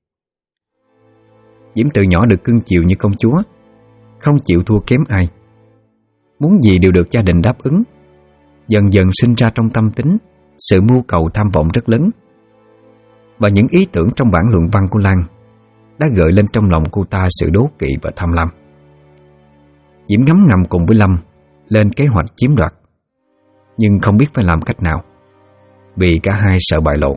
Diễm từ nhỏ được cưng chiều như công chúa, không chịu thua kém ai, muốn gì đều được gia đình đáp ứng. Dần dần sinh ra trong tâm tính sự mưu cầu tham vọng rất lớn. Và những ý tưởng trong bản luận văn của Lan đã gợi lên trong lòng cô ta sự đố kỵ và tham lam. Diễm ngấm ngầm cùng với Lâm lên kế hoạch chiếm đoạt, nhưng không biết phải làm cách nào, vì cả hai sợ bại lộ.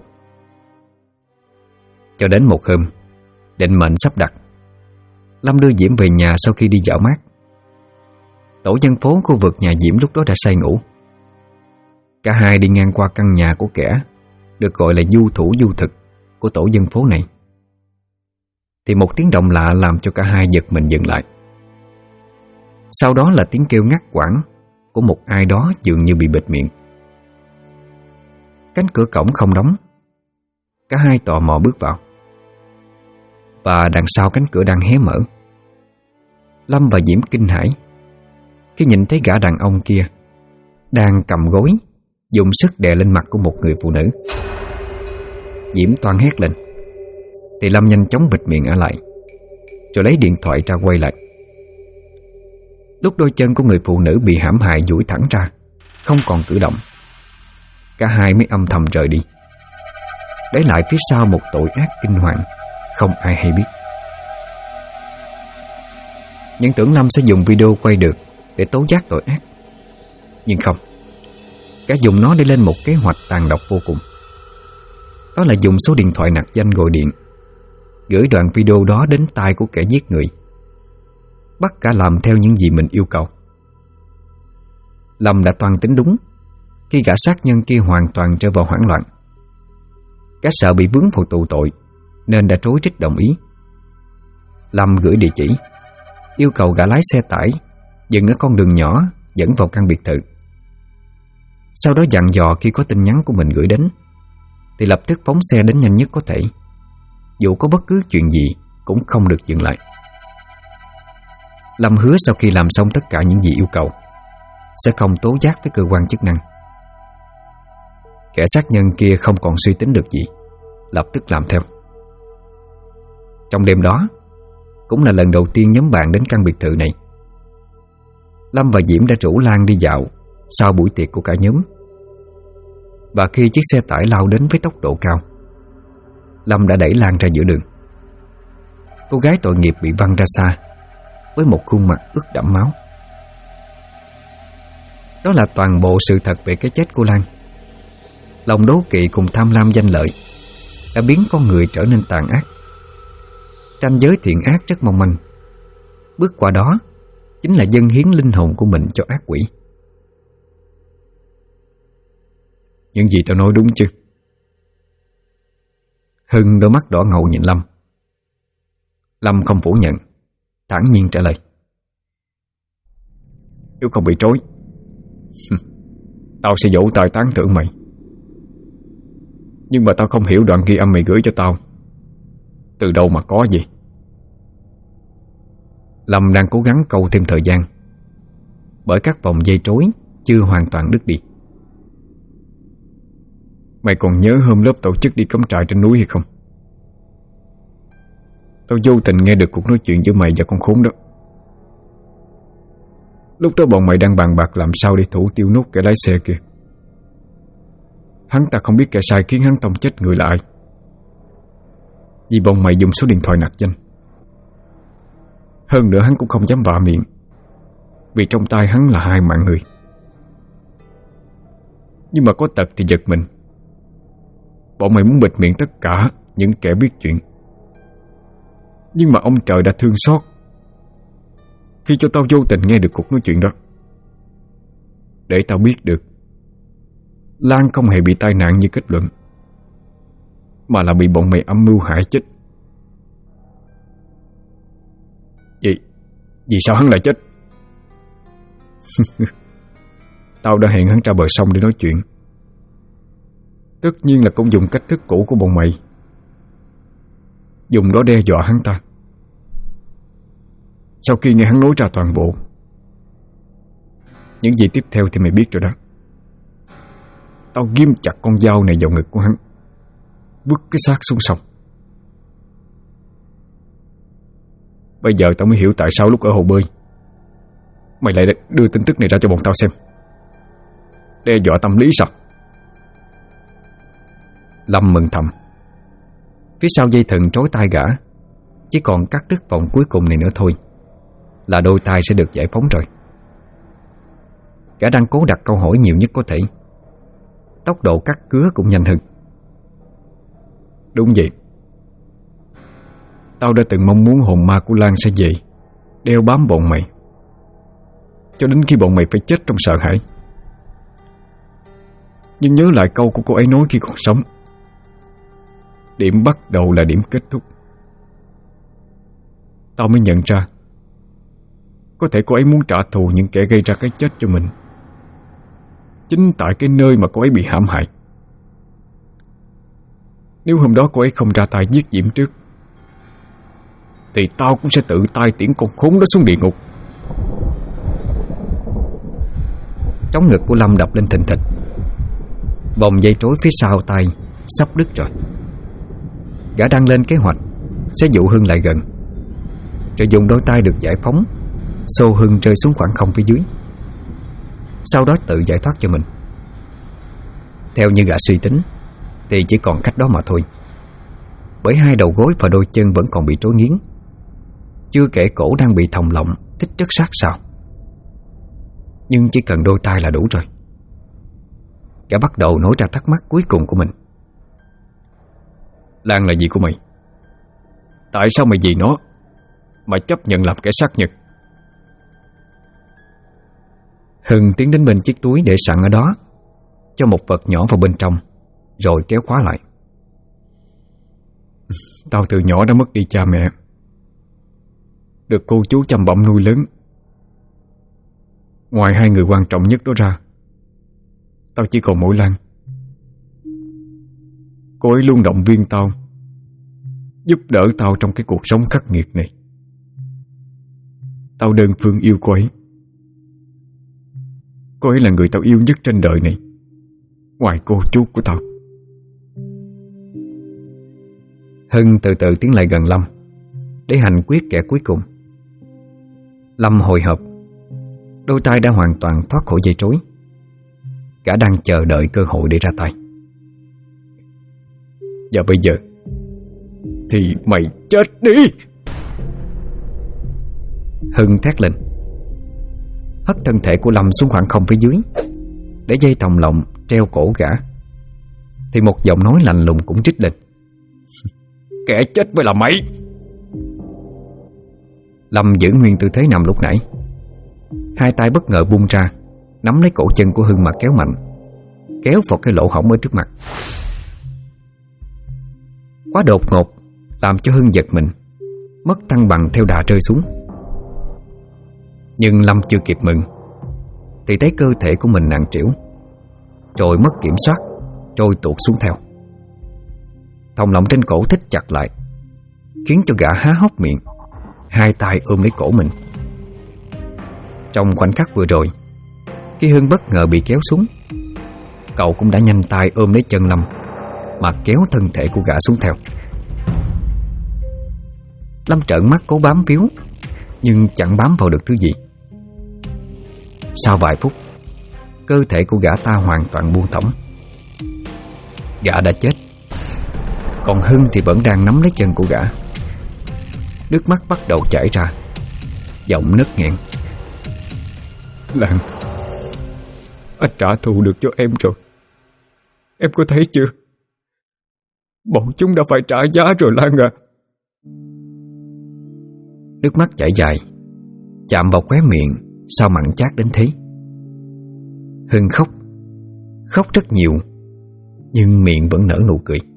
Cho đến một hôm, định mệnh sắp đặt, Lâm đưa Diễm về nhà sau khi đi dạo mát. Tổ dân phố khu vực nhà Diễm lúc đó đã say ngủ. Cả hai đi ngang qua căn nhà của kẻ được gọi là du thủ du thực của tổ dân phố này, thì một tiếng động lạ làm cho cả hai giật mình dừng lại. Sau đó là tiếng kêu ngắt quãng của một ai đó dường như bị bịt miệng. Cánh cửa cổng không đóng. Cả hai tò mò bước vào. Và đằng sau cánh cửa đang hé mở. Lâm và Diễm kinh hãi khi nhìn thấy gã đàn ông kia đang cầm gối, dùng sức đè lên mặt của một người phụ nữ. Diễm toan hét lên thì Lâm nhanh chóng bịt miệng ả lại, rồi lấy điện thoại ra quay lại. Lúc đôi chân của người phụ nữ bị hãm hại duỗi thẳng ra, không còn cử động, cả hai mới âm thầm rời đi, để lại phía sau một tội ác kinh hoàng không ai hay biết. Những tưởng Lâm sẽ dùng video quay được để tố giác tội ác, nhưng không. Gã dùng nó để lên một kế hoạch tàn độc vô cùng. Đó là dùng số điện thoại nặc danh gọi điện, gửi đoạn video đó đến tai của kẻ giết người, bắt cả làm theo những gì mình yêu cầu. Lâm đã toan tính đúng khi gã sát nhân kia hoàn toàn rơi vào hoảng loạn. Gã sợ bị vướng vào tù tội nên đã rối rít đồng ý. Lâm gửi địa chỉ, yêu cầu gã lái xe tải dừng ở con đường nhỏ dẫn vào căn biệt thự. Sau đó dặn dò khi có tin nhắn của mình gửi đến thì lập tức phóng xe đến nhanh nhất có thể. Dù có bất cứ chuyện gì cũng không được dừng lại. Lâm hứa sau khi làm xong tất cả những gì yêu cầu sẽ không tố giác với cơ quan chức năng. Kẻ sát nhân kia không còn suy tính được gì, lập tức làm theo. Trong đêm đó cũng là lần đầu tiên nhóm bạn đến căn biệt thự này. Lâm và Diễm đã rủ Lan đi dạo sau buổi tiệc của cả nhóm. Và khi chiếc xe tải lao đến với tốc độ cao, Lâm đã đẩy Lan ra giữa đường. Cô gái tội nghiệp bị văng ra xa với một khuôn mặt ướt đẫm máu. Đó là toàn bộ sự thật về cái chết của Lan. Lòng đố kỵ cùng tham lam danh lợi đã biến con người trở nên tàn ác. Ranh giới thiện ác rất mong manh. Bước qua đó chính là dâng hiến linh hồn của mình cho ác quỷ. Những gì tao nói đúng chứ? Hưng đôi mắt đỏ ngầu nhìn Lâm. Lâm không phủ nhận, thản nhiên trả lời: Nếu không bị trối, tao sẽ vỗ tay tán thưởng mày. Nhưng mà tao không hiểu đoạn ghi âm mày gửi cho tao từ đâu mà có gì. Lâm đang cố gắng câu thêm thời gian, bởi các vòng dây trối chưa hoàn toàn đứt đi. Mày còn nhớ hôm lớp tổ chức đi cắm trại trên núi hay không? Tao vô tình nghe được cuộc nói chuyện giữa mày và con khốn đó. Lúc đó bọn mày đang bàn bạc làm sao để thủ tiêu nốt kẻ lái xe kia. Hắn ta không biết kẻ sai khiến hắn tông chết người là ai, vì bọn mày dùng số điện thoại nặc danh. Hơn nữa hắn cũng không dám vạ miệng, vì trong tay hắn là 2 mạng người. Nhưng mà có tật thì giật mình. Bọn mày muốn bịt miệng tất cả những kẻ biết chuyện. Nhưng mà ông trời đã thương xót khi cho tao vô tình nghe được cuộc nói chuyện đó, để tao biết được Lan không hề bị tai nạn như kết luận, mà là bị bọn mày âm mưu hại chết. Vì sao hắn lại chết? Tao đã hẹn hắn ra bờ sông để nói chuyện. Tất nhiên là cũng dùng cách thức cũ của bọn mày, dùng đó đe dọa hắn ta. Sau khi nghe hắn nói ra toàn bộ, những gì tiếp theo thì mày biết rồi đó. Tao ghim chặt con dao này vào ngực của hắn, vứt cái xác xuống sông. Bây giờ tao mới hiểu tại sao lúc ở hồ bơi mày lại đưa tin tức này ra cho bọn tao xem. Đe dọa tâm lý sao? Lâm mừng thầm. Phía sau dây thừng trói tay gã chỉ còn cắt đứt vòng cuối cùng này nữa thôi là đôi tay sẽ được giải phóng rồi. Gã đang cố đặt câu hỏi nhiều nhất có thể. Tốc độ cắt cứa cũng nhanh hơn. Đúng vậy. Tao đã từng mong muốn hồn ma của Lan sẽ về đeo bám bọn mày, cho đến khi bọn mày phải chết trong sợ hãi. Nhưng nhớ lại câu của cô ấy nói khi còn sống: điểm bắt đầu là điểm kết thúc. Tao mới nhận ra có thể cô ấy muốn trả thù những kẻ gây ra cái chết cho mình chính tại cái nơi mà cô ấy bị hãm hại. Nếu hôm đó cô ấy không ra tay giết Diễm trước thì tao cũng sẽ tự tay tiễn con khốn đó xuống địa ngục. Trống ngực của Lâm đập lên thình thịch. Vòng dây trối phía sau tay sắp đứt rồi. Gã đang lên kế hoạch sẽ dụ Hưng lại gần, rồi dùng đôi tay được giải phóng xô Hưng rơi xuống khoảng không phía dưới, sau đó tự giải thoát cho mình. Theo như gã suy tính thì chỉ còn cách đó mà thôi, bởi hai đầu gối và đôi chân vẫn còn bị trối nghiến, chưa kể cổ đang bị thòng lọng thích rất sát sào. Nhưng chỉ cần đôi tay là đủ rồi. Gã bắt đầu nổi ra thắc mắc cuối cùng của mình. Lan là gì của mày? Tại sao mày vì nó mà chấp nhận làm kẻ sát nhân? Hưng tiến đến bên chiếc túi để sẵn ở đó, cho một vật nhỏ vào bên trong, rồi kéo khóa lại. Tao từ nhỏ đã mất đi cha mẹ, được cô chú chăm bẵm nuôi lớn. Ngoài hai người quan trọng nhất đó ra, tao chỉ còn mỗi Lan. Cô ấy luôn động viên tao, giúp đỡ tao trong cái cuộc sống khắc nghiệt này. Tao đơn phương yêu cô ấy. Cô ấy là người tao yêu nhất trên đời này, ngoài cô chú của tao. Hưng từ từ tiến lại gần Lâm để hành quyết kẻ cuối cùng. Lâm hồi hộp, đôi tay đã hoàn toàn thoát khỏi dây trối. Gã đang chờ đợi cơ hội để ra tay. Và bây giờ thì mày chết đi! Hưng thét lên, hất thân thể của Lâm xuống khoảng không phía dưới, để dây thòng lọng treo cổ gã. Thì một giọng nói lạnh lùng cũng trích lên: Kẻ chết mới là mày! Lâm giữ nguyên tư thế nằm lúc nãy, hai tay bất ngờ bung ra, nắm lấy cổ chân của Hưng mà kéo mạnh, kéo vào cái lỗ hổng ở trước mặt. Quá đột ngột làm cho Hưng giật mình, mất thăng bằng theo đà rơi xuống. Nhưng Lâm chưa kịp mừng thì thấy cơ thể của mình nặng trĩu, rồi mất kiểm soát, trôi tuột xuống theo. Thòng lọng trên cổ thít chặt lại, khiến cho gã há hốc miệng, hai tay ôm lấy cổ mình. Trong khoảnh khắc vừa rồi, khi Hưng bất ngờ bị kéo xuống, cậu cũng đã nhanh tay ôm lấy chân Lâm mà kéo thân thể của gã xuống theo. Lâm trợn mắt cố bám víu, nhưng chẳng bám vào được thứ gì. Sau vài phút, cơ thể của gã ta hoàn toàn buông thõng. Gã đã chết, còn Hưng thì vẫn đang nắm lấy chân của gã. Nước mắt bắt đầu chảy ra, giọng nấc nghẹn: Lan, anh trả thù được cho em rồi. Em có thấy chưa? Bọn chúng đã phải trả giá rồi Lan à. Nước mắt chảy dài, chạm vào khóe miệng sao mặn chát đến thế. Hưng khóc, khóc rất nhiều, nhưng miệng vẫn nở nụ cười.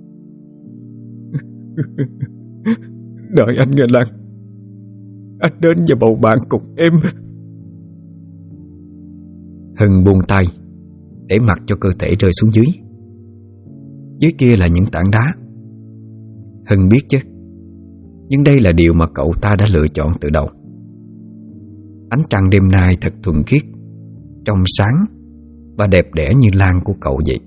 Đợi anh nghe Lan, anh đến và bầu bạn cùng em. Hưng buông tay, để mặc cho cơ thể rơi xuống dưới. Dưới kia là những tảng đá. Hưng biết chứ, nhưng đây là điều mà cậu ta đã lựa chọn từ đầu. Ánh trăng đêm nay thật thuần khiết, trong sáng và đẹp đẽ như Lan của cậu vậy.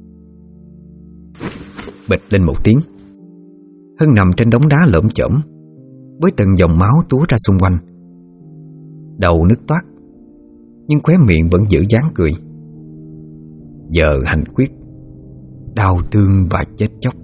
Bịch lên một tiếng, Hưng nằm trên đống đá lởm chởm, với từng dòng máu túa ra xung quanh. Đầu nứt toát, nhưng khóe miệng vẫn giữ dáng cười. Giờ hành quyết, đau thương và chết chóc.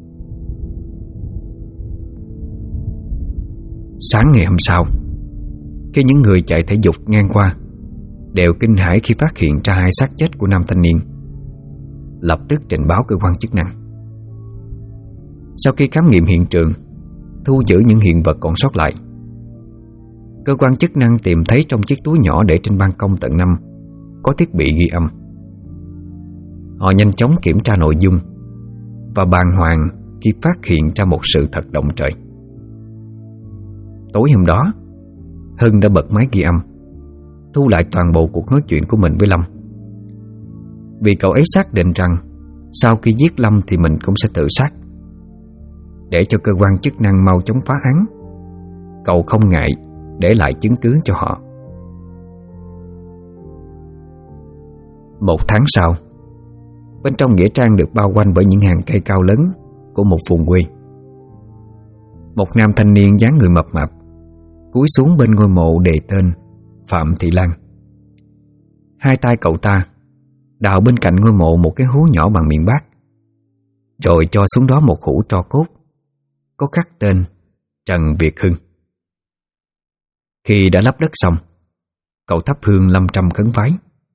Sáng ngày hôm sau, khi những người chạy thể dục ngang qua đều kinh hãi khi phát hiện ra hai xác chết của nam thanh niên, lập tức trình báo cơ quan chức năng. Sau khi khám nghiệm hiện trường, thu giữ những hiện vật còn sót lại, cơ quan chức năng tìm thấy trong chiếc túi nhỏ để trên ban công tầng 5 có thiết bị ghi âm. Họ nhanh chóng kiểm tra nội dung và bàng hoàng khi phát hiện ra một sự thật động trời. Tối hôm đó, Hưng đã bật máy ghi âm, thu lại toàn bộ cuộc nói chuyện của mình với Lâm. Vì cậu ấy xác định rằng sau khi giết Lâm thì mình cũng sẽ tự sát, để cho cơ quan chức năng mau chóng phá án. Cậu không ngại để lại chứng cứ cho họ. 1 tháng sau, bên trong nghĩa trang được bao quanh bởi những hàng cây cao lớn của một vùng quê. Một nam thanh niên dáng người mập mạp cúi xuống bên ngôi mộ đề tên Phạm Thị Lan. Hai tay cậu ta đào bên cạnh ngôi mộ một cái hố nhỏ bằng miệng bát, rồi cho xuống đó một hũ tro cốt có khắc tên Trần Việt Hưng. Khi đã lấp đất xong, cậu thắp hương 500 khấn vái.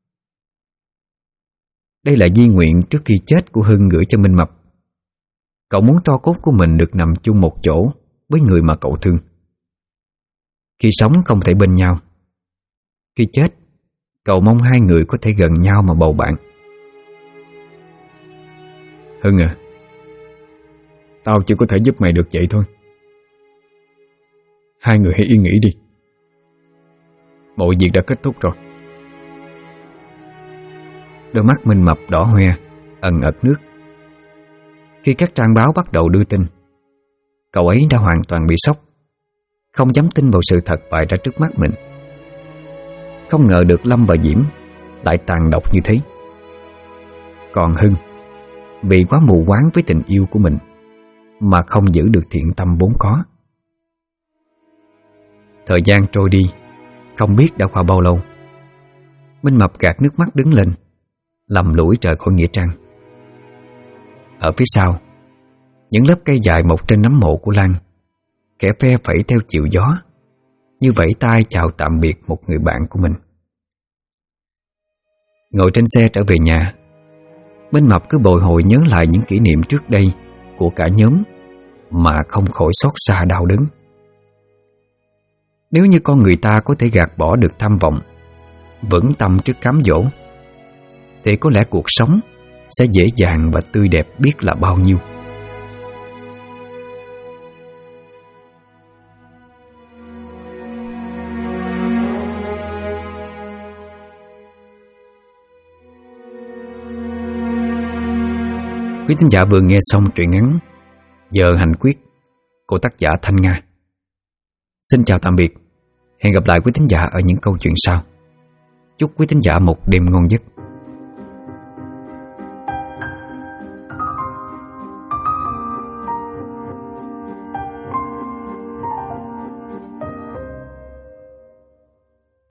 Đây là di nguyện trước khi chết của Hưng gửi cho Minh Mập. Cậu muốn tro cốt của mình được nằm chung một chỗ với người mà cậu thương. Khi sống không thể bên nhau, khi chết cậu mong hai người có thể gần nhau mà bầu bạn. Hưng à, tao chỉ có thể giúp mày được vậy thôi. Hai người hãy yên nghỉ đi. Mọi việc đã kết thúc rồi. Đôi mắt Minh Mập đỏ hoe, ẩn ật nước. Khi các trang báo bắt đầu đưa tin, cậu ấy đã hoàn toàn bị sốc, không dám tin vào sự thật bày ra trước mắt mình. Không ngờ được Lâm và Diễm lại tàn độc như thế. Còn Hưng, vì quá mù quáng với tình yêu của mình mà không giữ được thiện tâm vốn có. Thời gian trôi đi, không biết đã qua bao lâu. Minh Mập gạt nước mắt đứng lên, lầm lũi rời khỏi nghĩa trang. Ở phía sau, những lớp cây dài mọc trên nấm mộ của Lan khẽ phe phẩy theo chiều gió, như vẫy tay chào tạm biệt một người bạn của mình. Ngồi trên xe trở về nhà, Minh Mập cứ bồi hồi nhớ lại những kỷ niệm trước đây của cả nhóm mà không khỏi xót xa đau đớn. Nếu như con người ta có thể gạt bỏ được tham vọng, vững tâm trước cám dỗ, thì có lẽ cuộc sống sẽ dễ dàng và tươi đẹp biết là bao nhiêu. Quý thính giả vừa nghe xong truyện ngắn Giờ Hành Quyết của tác giả Thanh Nga. Xin chào tạm biệt. Hẹn gặp lại quý thính giả ở những câu chuyện sau. Chúc quý thính giả một đêm ngon giấc.